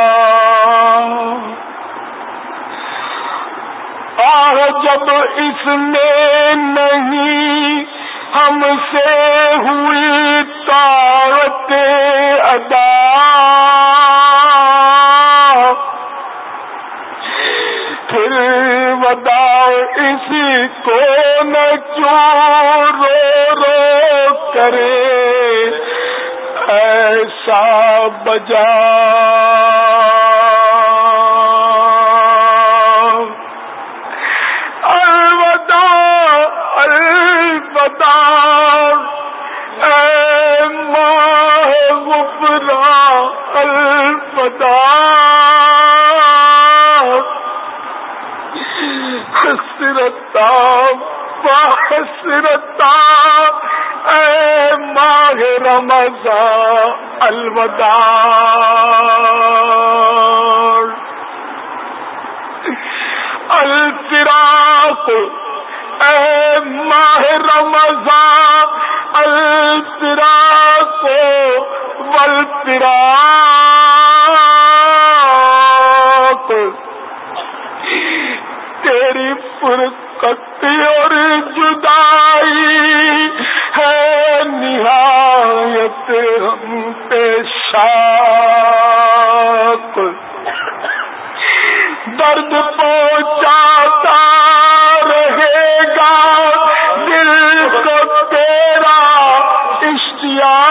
آہ جب اس میں نہیں ہم سے ہوئی طاعت ادا، پھر وداع اسی کو نہ کیوں رو رو کرے ایسا بجا، الوداع الوداع اے ماہ غفران الوداع، حسرتا حسرتا اے ماہ رمضان الوداع، الفراق اے ماہ رمضان الفراق والفراق، تیری فرقت اور جدائی ہے نہایت ہم پہ شاق، درد پہنچاتا رہے گا دل کو تیرا اشتیاق،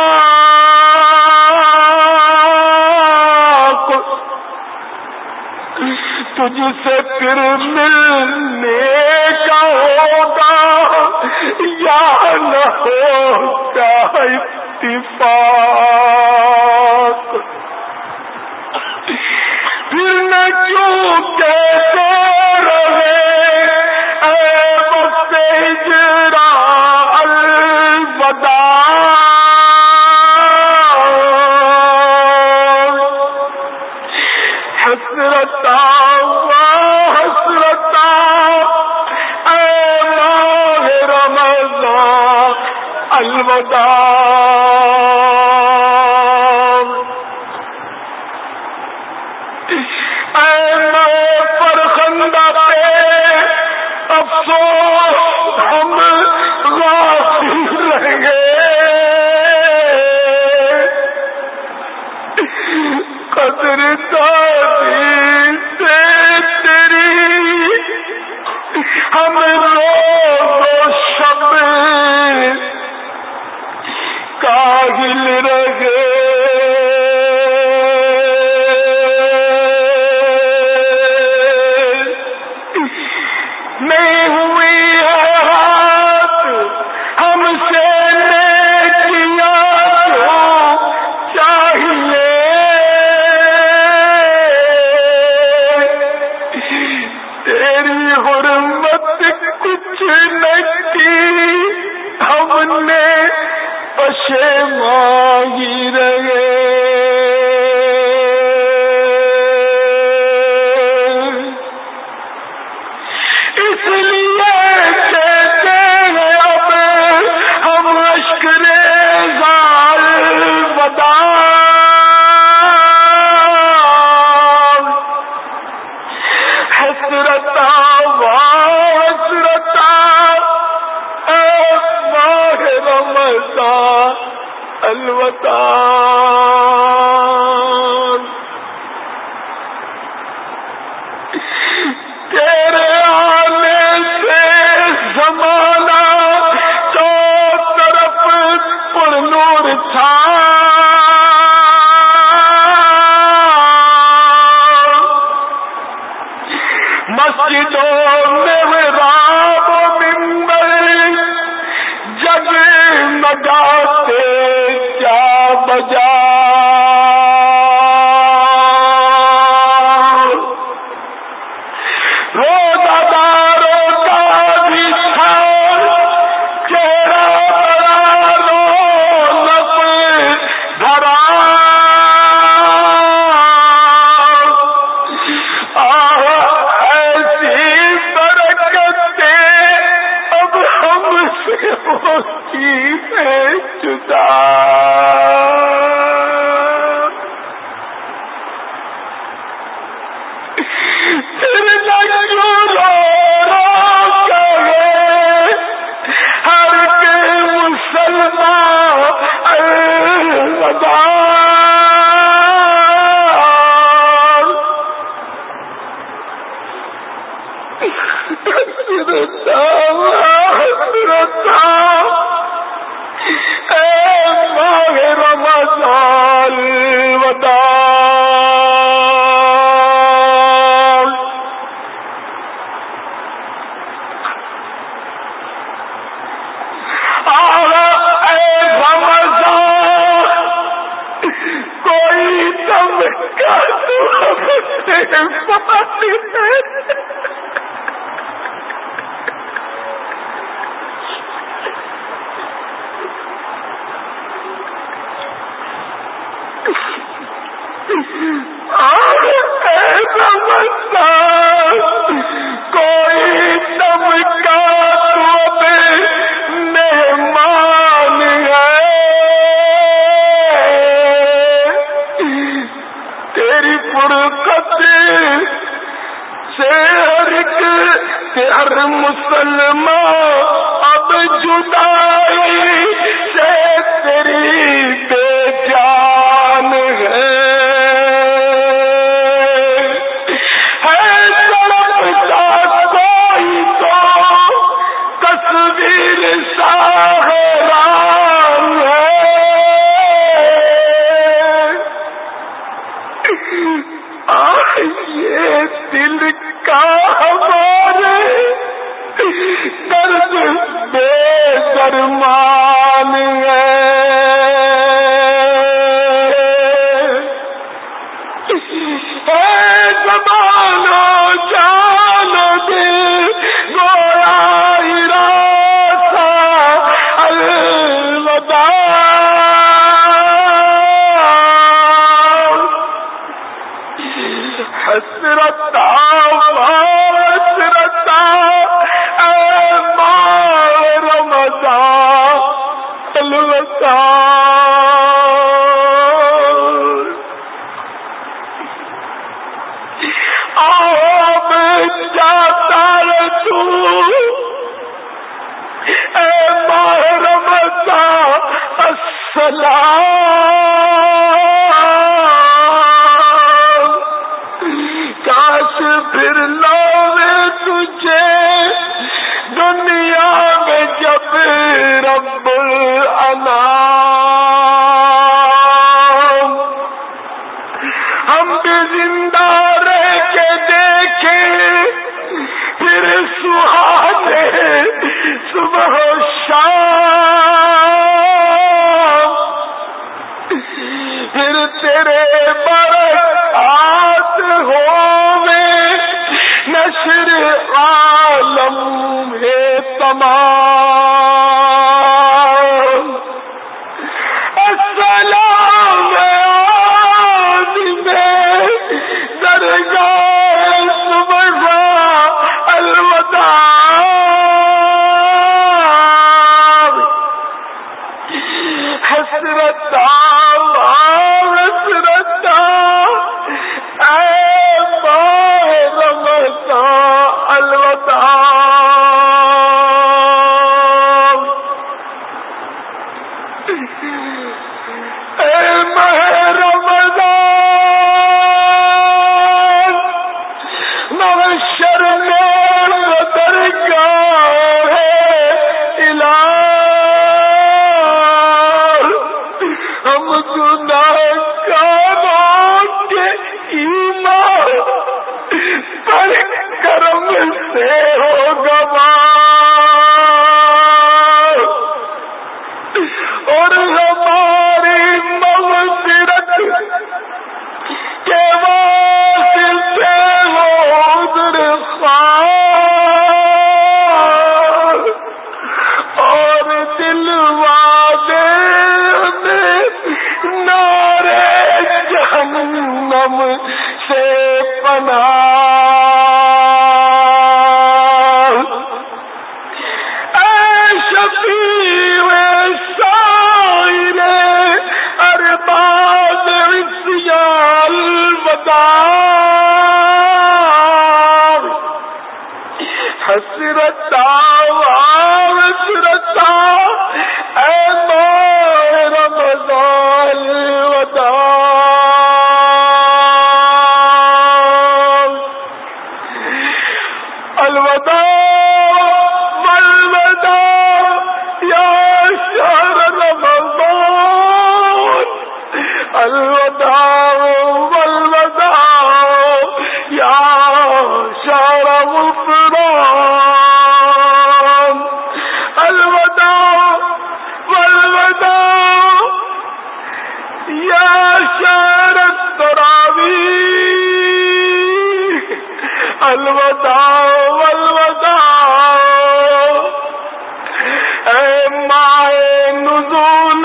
تجھ سے پھر ملنے کا ہوگا یا نہ ہوگا اتفاق، پھر نہ کیوں کہتے رہے اے وقت ہجرا الوداع، حسرتا حسرتا اے ماہ رمضان الوداع، اے ماہ فرخندہ پہ افسوس ہم غافل رہ گئے، قدر داری سے تیری ہم روز و شب کاہل رہے، نہیں ہوئی ہے ہاتھ ہم سے نیکیاں جو چاہیے، تیری حرمت کچھ نہ کی ہم نے پشیماں رہے، اس لیے کہتے ہیں اب ہم اشک ریزا الوداع، حسرتا حسرتا اے ماہ رمضان الوداع، تیرے آنے سے زمانہ چو طرف پر نور تھا، مسجدوں میں محراب و منبر سے ہوتی ہے جدا، تیرے جو رو رو کہے ہر کے مسلمان الوداع، حسرتا حسرتا اے ماہ رمضان الوداع، ہر مسلمان اب جدائی سے تیری بے جان ہے، ہے تڑپتا کوئی تو تصویر ساحران ہے، آہ یہ دل کا درد بے درمان ہے، اے زبانو جانو دل گویا اراسا الوداع، حسرتا حسرتا آب جاتا تو اے ماہ رمضان السلام، کاش پھر لوے تجھے دنیا میں جب رب الانام ہم بھی زندہ رہ کے دیکھیں پھر سہانے صبح و شام، پھر تیرے برکات ہووے نشر عالم ہے تمام، السلام درگاہ صبح الوداع، حسرتا حسرتا اے ماہ رمضان الوداع، اے ماہ رمضان محشر میں درگاہ الہ، ہم گناہگاروں کے ایمان پر کرم سے ہو گواہ، اور ہماری مغفرت کے واسطے ہو عذر خواہ، اور دلوا دے نارے جہنم سے پناہ، اے شفیع الوداع حسرتا حسرتا اے ماہ رمضان الوداع الوداع والوداع یا شہر رمضان الوداع والوداع یا شہر غفران الوداع والوداع یا شہر التراویح الوداع والوداع اے ماہ نزول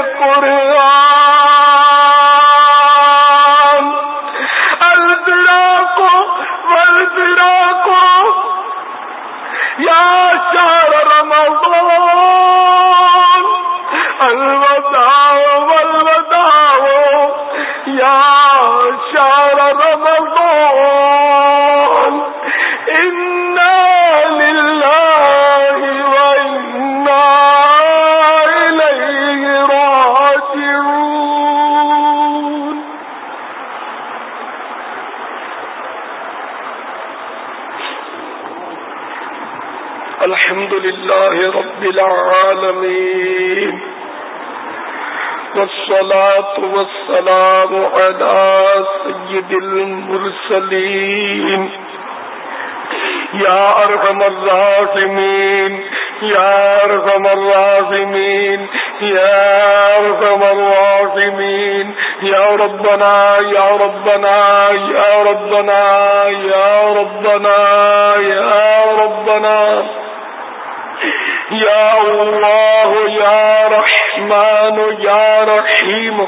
قرآن الفراق والفراق یا شہر رمضان الوداع والوداع یا شہر رمضان انا للہ وانا الیہ راجعون. الحمد للہ رب العالمین والصلاة والسلام على سید المرسلین یا ارحم الراحمین یا ارحم الراحمین یا ارحم الراحمین یا ربنا یا ربنا یا ربنا یا ربنا یا ربنا یا اللہ یا رحمان یا رحیم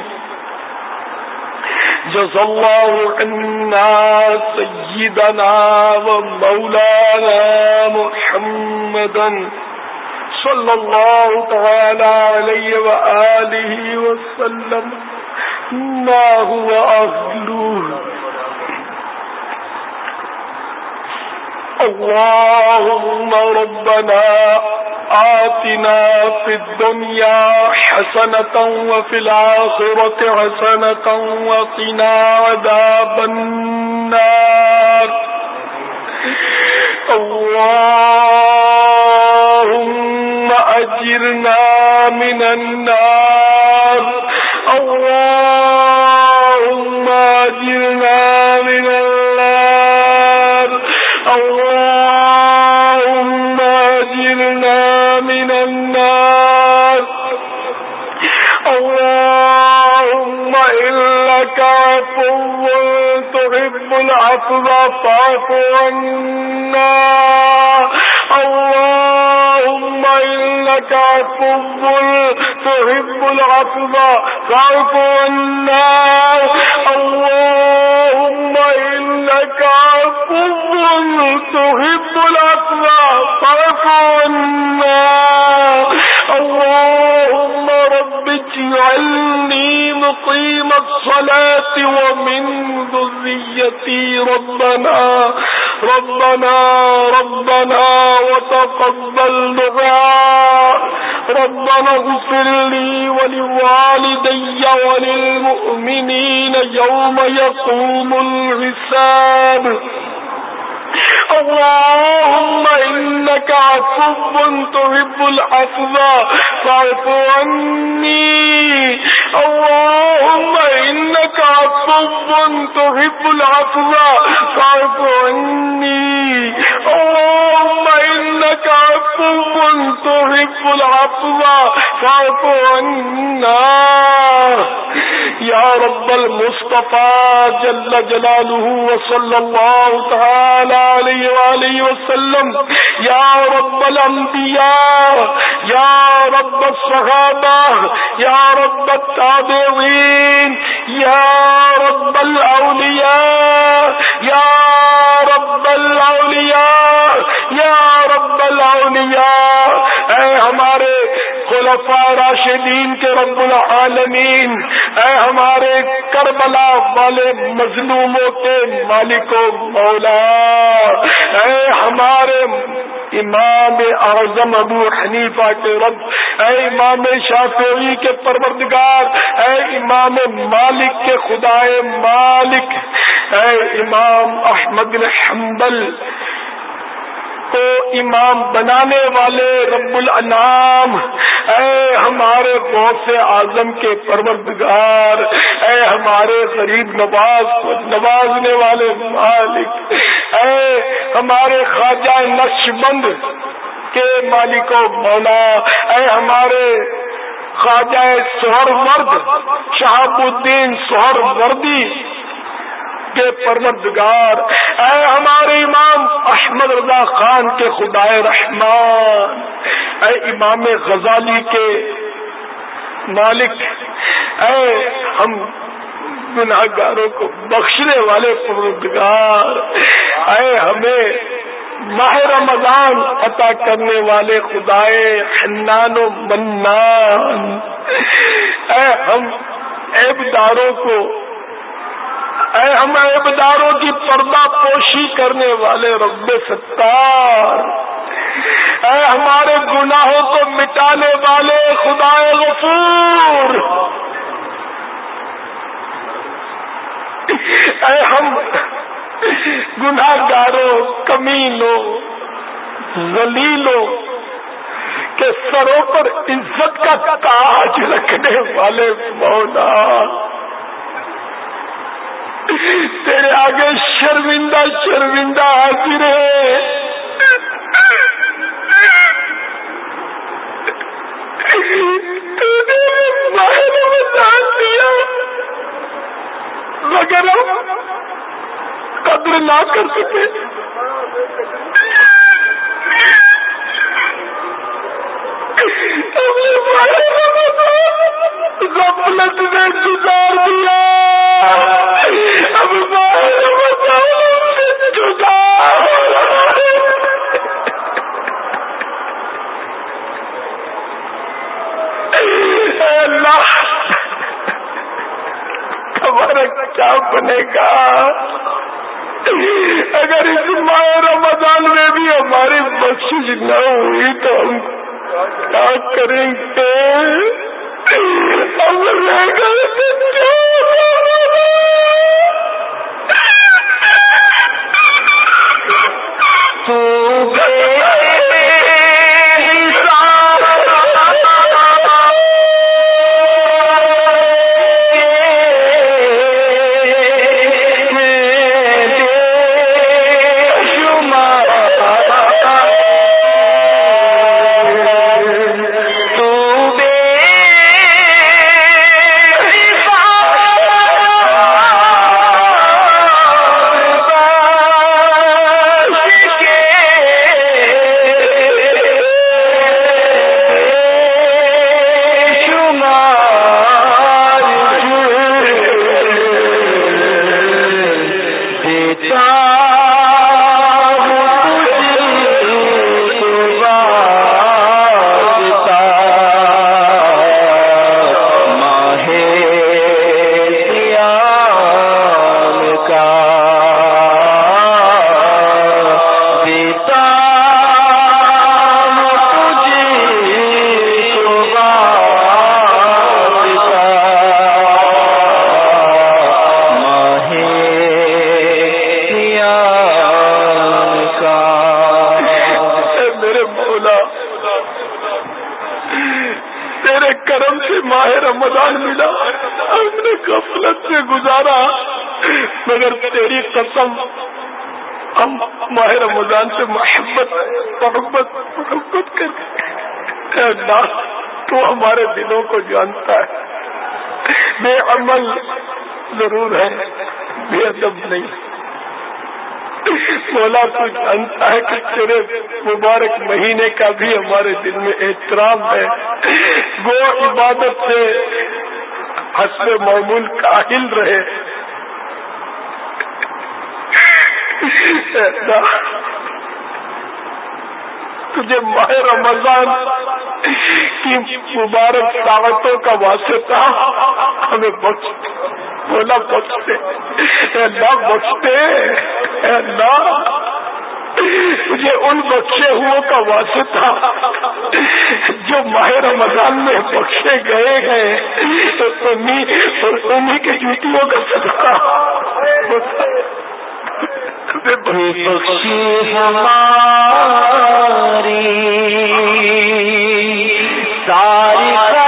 جزا اللہ عنا سیدنا و مولانا محمدا صلی اللہ تعالی علیہ وآلہ وسلم ما هو أهله. اللهم ربنا آتنا في الدنيا حسنة وفي الآخرة حسنة وقنا عذاب النار. اللهم أجرنا من النار. اللهم أجرنا من النار. اللهم أجرنا من النار. اللهم إنك عفو تحب العفو فاعف عنا. اللهم إنك عفو تحب العفو فاعف عنا. اللهم إنك عفو تحب العفو فاعف عنا. اللهم رب اجعلني مقيم الصلاة ومن ذريتي ربنا ربنا ربنا وتقبل دعاء. ربنا اغفر لي ولوالدي وللمؤمنين يوم يقوم الحساب. اللهم إنك عفو تحب العفو فاعف عني. اللهم إنك عفو تحب العفو فاعف عني. اللهم إنك عفو تحب العفو فاعف عنا. یا رب المصطفى جل جلالہ وصلی اللہ تعالی علیہ وآلہ وسلم. یا رب الانبیاء یا رب الصحابہ یا رب التابعین یا رب الاولیاء یا رب الاولیاء یا رب الاولیاء. اے ہمارے خلفائے راشدین کے رب العالمین، اے ہمارے کربلا والے مظلوموں کے مالک و مولا، اے ہمارے امام اعظم ابو حنیفہ کے رب، اے امام شافعی کے پروردگار، اے امام مالک کے خدائے مالک، اے امام احمد بن حنبل کو امام بنانے والے رب الانام، اے ہمارے غوث اعظم کے پروردگار، اے ہمارے غریب نواز کو نوازنے والے مالک، اے ہمارے خواجہ نقشبند کے مالک و مولا، اے ہمارے خواجہ سہرورد شہاب الدین سہروردی کے پروردگار، اے ہمارے امام احمد رضا خان کے خدائے رحمان، اے امام غزالی کے مالک، اے ہم گناہ گاروں کو بخشنے والے پروردگار، اے ہمیں ماہ رمضان عطا کرنے والے خدائے حنان و منان، اے ہم عیبداروں کو، اے ہم عیبداروں کی پردہ پوشی کرنے والے رب ستار، اے ہمارے گناہوں کو مٹانے والے خدائے غفور، اے ہم گناہ گاروں، کمینوں، ذلیلوں کے سروں پر عزت کا تاج رکھنے والے مولا، تیرے آگے شرمندہ شرمندہ حاضر ہے، تو نے ماہ رمضان دیا مگر ہم قدر نہ کر سکے، ہم نے ماہ رمضان غفلت میں گزار دیا، اب ماہ رمضان سے جدا اللہ ہمارا کیا بنے گا اگر اس ماہ رمضان میں بھی ہماری بخشش نہ ہوئی تو ہم کیا کریں گے؟ ہم رہ گئے مگر تیری قسم ہم ماہ رمضان سے محبت محبت محبت کر اللہ تو ہمارے دلوں کو جانتا ہے، بے عمل ضرور ہے، بے ادب نہیں، مولا تو جانتا ہے کہ تیرے مبارک مہینے کا بھی ہمارے دل میں احترام ہے، وہ عبادت سے حسب معمول کاہل رہے، تجھے ماہ رمضان کی کی مبارک دعوتوں کا واسطہ ہمیں بخش دے. بولا بخش دے اے اللہ، بخش دے اے اللہ. مجھے ان بخشے ہوئے کا واسطہ جو ماہ رمضان میں بخشے گئے ہیں تو انہیں اور انہیں کی جوتیوں کا صدقہ بخشی ہماری ساری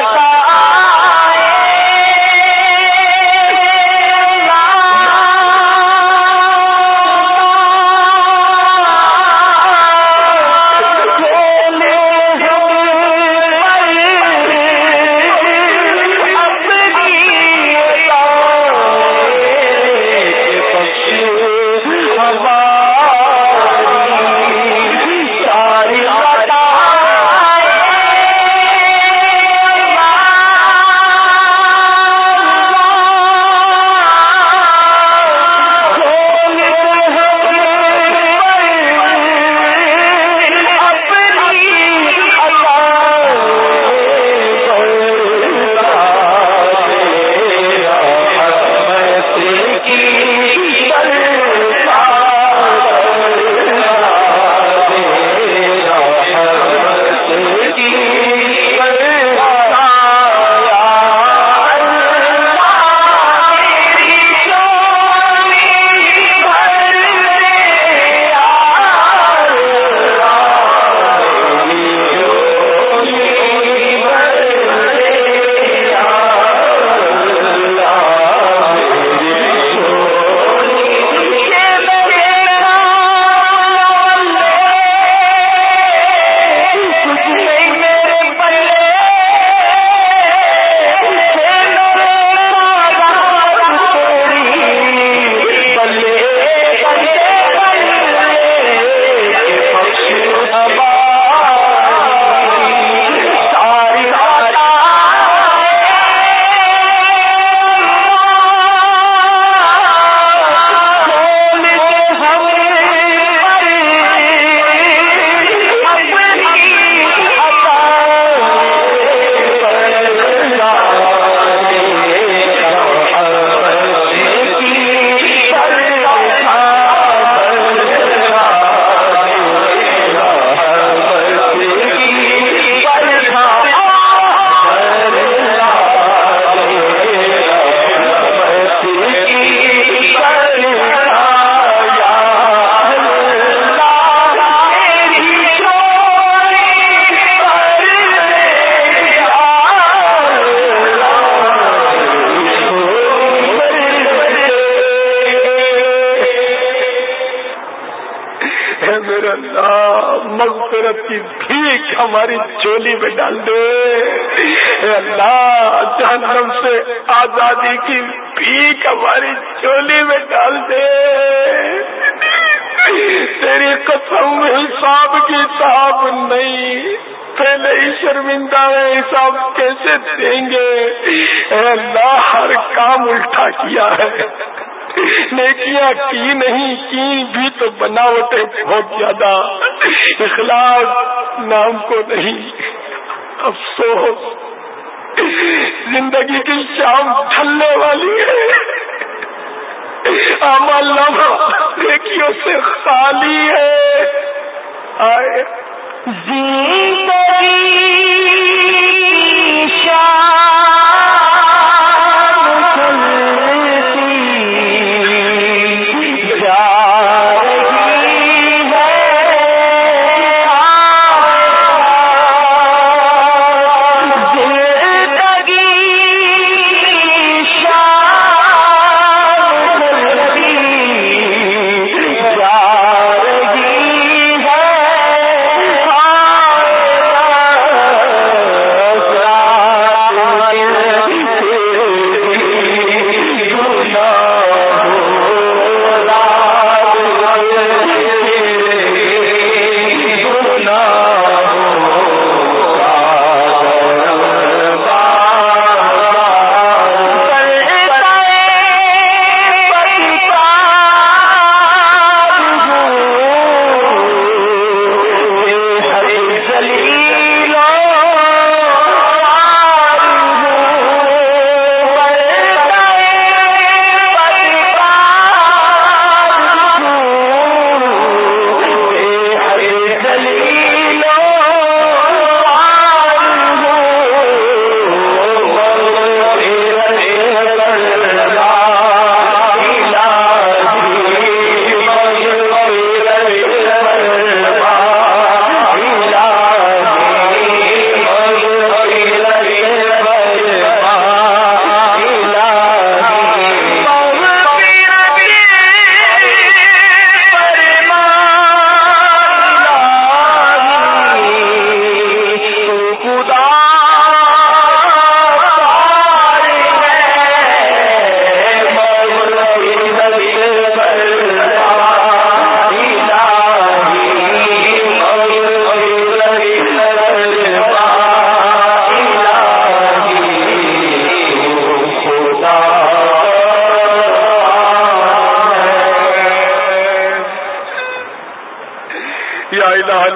مغفرت کی بھیک ہماری چولی میں ڈال دے اے اللہ. جہنم سے آزادی کی بھیک ہماری چولی میں ڈال دے. تیری قسم حساب کتاب نہیں، پہلے ہی شرمندہ ہے، حساب کیسے دیں گے؟ اے اللہ، ہر کام الٹا کیا ہے، نیکیاں کی نہیں کی بھی تو بناوٹیں بہت زیادہ، اخلاص نام کو نہیں. افسوس زندگی کی شام ڈھلنے والی ہے، اعمال نامہ نیکیوں سے خالی ہے. آئے زندگی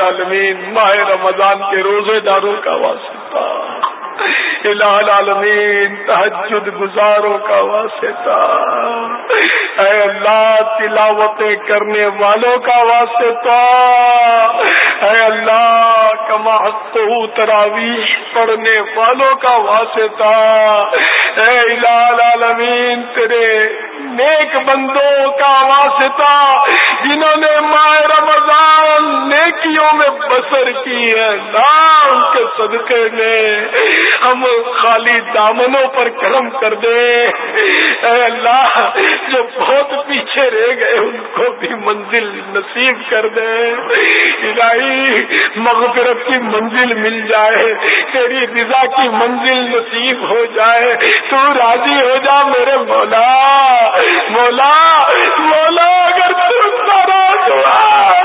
العالمین ماہ رمضان کے روزے داروں کا واسطہ، الہ العالمین تہجد گزاروں کا واسطہ، اے اللہ تلاوتیں کرنے والوں کا واسطہ، اے اللہ کما حق تراویح پڑھنے والوں کا واسطہ، اے الہ العالمین تیرے نیک بندوں کا واسطہ جنہوں نے ماہ رمضان نیکیوں میں بسر کی ہے، نام کے صدقے میں ہم خالی دامنوں پر کرم کر دے، اے اللہ جو بہت پیچھے رہ گئے ان کو بھی منزل نصیب کر دے، الہی مغفرت کی منزل مل جائے، تیری رضا کی منزل نصیب ہو جائے، تو راضی ہو جا میرے مولا، مولا مولا اگر تو ناراض ہوا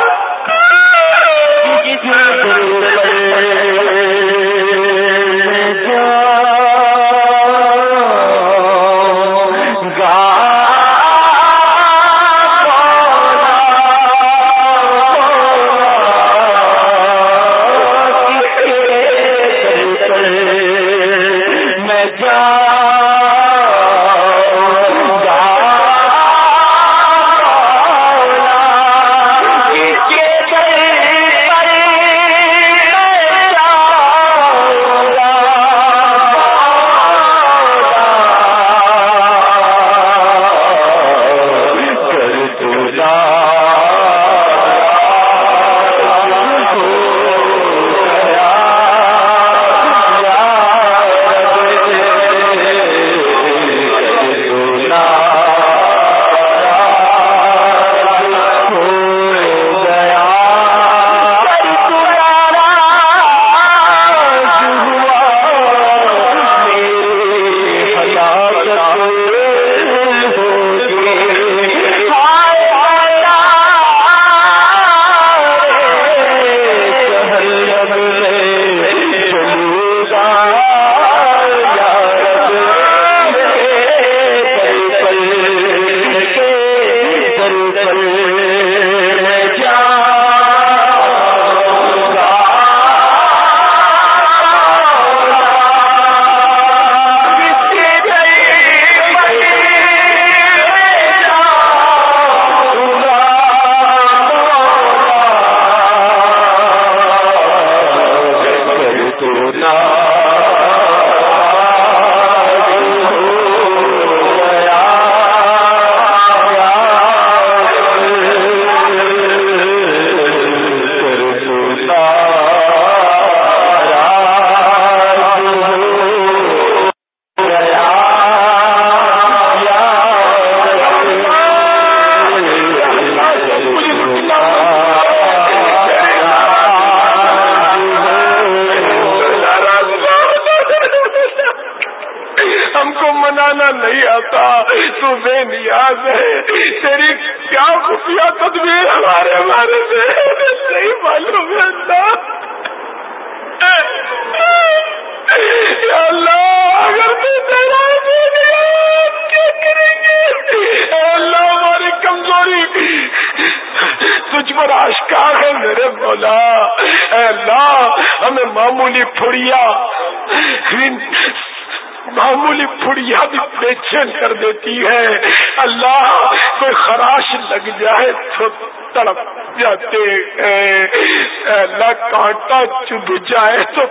معمولی پھڑیا بھی بے چین کر دیتی ہے، اللہ کوئی خراش لگ جائے تو تڑپ جاتے ہیں، اللہ کانٹا چبھ جائے تو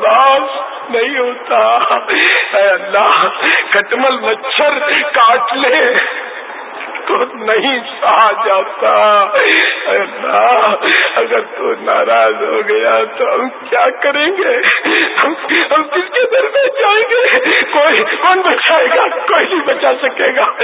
برداشت نہیں ہوتا، اے اللہ کٹمل مچھر کاٹ لے تو نہیں سہا جاتا، اے اللہ اگر تو ناراض ہو گیا تو ہم کیا کریں گے، ہم ہم کس کے در میں جائیں گے، کوئی کون بچائے گا، کوئی نہیں بچا سکے گا،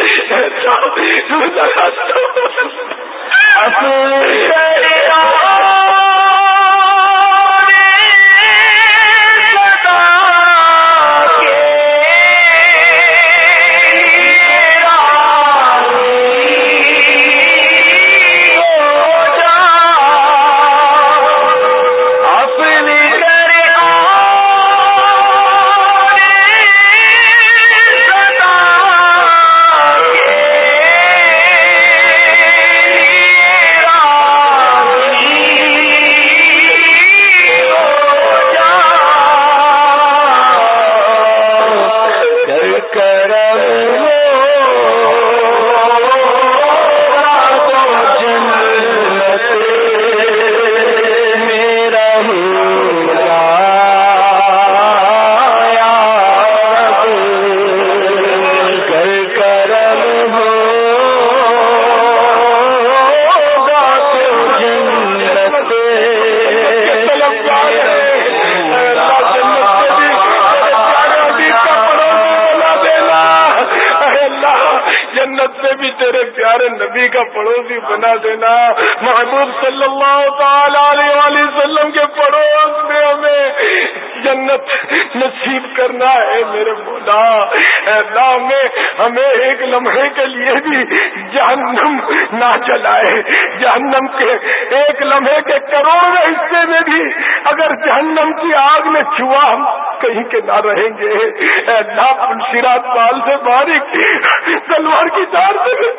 پیارے نبی کا پڑوسی بنا دینا. محبوب صلی اللہ تعالی علیہ وآلہ وسلم کے پڑوس میں ہمیں جنت نصیب کرنا ہے میرے مولا. اے اللہ میں ہمیں ایک لمحے کے لیے بھی جہنم نہ چلائے. جہنم کے ایک لمحے کے کروڑوں حصے میں بھی اگر جہنم کی آگ میں چھوا ہم کہیں کے نہ رہیں گے. اے اللہ پلسرات پال سے باریک تلوار کی دار سے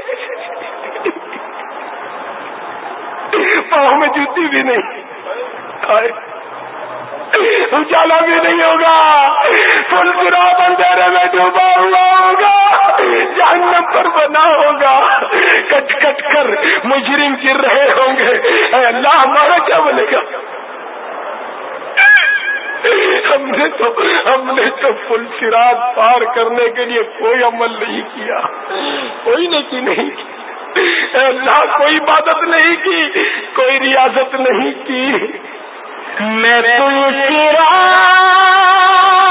پاؤں میں جوتی بھی نہیں, اجالا بھی نہیں ہوگا, پلسرات اندھیرے میں ڈوبا ہوا ہوگا, جہنم پر بنا ہوگا, کٹ کٹ کر مجرم گر رہے ہوں گے. اے اللہ ہمارا کیا بنے گا؟ ہم نے تو ہم نے تو پل صراط پار کرنے کے لیے کوئی عمل نہیں کیا, کوئی نیکی نہیں کی. اے اللہ کوئی عبادت نہیں کی, کوئی ریاضت نہیں کی. میں پل صراط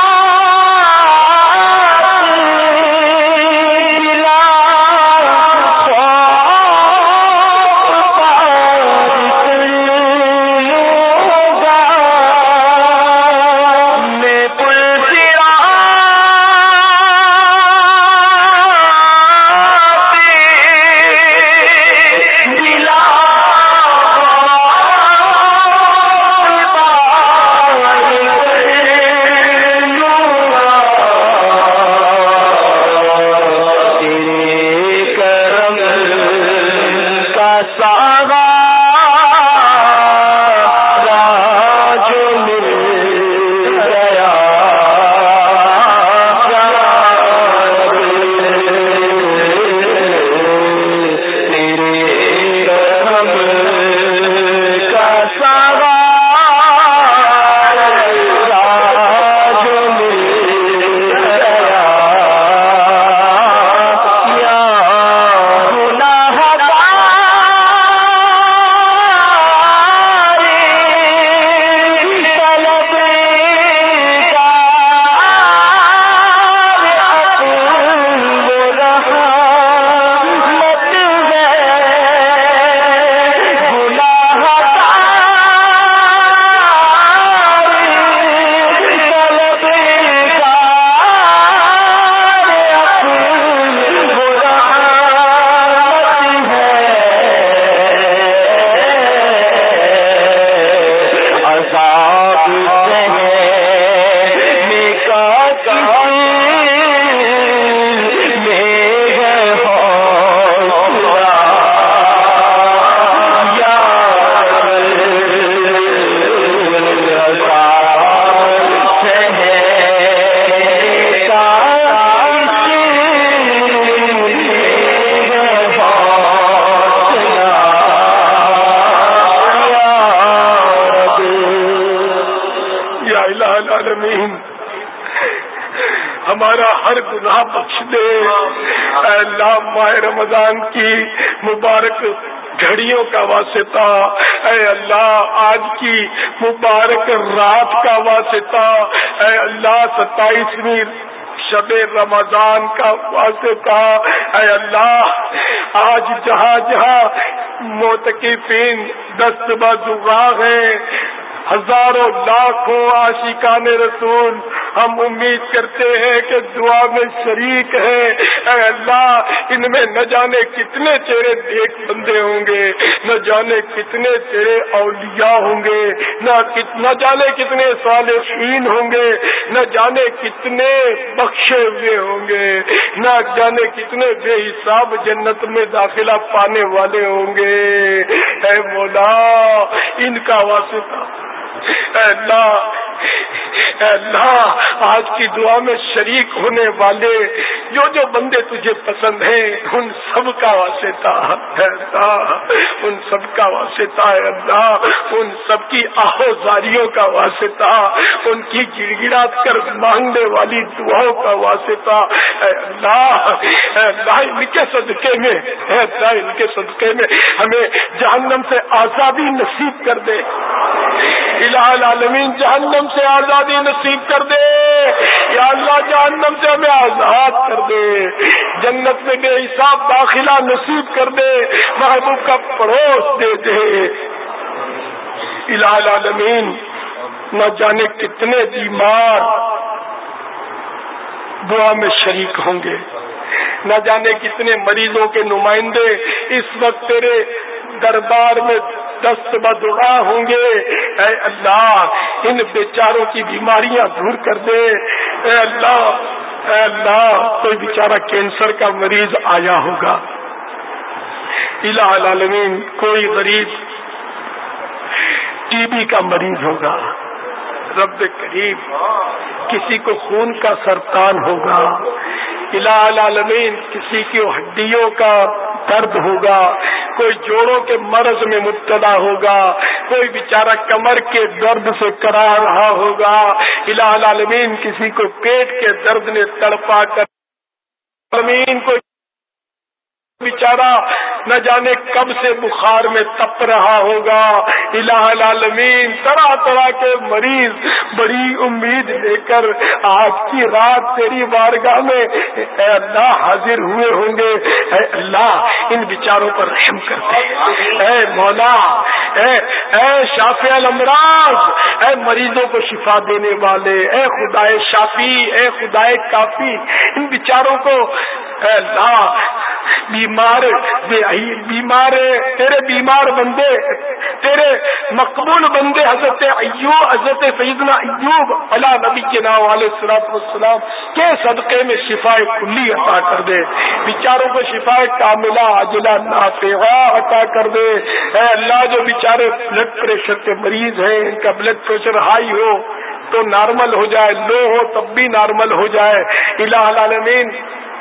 ہمارا ہر گناہ بخش دے. اے اللہ ماہ رمضان کی مبارک گھڑیوں کا واسطہ, اے اللہ آج کی مبارک رات کا واسطہ, اے اللہ ستائیسویں شب رمضان کا واسطہ, اے اللہ آج جہاں جہاں معتکفین دست بدعا ہیں, ہزاروں لاکھوں عاشقان رسول ہم امید کرتے ہیں کہ دعا میں شریک ہیں. اے اللہ ان میں نہ جانے کتنے تیرے نیک بندے ہوں گے, نہ جانے کتنے تیرے اولیاء ہوں گے, نہ نہ جانے کتنے صالحین ہوں گے, نہ جانے کتنے بخشے ہوئے ہوں گے, نہ جانے کتنے بے حساب جنت میں داخلہ پانے والے ہوں گے. اے مولا ان کا واسطہ, اے اللہ اے اللہ آج کی دعا میں شریک ہونے والے جو جو بندے تجھے پسند ہیں ان سب کا واسطہ ہے اللہ, ان سب کا واسطہ ہے اللہ, ان سب کی آہوزاریوں کا واسطہ, ان کی گڑ گڑات کر مانگنے والی دعاؤں کا واسطہ. اے اللہ اے اللہ ان کے صدقے میں, اے اللہ ان کے صدقے میں ہمیں جہنم سے آزادی نصیب کر دے. الہ العالمین جہنم سے آزادی نصیب کر دے. یا اللہ جہنم سے ہمیں آزاد کر دے، جنت میں بے حساب داخلہ نصیب کر دے، محبوب کا پڑوس دے دے۔ الہ العالمین نہ جانے کتنے بیمار دعا میں شریک ہوں گے، نہ جانے کتنے مریضوں کے نمائندے اس وقت تیرے دربار میں دست بدعا ہوں گے۔ اے اللہ ان بیچاروں کی بیماریاں دور کر دے۔ اے اللہ اے اللہ کوئی بیچارہ کینسر کا مریض آیا ہوگا، الہ العالمین کوئی غریب ٹی بی کا مریض ہوگا، رب کریم کسی کو خون کا سرطان ہوگا، الہ العالمین کسی کی ہڈیوں کا درد ہوگا، کوئی جوڑوں کے مرض میں مبتلا ہوگا، کوئی بیچارہ کمر کے درد سے کرا رہا ہوگا، الہ العالمین کسی کو پیٹ کے درد نے تڑپا کر زمین کو بیچارہ نہ جانے کب سے بخار میں تپ رہا ہوگا، الہ العالمین طرح طرح کے مریض بڑی امید لے کر آج کی رات تیری بارگاہ میں اے اللہ حاضر ہوئے ہوں گے۔ اے اللہ ان بیچاروں پر رحم کر دے، اے مولا اے اے شافی الامراض، اے مریضوں کو شفا دینے والے، اے خدائے شافی، اے خدائے کافی، ان بیچاروں کو اے اللہ بیمار بیمار تیرے بیمار بندے، تیرے مقبول بندے حضرت ایوب حضرت سیدنا ایوب علی نبی کے نام علیہ الصلوۃ والسلام کے صدقے میں شفا کلی عطا کر دے، بیچاروں کو شفا کاملہ عاجلہ نافعہ عطا کر دے۔ اے اللہ جو بیچارے بلڈ پریشر کے مریض ہیں، ان کا بلڈ پریشر ہائی ہو تو نارمل ہو جائے، لو ہو تب بھی نارمل ہو جائے، الہ العالمین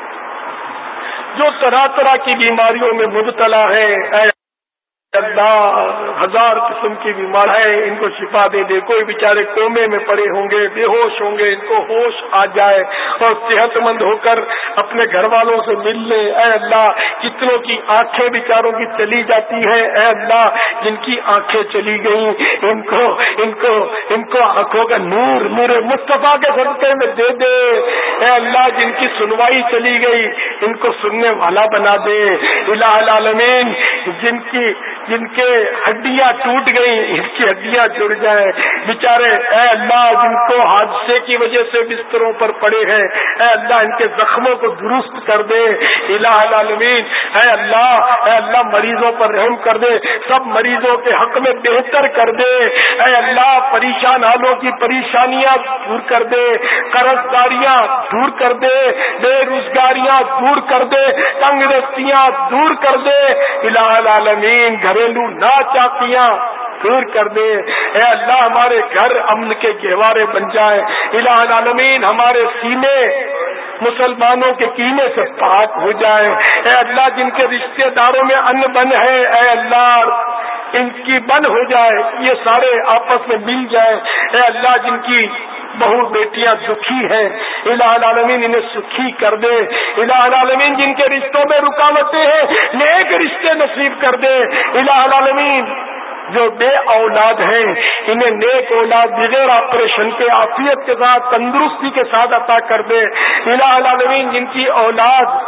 جو طرح طرح کی بیماریوں میں مبتلا ہے، اے اللہ ہزار قسم کی بیمار ہے، ان کو شفا دے دے۔ کوئی بیچارے کومے میں پڑے ہوں گے، بے ہوش ہوں گے، ان کو ہوش آ جائے اور صحت مند ہو کر اپنے گھر والوں سے مل لے۔ اے اللہ کتنوں کی آنکھیں بیچاروں کی چلی جاتی ہیں، اے اللہ جن کی آنکھیں چلی گئیں ان کو ان کو ان کو آنکھوں کا نور نور مصطفیٰ کے صدقے میں دے دے۔ اے اللہ جن کی سنوائی چلی گئی ان کو سننے والا بنا دے، الہ العالمین جن کی جن کے ہڈیاں ٹوٹ گئی ان کی ہڈیاں جڑ جائیں، بیچارے اے اللہ جن کو حادثے کی وجہ سے بستروں پر پڑے ہیں، اے اللہ ان کے زخموں کو درست کر دے، الہ العالمین اے اللہ اے اللہ مریضوں پر رحم کر دے، سب مریضوں کے حق میں بہتر کر دے، اے اللہ پریشان حالوں کی پریشانیاں دور کر دے، قرض داریاں دور کر دے، بے روزگاریاں دور کر دے، تنگ دستیاں دور کر دے، الہ العالمین گھریلو ناچاکیاں دور کر دے۔ اے اللہ ہمارے گھر امن کے گہوارے بن جائیں، الہ العالمین ہمارے سینے مسلمانوں کے کینے سے پاک ہو جائیں، اے اللہ جن کے رشتہ داروں میں ان بن ہے اے اللہ ان کی بن ہو جائے، یہ سارے آپس میں مل جائیں، اے اللہ جن کی بہو بیٹیاں دکھی ہیں الہ العالمین انہیں سکھی کر دے، الہ العالمین جن کے رشتوں میں رکاوٹیں ہیں نیک رشتے نصیب کر دے، الہ العالمین جو بے اولاد ہیں انہیں نیک اولاد بغیر آپریشن کے عافیت کے ساتھ تندرستی کے ساتھ عطا کر دے، الہ العالمین جن کی اولاد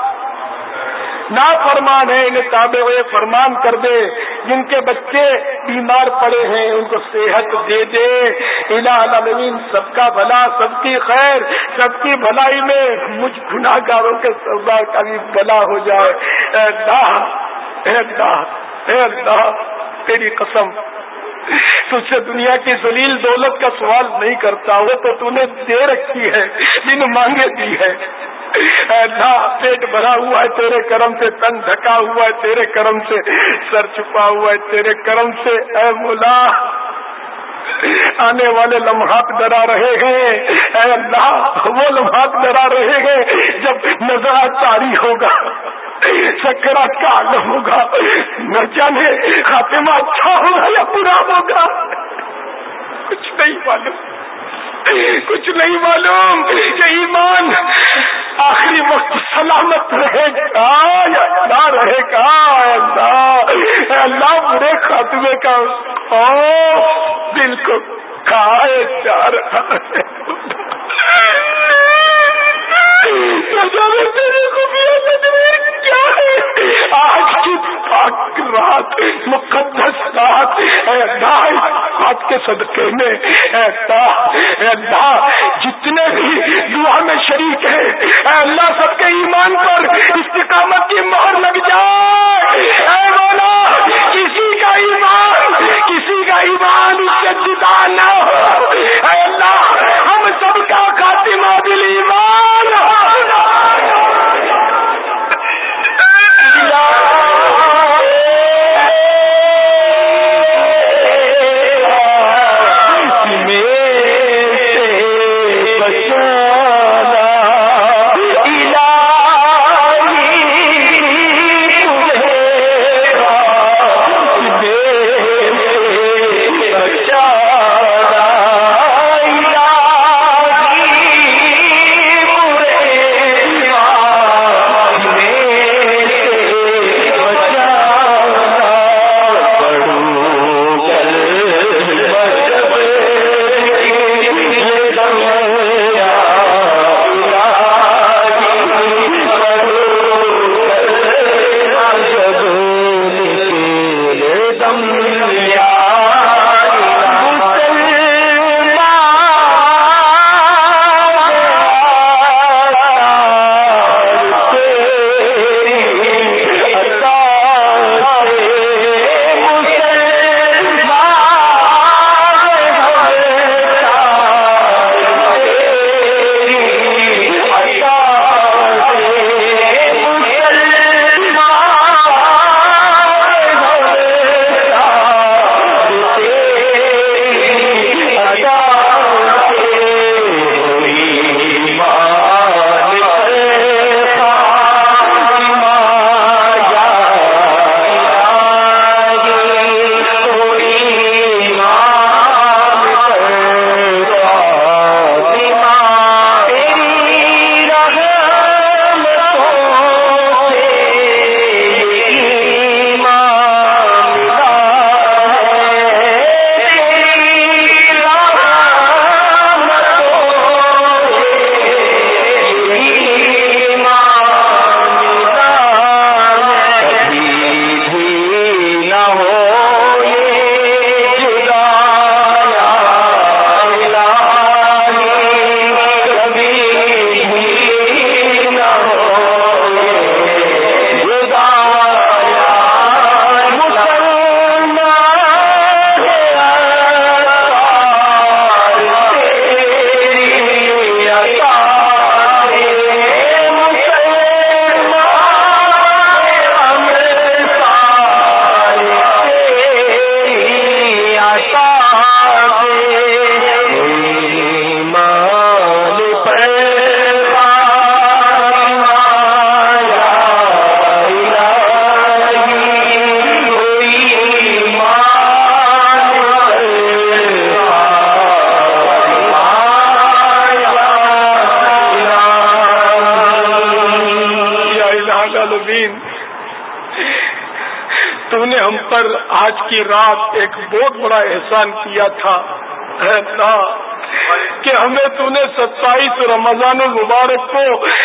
نافرمان ہے انہیں تابع فرمان کر دے، جن کے بچے بیمار پڑے ہیں ان کو صحت دے دے، الہ العالمین سب کا بھلا سب کی خیر سب کی بھلائی میں مجھ گناہ گاروں کے سردار کا بھی بھلا ہو جائے۔ اے اللہ اے اللہ اے اللہ تیری قسم تجھ سے دنیا کی ذلیل دولت کا سوال نہیں کرتا، وہ تو تو نے دے رکھی ہے بن مانگے دی ہے، اے اللہ پیٹ بھرا ہوا ہے تیرے کرم سے، تن ڈھکا ہوا ہے تیرے کرم سے، سر چھپا ہوا ہے تیرے کرم سے، اے مولا آنے والے لمحات ڈرا رہے ہیں، اے اللہ وہ لمحات ڈرا رہے ہیں جب نظر طاری ہوگا، سکرات کا عالم ہوگا، نہ جانے خاتمہ اچھا ہوگا یا برا ہوگا، کچھ نہیں معلوم کچھ نہیں معلوم کہ ایمان آخری وقت سلامت رہے گا یا نہ رہے گا، اللہ اے اللہ برے خاتمے کا خوف دل کو کھائے جا رہا ہے، اللہ اس بات کے صدقے میں اے اللہ جتنے بھی دعا میں شریک ہیں اے اللہ سب کے ایمان پر استقامت کی مہر لگ جائے. اے مولا کسی کا ایمان کسی کا ایمان اس سے جدا نہ ہو. اے اللہ ہم سب کا خاتمہ بال ایمان تو نے ہم پر آج کی رات ایک بہت بڑا احسان کیا تھا اے اللہ کہ ہمیں تو نے ستائیس رمضان المبارک کو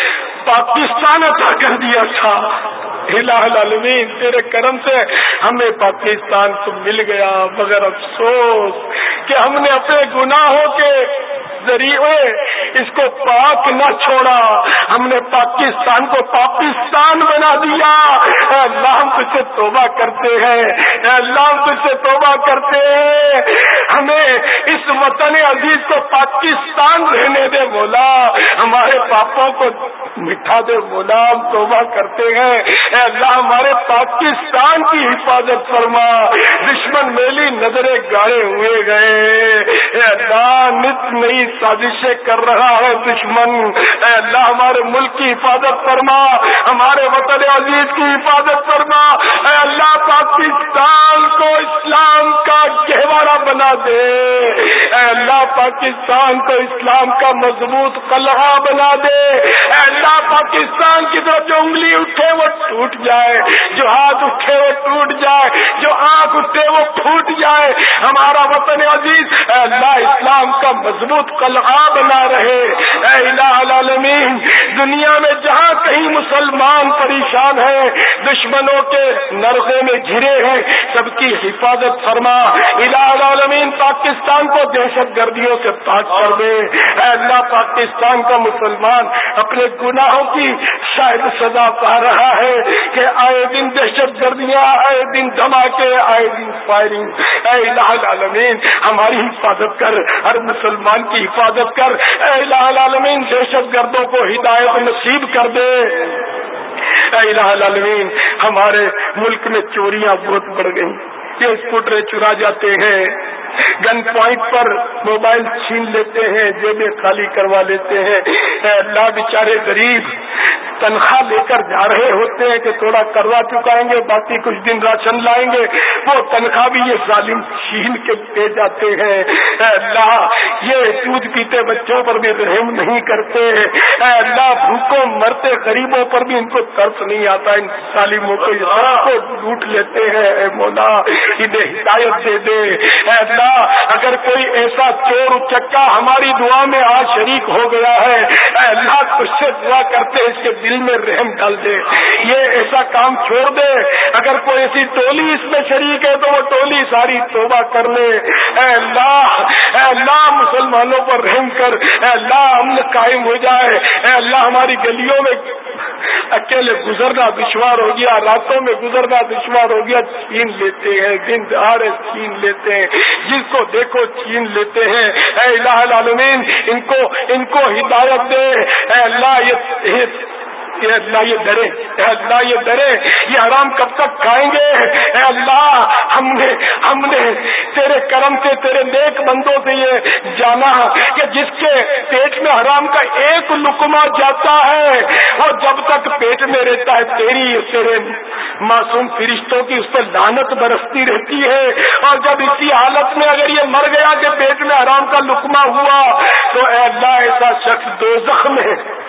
پاکستان عطا کر دیا تھا. الہ العالمین تیرے کرم سے ہمیں پاکستان تو مل گیا مگر افسوس کہ ہم نے اپنے گناہوں کے ذریعے اس کو پاک نہ چھوڑا, ہم نے پاکستان کو پاکستان بنا دیا. اے اللہ ہم تجھ سے توبہ کرتے ہیں, اے اللہ ہم تجھ سے توبہ کرتے ہیں, ہمیں اس وطن عزیز کو پاکستان رہنے دے مولا, ہمارے پاپوں کو مٹھا دے مولا, ہم توبہ کرتے ہیں. اے اللہ ہمارے پاکستان کی حفاظت فرما, دشمن میلی نظریں گاڑے ہوئے گئے. اے اللہ نت نئی سازشیں کر رہا ہے دشمن, اے اللہ ہمارے ملک کی حفاظت فرما, ہمارے وطن عزیز کی حفاظت فرما. اے اللہ پاکستان کو اسلام کا گہوارہ بنا دے, اے اللہ پاکستان کو اسلام کا مضبوط قلعہ بنا دے. اے اللہ پاکستان کی طرف جو انگلی اٹھے وہ ٹوٹ جائے, جو ہاتھ اٹھے وہ ٹوٹ جائے, جو آنکھ اٹھے وہ پھوٹ جائے. ہمارا وطن عزیز اے اللہ اسلام کا مضبوط قلعہ بنا رہے. اے الہ العالمین دنیا میں جہاں کہیں مسلمان پریشان ہیں، دشمنوں کے نرغے میں گھرے ہیں، سب کی حفاظت فرما الہ العالمین۔ پاکستان کو دہشت گردیوں سے پاک کر دے اے اللہ۔ پاکستان کا مسلمان اپنے گناہوں کی شاید سزا پا رہا ہے کہ آئے دن دہشت گردیاں، آئے دن دھماکے، آئے دن فائرنگ۔ اے الہ العالمین ہماری حفاظت کر، ہر مسلمان کی حفاظت کر اے الہ العالمین۔ دہشت گردوں کو ہدایت نصیب کر دے اے الہ العالمین۔ ہمارے ملک میں چوریاں بہت بڑھ گئی، یہ اسکوٹریں چرا جاتے ہیں، گن پوائنٹ پر موبائل چھین لیتے ہیں، جیبیں خالی کروا لیتے ہیں۔ اے اللہ بیچارے غریب تنخواہ لے کر جا رہے ہوتے ہیں کہ تھوڑا کروا چکائیں گے، باقی کچھ دن راشن لائیں گے، وہ تنخواہ بھی یہ ظالم چھین کے دے جاتے ہیں۔ اے اللہ یہ دودھ پیتے بچوں پر بھی رحم نہیں کرتے، اے اللہ بھوکوں مرتے غریبوں پر بھی ان کو ترس نہیں آتا، ان ظالموں کو کو لوٹ لیتے ہیں۔ اے مولا انہیں ہدایت دے دے اے اللہ۔ اگر کوئی ایسا چور چکا ہماری دعا میں آج شریک ہو گیا ہے اے اللہ تجھ سے دعا کرتے اس کے دل میں رحم ڈال دے، یہ ایسا کام چھوڑ دے۔ اگر کوئی ایسی ٹولی اس میں شریک ہے تو وہ ٹولی ساری توبہ کر لے اے اللہ۔ اے اللہ مسلمانوں پر رحم کر اے اللہ، امن قائم ہو جائے اے اللہ۔ ہماری گلیوں میں اکیلے گزرنا دشوار ہو گیا، راتوں میں گزرنا دشوار ہو گیا، چھین لیتے ہیں، دن دہاڑے چھین لیتے ہیں، جس کو دیکھو چھین لیتے ہیں۔ اے الہ العالمین ان کو ان کو ہدایت دے اے اللہ۔ یہ اے اللہ یہ ڈرے اے اللہ یہ ڈرے یہ حرام کب تک کھائیں گے اے اللہ۔ ہم نے ہم نے تیرے کرم سے، تیرے نیک بندوں سے یہ جانا کہ جس کے پیٹ میں حرام کا ایک لقمہ جاتا ہے وہ جب تک پیٹ میں رہتا ہے تیری تیرے معصوم فرشتوں کی اس پر لعنت برستی رہتی ہے، اور جب اسی حالت میں اگر یہ مر گیا کہ پیٹ میں حرام کا لقمہ ہوا تو اے اللہ ایسا شخص دوزخ میں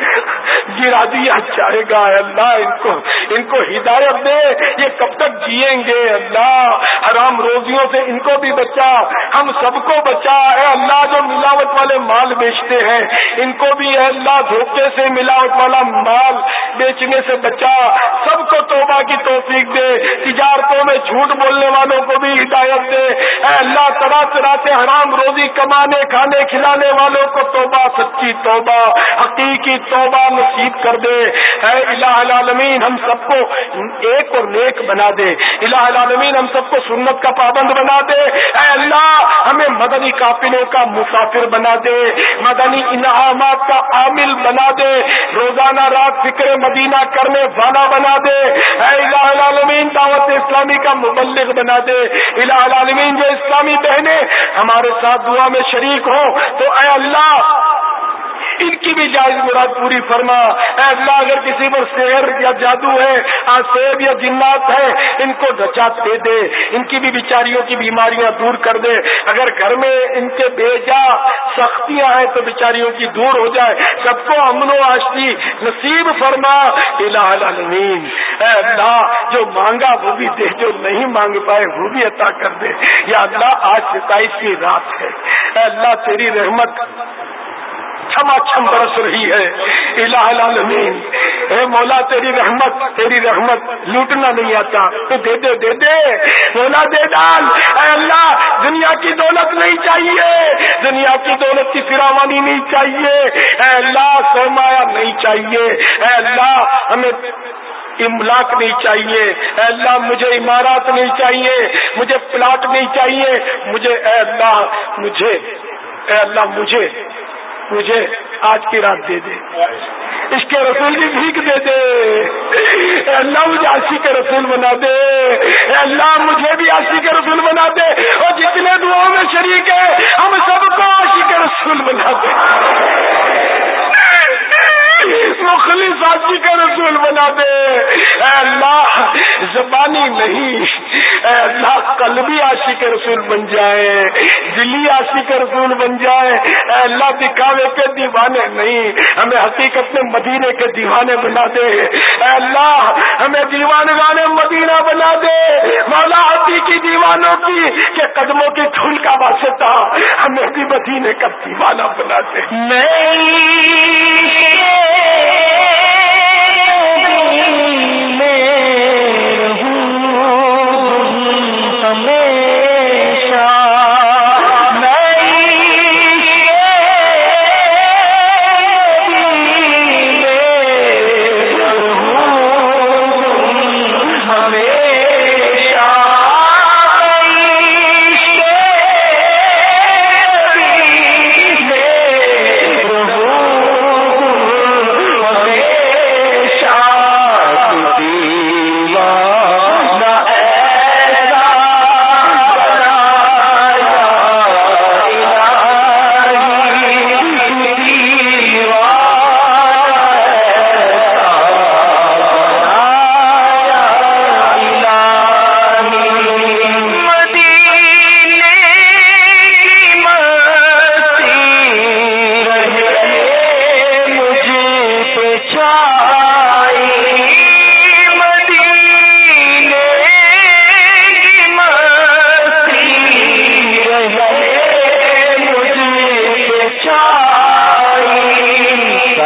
گرا دیا جائے گا۔ اے اللہ ان کو ان کو ہدایت دے، یہ کب تک جیئیں گے اللہ۔ حرام روزیوں سے ان کو بھی بچا، ہم سب کو بچا اے اللہ۔ جو ملاوٹ والے مال بیچتے ہیں ان کو بھی اے اللہ دھوکے سے ملاوٹ والا مال بیچنے سے بچا، سب کو توبہ کی توفیق دے۔ تجارتوں میں جھوٹ بولنے والوں کو بھی ہدایت دے اے اللہ۔ طرح طرح سے حرام روزی کمانے کھانے کھلانے والوں کو توبہ، سچی توبہ، حقیقی توبہ نصیب کر دے اے الہ العالمین۔ ہم سب کو ایک اور نیک بنا دے الہ العالمین، ہم سب کو سنت کا پابند بنا دے اے اللہ۔ ہمیں مدنی قافلوں کا مسافر بنا دے، مدنی انعامات کا عامل بنا دے، روزانہ رات فکر مدینہ کرنے والا بنا دے اے الہ العالمین۔ دعوت اسلامی کا مبلغ بنا دے الہ العالمین۔ جو اسلامی بہنیں ہمارے ساتھ دعا میں شریک ہوں تو اے اللہ ان کی بھی جائز مراد پوری فرما اے اللہ۔ اگر کسی پر سحر یا جادو ہے، آسیب یا جنات ہے، ان کو نجات دے دے، ان کی بھی بیچاریوں کی بیماریاں دور کر دے۔ اگر گھر میں ان کے بے جا سختیاں ہیں تو بیچاریوں کی دور ہو جائے، سب کو امن و آشتی نصیب فرما الہ العالمین اے اللہ۔ جو مانگا وہ بھی دے، جو نہیں مانگ پائے وہ بھی عطا کر دے یا اللہ۔ آج ستائیسویں رات ہے اے اللہ، تیری رحمت چھما چھم برس رہی ہے الہ العالمین۔ اے مولا تیری رحمت تیری رحمت لوٹنا نہیں آتا تو دے دے دے دے مولا، دے ڈال اے اللہ۔ دنیا کی دولت نہیں چاہیے، دنیا کی دولت کی فراوانی نہیں چاہیے اے اللہ، سرمایہ نہیں چاہیے اے اللہ، ہمیں املاک نہیں چاہیے اے اللہ، مجھے عمارات نہیں چاہیے، مجھے پلاٹ نہیں چاہیے، مجھے اے اللہ مجھے اے اللہ مجھے مجھے آج کی رات دے دے، اس کے رسول کی بھیک دے دے اے اللہ۔ مجھے عاشق کے رسول بنا دے اے اللہ، مجھے بھی عاشق کے رسول بنا دے، اور جتنے دعاؤں میں شریک ہے ہم سب کو عاشق کے رسول بنا دے، مخلص عاشق کے رسول بنا دے اے اللہ۔ زبانی نہیں اے اللہ، قلبی عاشق کے رسول بن جائے، دلی عاشق کے رسول بن جائے اے اللہ۔ دکھاوے کے دیوانے نہیں، ہمیں حقیقت میں مدینے کے دیوانے بنا دے اے اللہ۔ ہمیں دیوان گانے مدینہ بنا دے مولا، حقیقی دیوانوں کی کہ قدموں کی دھول کا واسطہ ہمیں بھی مدینے کا دیوانہ بنا دے۔ میں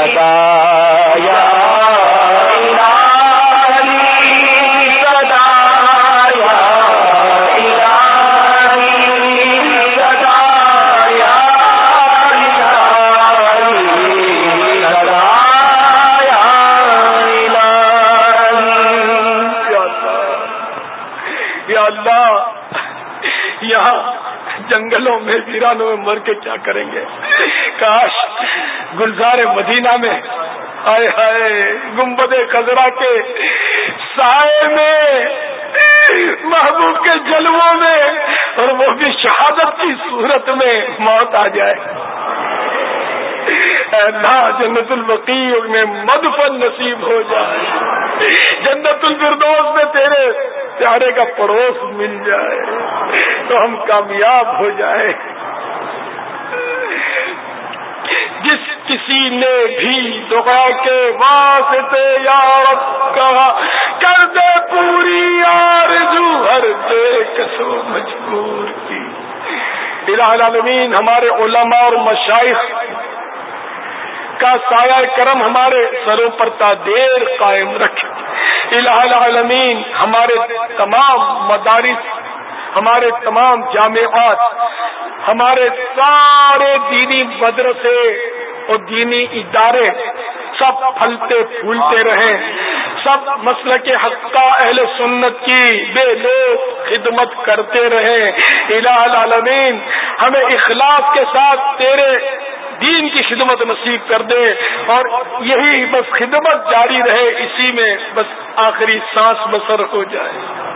صدا یا جنگلوں میں ویرانوں میں مر کے کیا کریں گے؟ کاش گلزار مدینہ میں ہائے ہائے گنبد خضرا کے سائے میں محبوب کے جلووں میں اور وہ بھی شہادت کی صورت میں موت آ جائے. اے اللہ جنت البقیع میں مدفن نصیب ہو جائے, جنت الفردوس میں تیرے پیارے کا پڑوس مل جائے تو ہم کامیاب ہو جائے. جس کسی نے بھی دعا کے واسطے یا رب کہا کر دے پوری آرزو ہر بے کسو مجبور کی. الہ العالمین ہمارے علماء اور مشائخ کا سایہ کرم ہمارے سروں پر تا دیر قائم رکھے. الہ العالمین ہمارے تمام مدارس, ہمارے تمام جامعات, ہمارے سارے دینی مدرسے اور دینی ادارے سب پھلتے پھولتے رہیں, سب مسلک حقہ اہل سنت کی بے لوث خدمت کرتے رہیں. الہ العالمین ہمیں اخلاص کے ساتھ تیرے دین کی خدمت نصیب کر دے اور یہی بس خدمت جاری رہے, اسی میں بس آخری سانس بسر ہو جائے.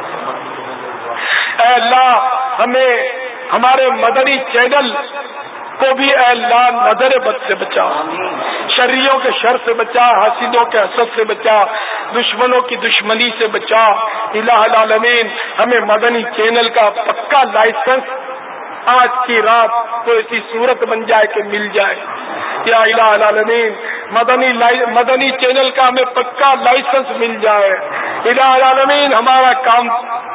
اے اللہ ہمیں ہمارے مدنی چینل کو بھی اے اللہ نظر بد سے بچا, شریوں کے شر سے بچا, حاسدوں کے حسد سے بچا, دشمنوں کی دشمنی سے بچا. الہ العالمین ہمیں مدنی چینل کا پکا لائسنس آج کی رات تو ایسی صورت بن جائے کہ مل جائے. یا الہ العالمین مدنی مدنی چینل کا ہمیں پکا لائسنس مل جائے. الہ العالمین ہمارا کام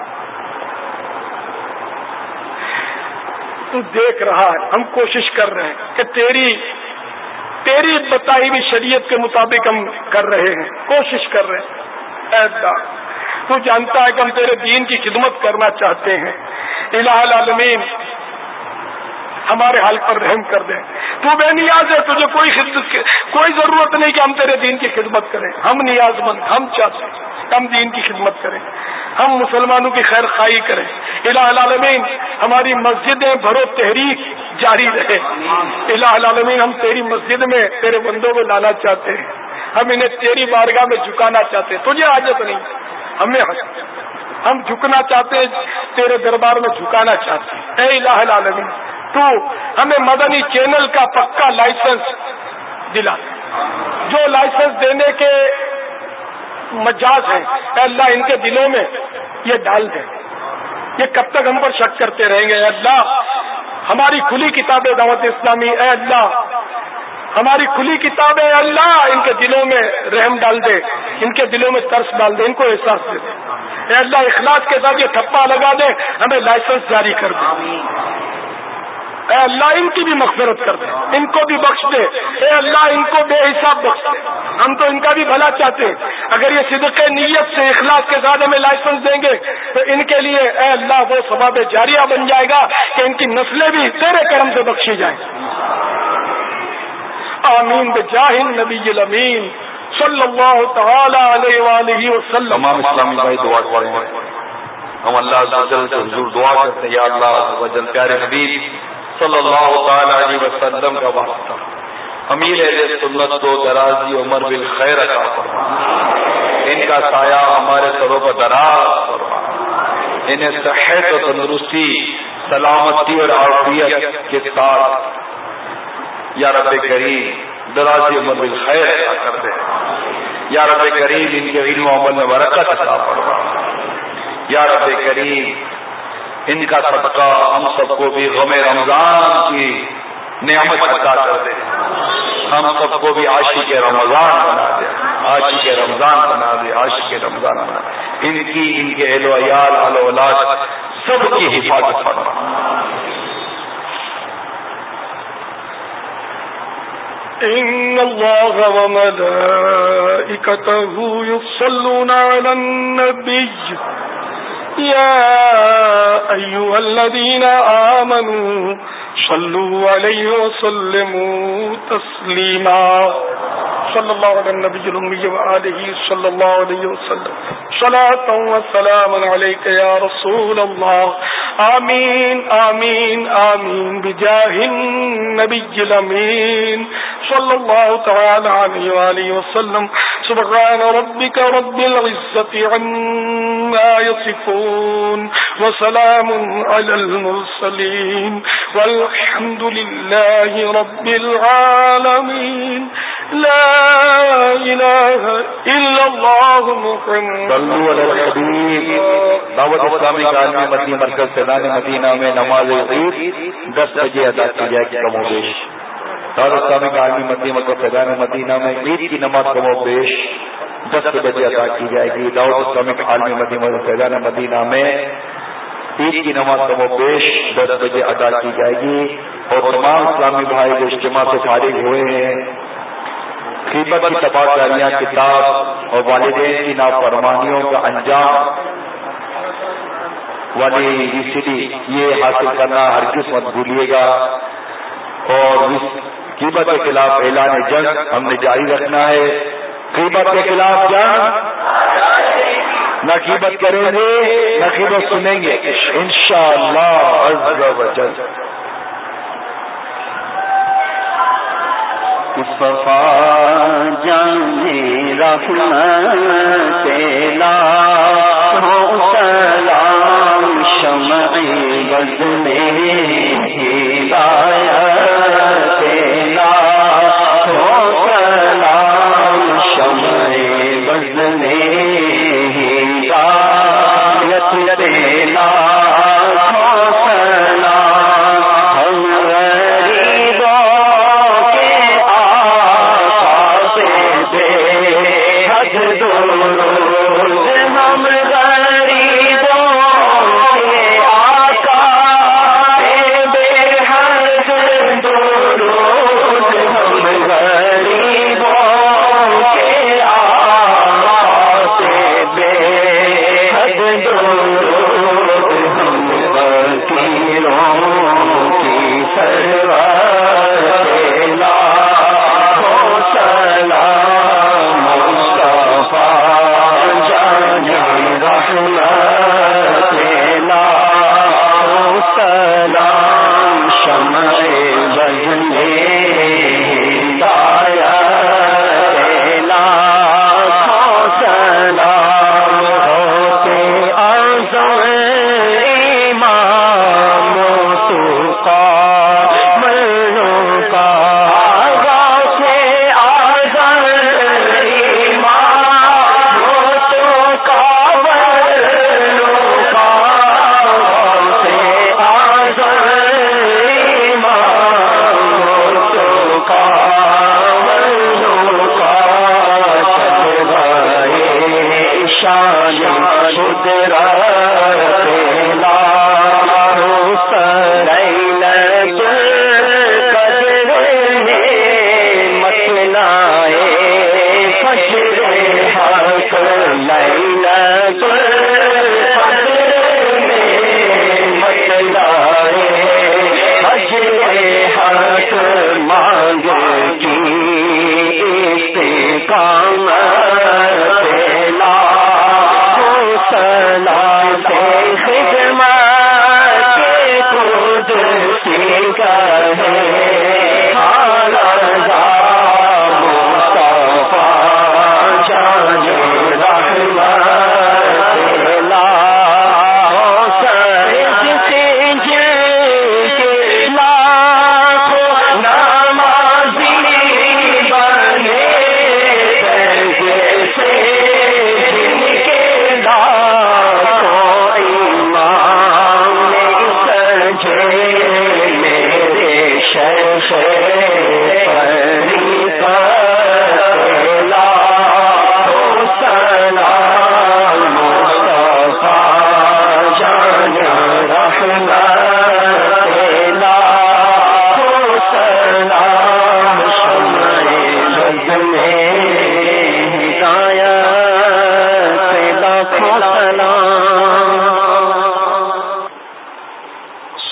تو دیکھ رہا ہے, ہم کوشش کر رہے ہیں کہ تیری تیری بتائی ہوئی شریعت کے مطابق ہم کر رہے ہیں, کوشش کر رہے ہیں. اے اللہ تو جانتا ہے کہ ہم تیرے دین کی خدمت کرنا چاہتے ہیں. الہ العالمین ہمارے حال پر رحم کر دیں. تو بے نیاز ہے, تجھے کوئی خدمت کوئی ضرورت نہیں کہ ہم تیرے دین کی خدمت کریں. ہم نیاز مند, ہم چاہتے ہیں ہم دین کی خدمت کریں, ہم مسلمانوں کی خیر خواہی کریں. الہ العالمین ہماری مسجدیں بھرو تحریک جاری رہے. الہ العالمین ہم تیری مسجد میں تیرے بندوں کو لانا چاہتے ہیں, ہم انہیں تیری بارگاہ میں جھکانا چاہتے ہیں. تجھے حاجت نہیں, ہمیں ہم جھکنا چاہتے ہیں, تیرے دربار میں جھکانا چاہتے ہیں. اے الہ العالمین تو ہمیں مدنی چینل کا پکا لائسنس دلا, جو لائسنس دینے کے مجاز ہیں اے اللہ ان کے دلوں میں یہ ڈال دیں. یہ کب تک ہم پر شک کرتے رہیں گے؟ اے اللہ ہماری کھلی کتاب دعوت اسلامی, اے اللہ ہماری کھلی کتاب, اے اللہ ان کے دلوں میں رحم ڈال دے, ان کے دلوں میں ترس ڈال دے, ان کو احساس دے دے. اے اللہ اخلاص کے ساتھ یہ ٹھپا لگا دے, ہمیں لائسنس جاری کر دے. اے اللہ ان کی بھی مغفرت کر دے, ان کو بھی بخش دے. اے اللہ ان کو بے حساب بخش دے, ہم تو ان کا بھی بھلا چاہتے ہیں. اگر یہ صدق نیت سے اخلاص کے ساتھ ہمیں لائسنس دیں گے تو ان کے لیے اے اللہ وہ ثواب جاریہ بن جائے گا کہ ان کی نسلیں بھی تیرے کرم سے بخشی جائیں. آمین بجاہ النبی الامین صلی اللہ تعالی علیہ وآلہ وسلم. تمام اسلامی بھائی دعا کریں گے. ہم اللہ عز و جل سے حضور دعا کرتے ہیں, یا اللہ عز و جل پیارے حبیب صلی اللہ تعالی علیہ وسلم کا واسطہ امیر اہل سنت کو درازی عمر بالخیر عطا فرما, ان کا سایہ ہمارے سروں پر دراز فرما, انہیں صحت و تندرستی سلامتی اور عافیت کے ساتھ یا رب کریم درازی عمر بالخیر عطا کر دے. یا رب کریم ان کے علم و عمل میں برکت عطا فرما. یا رب کریم ان کا صدقہ ہم سب کو بھی غم رمضان کی نعمت عطا کر دے, ہم سب کو بھی عاشق رمضان بنا دے, عاشق رمضان بنا دے, عاشق رمضان بنا دے. ان کی ان کے اہل و عیال اہل اولاد سب کی حفاظت فرما. إن الله وملائكته يصلون على النبي يا أيها الذين آمنوا صلوا عليه وسلموا تسليما صلى الله على النبي الأمي وآله صلى الله عليه وسلم صلاة وسلام عليك يا رسول الله آمين آمين آمين بجاه النبي الأمين صلى الله تعالى عليه وآله وسلم سبحان ربك رب العزة عما يصفون وسلام على المرسلين والحمد لله رب العالمين لا الہ الا اللہ محمد صلو علی الحبیب. دعوت اسلامی عالمی مدنی مرکز فیضان مدینہ میں نماز عید دس بجے ادا کی جائے گی کم و بیش. دعوت اسلامی عالمی مدنی مرکز فیضان مدینہ میں عید کی نماز کم و بیش دس بجے ادا کی جائے گی. دعوت اسلامی عالمی مدنی مرکز فیضان مدینہ میں عید کی نماز کم و بیش دس بجے ادا کی جائے گی. اور تمام اسلامی بھائی جو اجتماع سے فارغ ہوئے ہیں غیبت کی تباہ کاریاں کتاب اور والدین کی نافرمانیوں کا انجام والی وی سی ڈی یہ حاصل کرنا ہرگز مت بھولیے گا. اور غیبت کے خلاف اعلان جنگ ہم نے جاری رکھنا ہے. غیبت کے خلاف جنگ نہ غیبت کریں گے نہ غیبت سنیں گے انشاءاللہ عز و جل. صفا جانے رحمت لاہو سلام شمع بز میں ہدایت لاہو سلام شمع بز میں ہدایت لاہو سلام ہم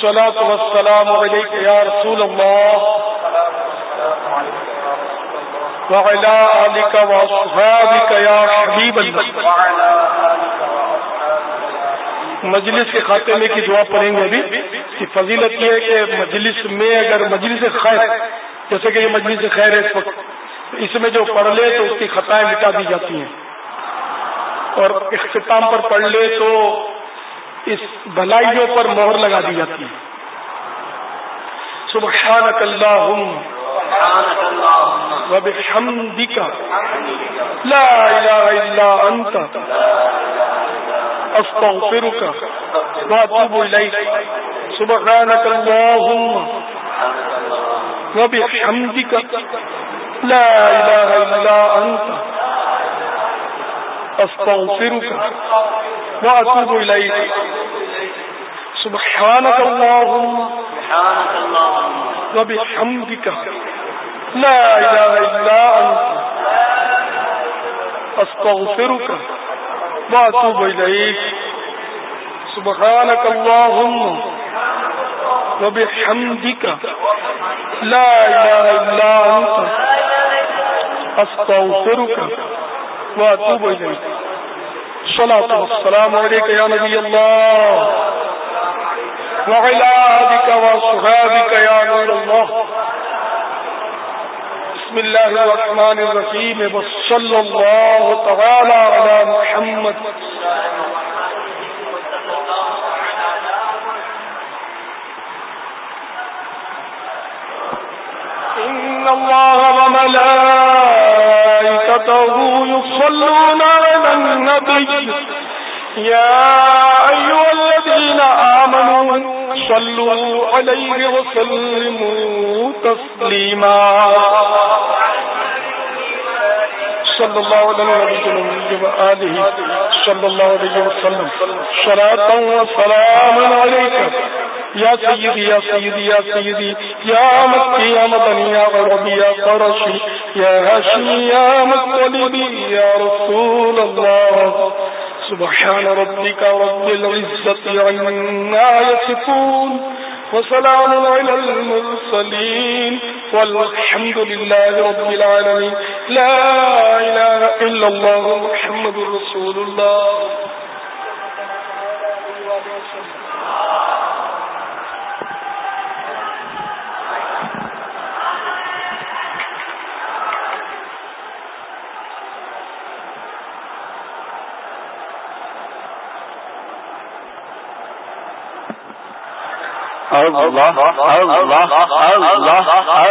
الصلاة والسلام عليك يا رسول الله وعلى آلك وأصحابك يا حبيب الله. مجلس کے خاتمے کی دعا پڑھیں گے. ابھی اس کی فضیلت یہ ہے کہ مجلس میں اگر مجلس خیر، جیسے کہ یہ مجلس خیر ہے اس وقت، اس میں جو پڑھ لے تو اس کی خطائیں مٹا دی جاتی ہیں، اور اختتام پر پڑھ لے تو اس بھلائیوں پر مہر لگا دی جاتی ہے. سبحانک اللہم وبحمدک لا الہ الا انت استغفرک واتوب الیک. سبحانک اللہم وبحمدک لا الہ الا انت استغفرک واتوب الیک. سبحانک اللہم وبحمدک لا الہ الا انت استغفرک واتوب الیک. سبحانک اللہم وبحمدک لا الہ الا انت استغفرک واتوب الیک. الصلاۃ والسلام علیک یا نبی اللہ وعلی آلک وصحابک یا نور اللہ. بسم اللہ الرحمن الرحیم وصلی اللہ تعالی علی محمد. ان اللہ وملائکته یصلون علی النبی یا ایها الذین آمنوا صلوا علیہ وسلموا تسلیما. صلی اللہ علیہ وآلہ صلی اللہ علیہ وسلم. صلاۃ و سلام علیک یا سیدی یا سیدی یا سیدی یا مکی یا مدنی یا غربی یا قرشی یا ہاشمی یا مطلبی یا رسول اللہ. سبحان ربک رب العزة عما یصفون وسلام علی المرسلین والحمد للہ رب العالمین. لا الہ الا اللہ محمد رسول اللہ. اللہ اللہ اللہ اللہ اللہ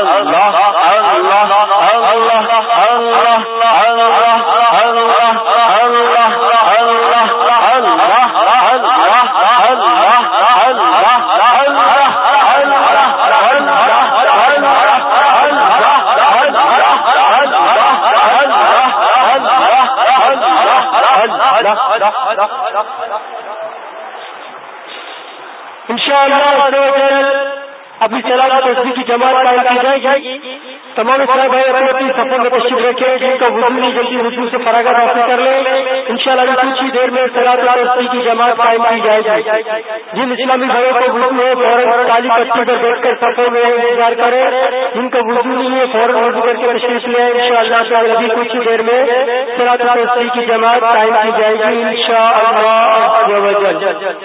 ابھی چلا تصویر کی جماعت قائم کی جائے گی. تمام اسلام بھائی اپنی اپنی سفر میں تشریف رکھے جن کا وضو نہیں جلدی وضو سے فراغت حاصل کر لیں. انشاءاللہ کچھ ہی دیر میں صلاۃ تصویر کی جماعت قائم کی جائے گی. جن اسلامی بھائیوں کو وضو ہے فوراً کالی پٹی پر بیٹھ کر سفر میں انتظار کرے. جن کا وضو نہیں ہے فوراً وضو کر کے تشریف لیں. انشاءاللہ تعالی ابھی کچھ ہی دیر میں صلاۃ تصویر کی جماعت قائم کی جائے گی انشاءاللہ عز و جل.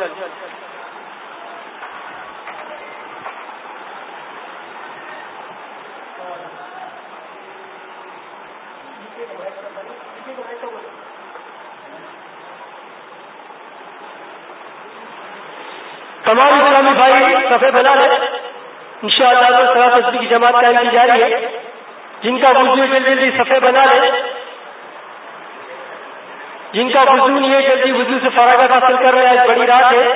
تمام اسلامی بھائی صفحے بنا رہے انشاءاللہ صلاۃ تصویر کی جماعت قائم کی جا رہی ہے. جن کا وضو جلدی جلدی صفحے بنا رہے جن کا وضو نہیں ہے جلدی وضو سے فراغت حاصل کر رہے ہیں. آج بڑی رات ہے.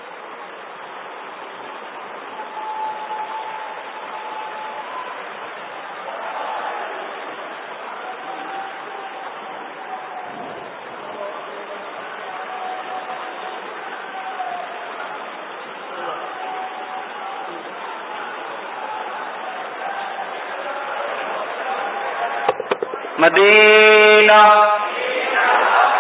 مدینہ.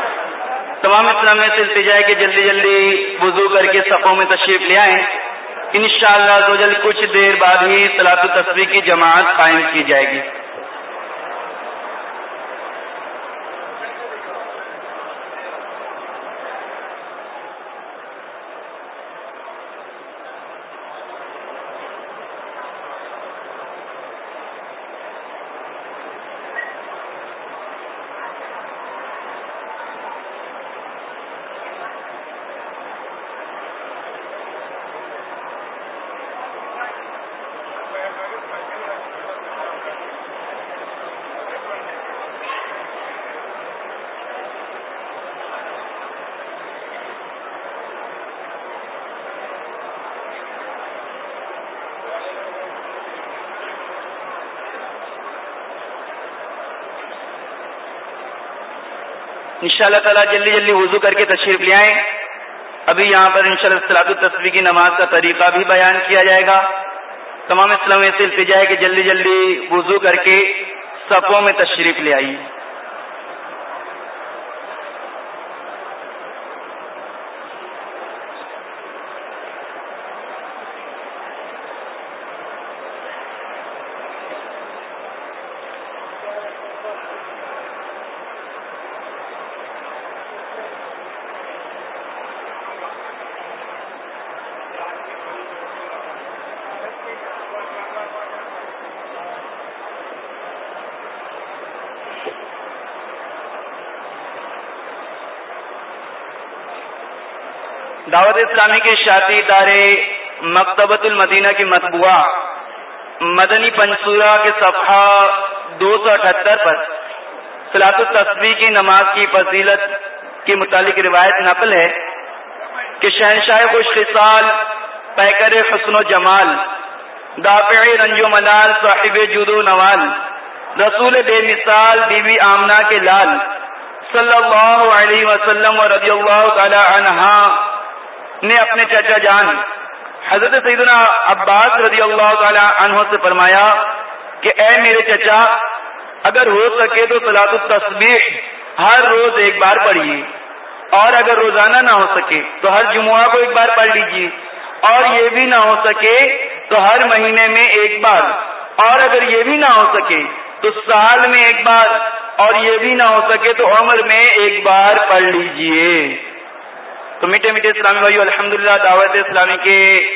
تمام اسلامیہ سے التجا ہے کہ جلدی جلدی وضو کر کے صفوں میں تشریف لے آئیں. انشاءاللہ عزوجل کچھ دیر بعد ہی صلاۃ التسبیح کی جماعت قائم کی جائے گی۔ انشاءاللہ تعالیٰ جلدی جلدی وضو کر کے تشریف لے آئیں۔ ابھی یہاں پر انشاءاللہ صلاۃ التسبیح کی نماز کا طریقہ بھی بیان کیا جائے گا۔ تمام اسلامیوں سے التجا ہے کہ جلدی جلدی وضو کر کے صفوں میں تشریف لے آئیے۔ دعوت اسلامی کے اشاعتی ادارے مکتبۃ المدینہ کی مطبوعہ مدنی پنصورہ کے صفحہ دو سو اٹھہتر پر صلاۃ التسبیح کی نماز کی فضیلت کے متعلق روایت نقل ہے کہ شہنشاہ خوش خصال، پیکر حسن و جمال، دافع رنج و ملال، صاحب جود و نوال، رسول بے مثال، بی بی آمنہ کے لال صلی اللہ علیہ وسلم و رضی اللہ تعالی عنہا نے اپنے چچا جان حضرت سیدنا عباس رضی اللہ تعالی عنہ سے فرمایا کہ اے میرے چچا، اگر ہو سکے تو صلاۃ التسبیح ہر روز ایک بار پڑھیے، اور اگر روزانہ نہ ہو سکے تو ہر جمعہ کو ایک بار پڑھ لیجیے، اور یہ بھی نہ ہو سکے تو ہر مہینے میں ایک بار، اور اگر یہ بھی نہ ہو سکے تو سال میں ایک بار، اور یہ بھی نہ ہو سکے تو عمر میں ایک بار پڑھ لیجیے۔ تو میٹھے میٹھے اسلامی بھائیو، الحمدللہ دعوت اسلامی کے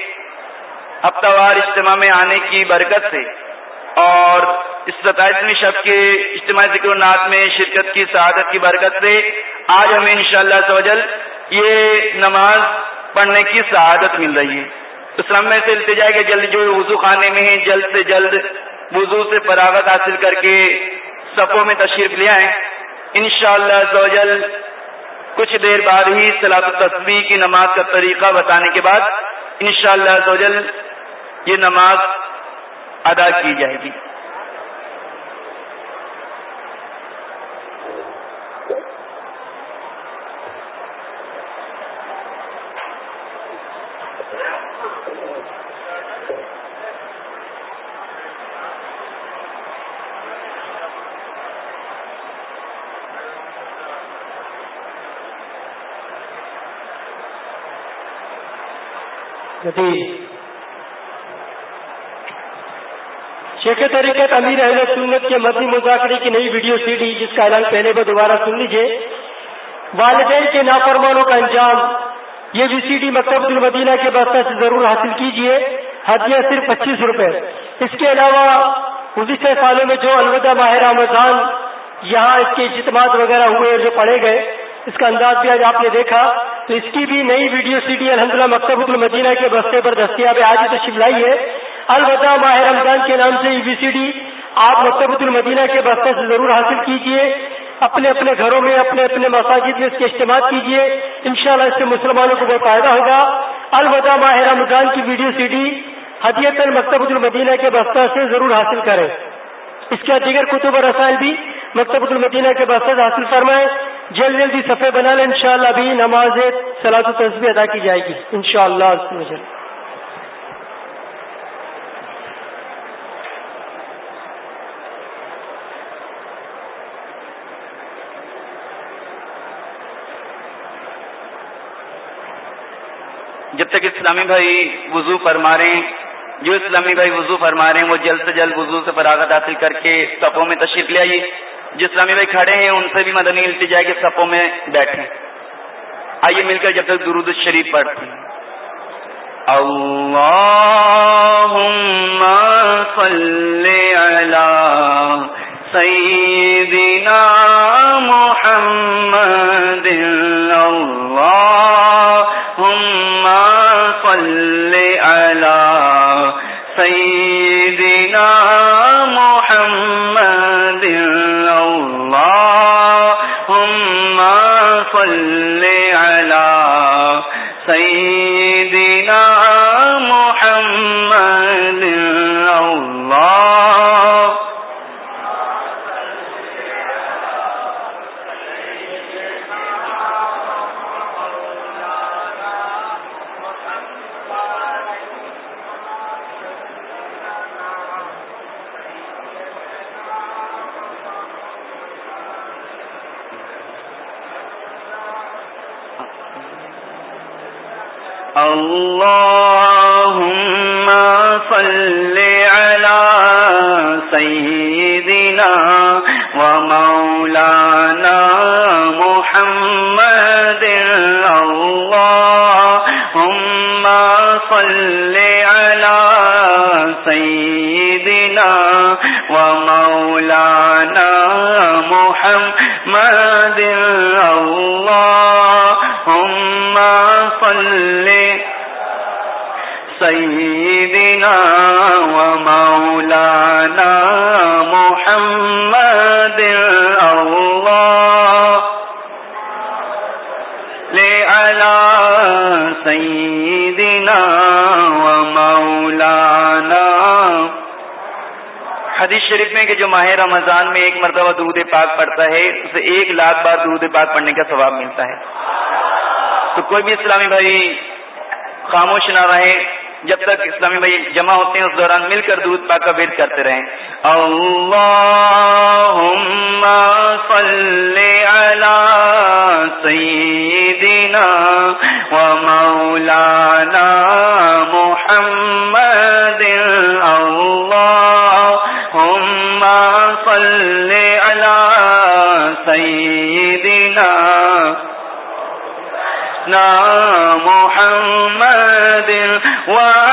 ہفتہ وار اجتماع میں آنے کی برکت سے اور اس ستائیسویں شب کے اجتماع ذکر و نعت میں شرکت کی سعادت کی برکت سے آج ہمیں انشاءاللہ عز و جل یہ نماز پڑھنے کی سعادت مل رہی ہے۔ اسلام میں سے التجا ہے کہ جلد جو وضو خانے میں ہیں جلد سے جلد وضو سے فراغت حاصل کر کے صفوں میں تشریف لے آئیں۔ انشاءاللہ عز و جل کچھ دیر بعد ہی صلاۃ التسبیح کی نماز کا طریقہ بتانے کے بعد انشاءاللہ عز و جل یہ نماز ادا کی جائے گی۔ شیخ طریقت امیر اہل سنت کے مدنی مذاکرے کی نئی ویڈیو سی ڈی جس کا اعلان پہلے کو دوبارہ سن لیجیے۔ والدین کے نافرمانوں کا انجام، یہ وی سی ڈی مکتبۃ المدینہ کے بستہ سے ضرور حاصل کیجیے، ہدیہ صرف پچیس روپے۔ اس کے علاوہ گزشتہ سالوں میں جو الوداع ماہ رمضان یہاں اس کے اجتماعات وغیرہ ہوئے جو پڑھے گئے، اس کا انداز بھی آج آپ نے دیکھا، تو اس کی بھی نئی ویڈیو سی ڈی الحمدللہ مکتبۃ المدینہ کے بستے پر دستیاب ہے۔ آج ہی تشریف لائیے۔ الوداع ماہ رمضان کے نام سے یہ وی سی ڈی آپ مکتبۃ المدینہ کے بستے سے ضرور حاصل کیجیے، اپنے اپنے گھروں میں اپنے اپنے مساجد میں اس کے اجتماع کیجیے، انشاءاللہ اس سے مسلمانوں کو بہت فائدہ ہوگا۔ الوداع ماہ رمضان کی ویڈیو سی ڈی ہدیۃ مکتبۃ المدینہ کے بستہ سے ضرور حاصل کریں۔ اس کے دیگر کتب و رسائل بھی مکتبۃ المدینہ کے بستہ سے حاصل فرمائیں۔ جلد جلدی صفحے بنا لیں، انشاءاللہ ابھی نماز صلاۃ التسبیح ادا کی جائے گی انشاءاللہ عز و جل۔ جب تک اسلامی بھائی وضو فرما رہے ہیں، جو اسلامی بھائی وضو فرما رہے ہیں وہ جلد سے جلد وضو سے فراغت حاصل کر کے صفوں میں تشریف لے آئیے. جو اسلامی بھائی کھڑے ہیں ان سے بھی مدنی التجا کے صفوں میں بیٹھیں. آئیے مل کر جب تک درود الشریف پڑھتے ہیں. اللہم صلی علی سیدنا محمد اللہم صلی علی سیدنا محمد اللہم صلی علی سیدنا محمد اللہ. اللہم صلی علی سیدنا و مولانا محمد اللہم صلی علی سیدنا و مولانا محمد اللہم صلی سیدنا و مولانا محمد اللہ علی سیدنا و مولانا. حدیث شریف میں کہ جو ماہ رمضان میں ایک مرتبہ درود پاک پڑھتا ہے اسے ایک لاکھ بار درود پاک پڑھنے کا ثواب ملتا ہے. تو کوئی بھی اسلامی بھائی خاموش نہ رہے، جب تک اسلامی بھائی جمع ہوتے ہیں اس دوران مل کر درود پاک کا ورد کرتے رہیں. اللہم صلی علی سیدنا و مولانا محمد اللہم صلی علی سیدنا محمد و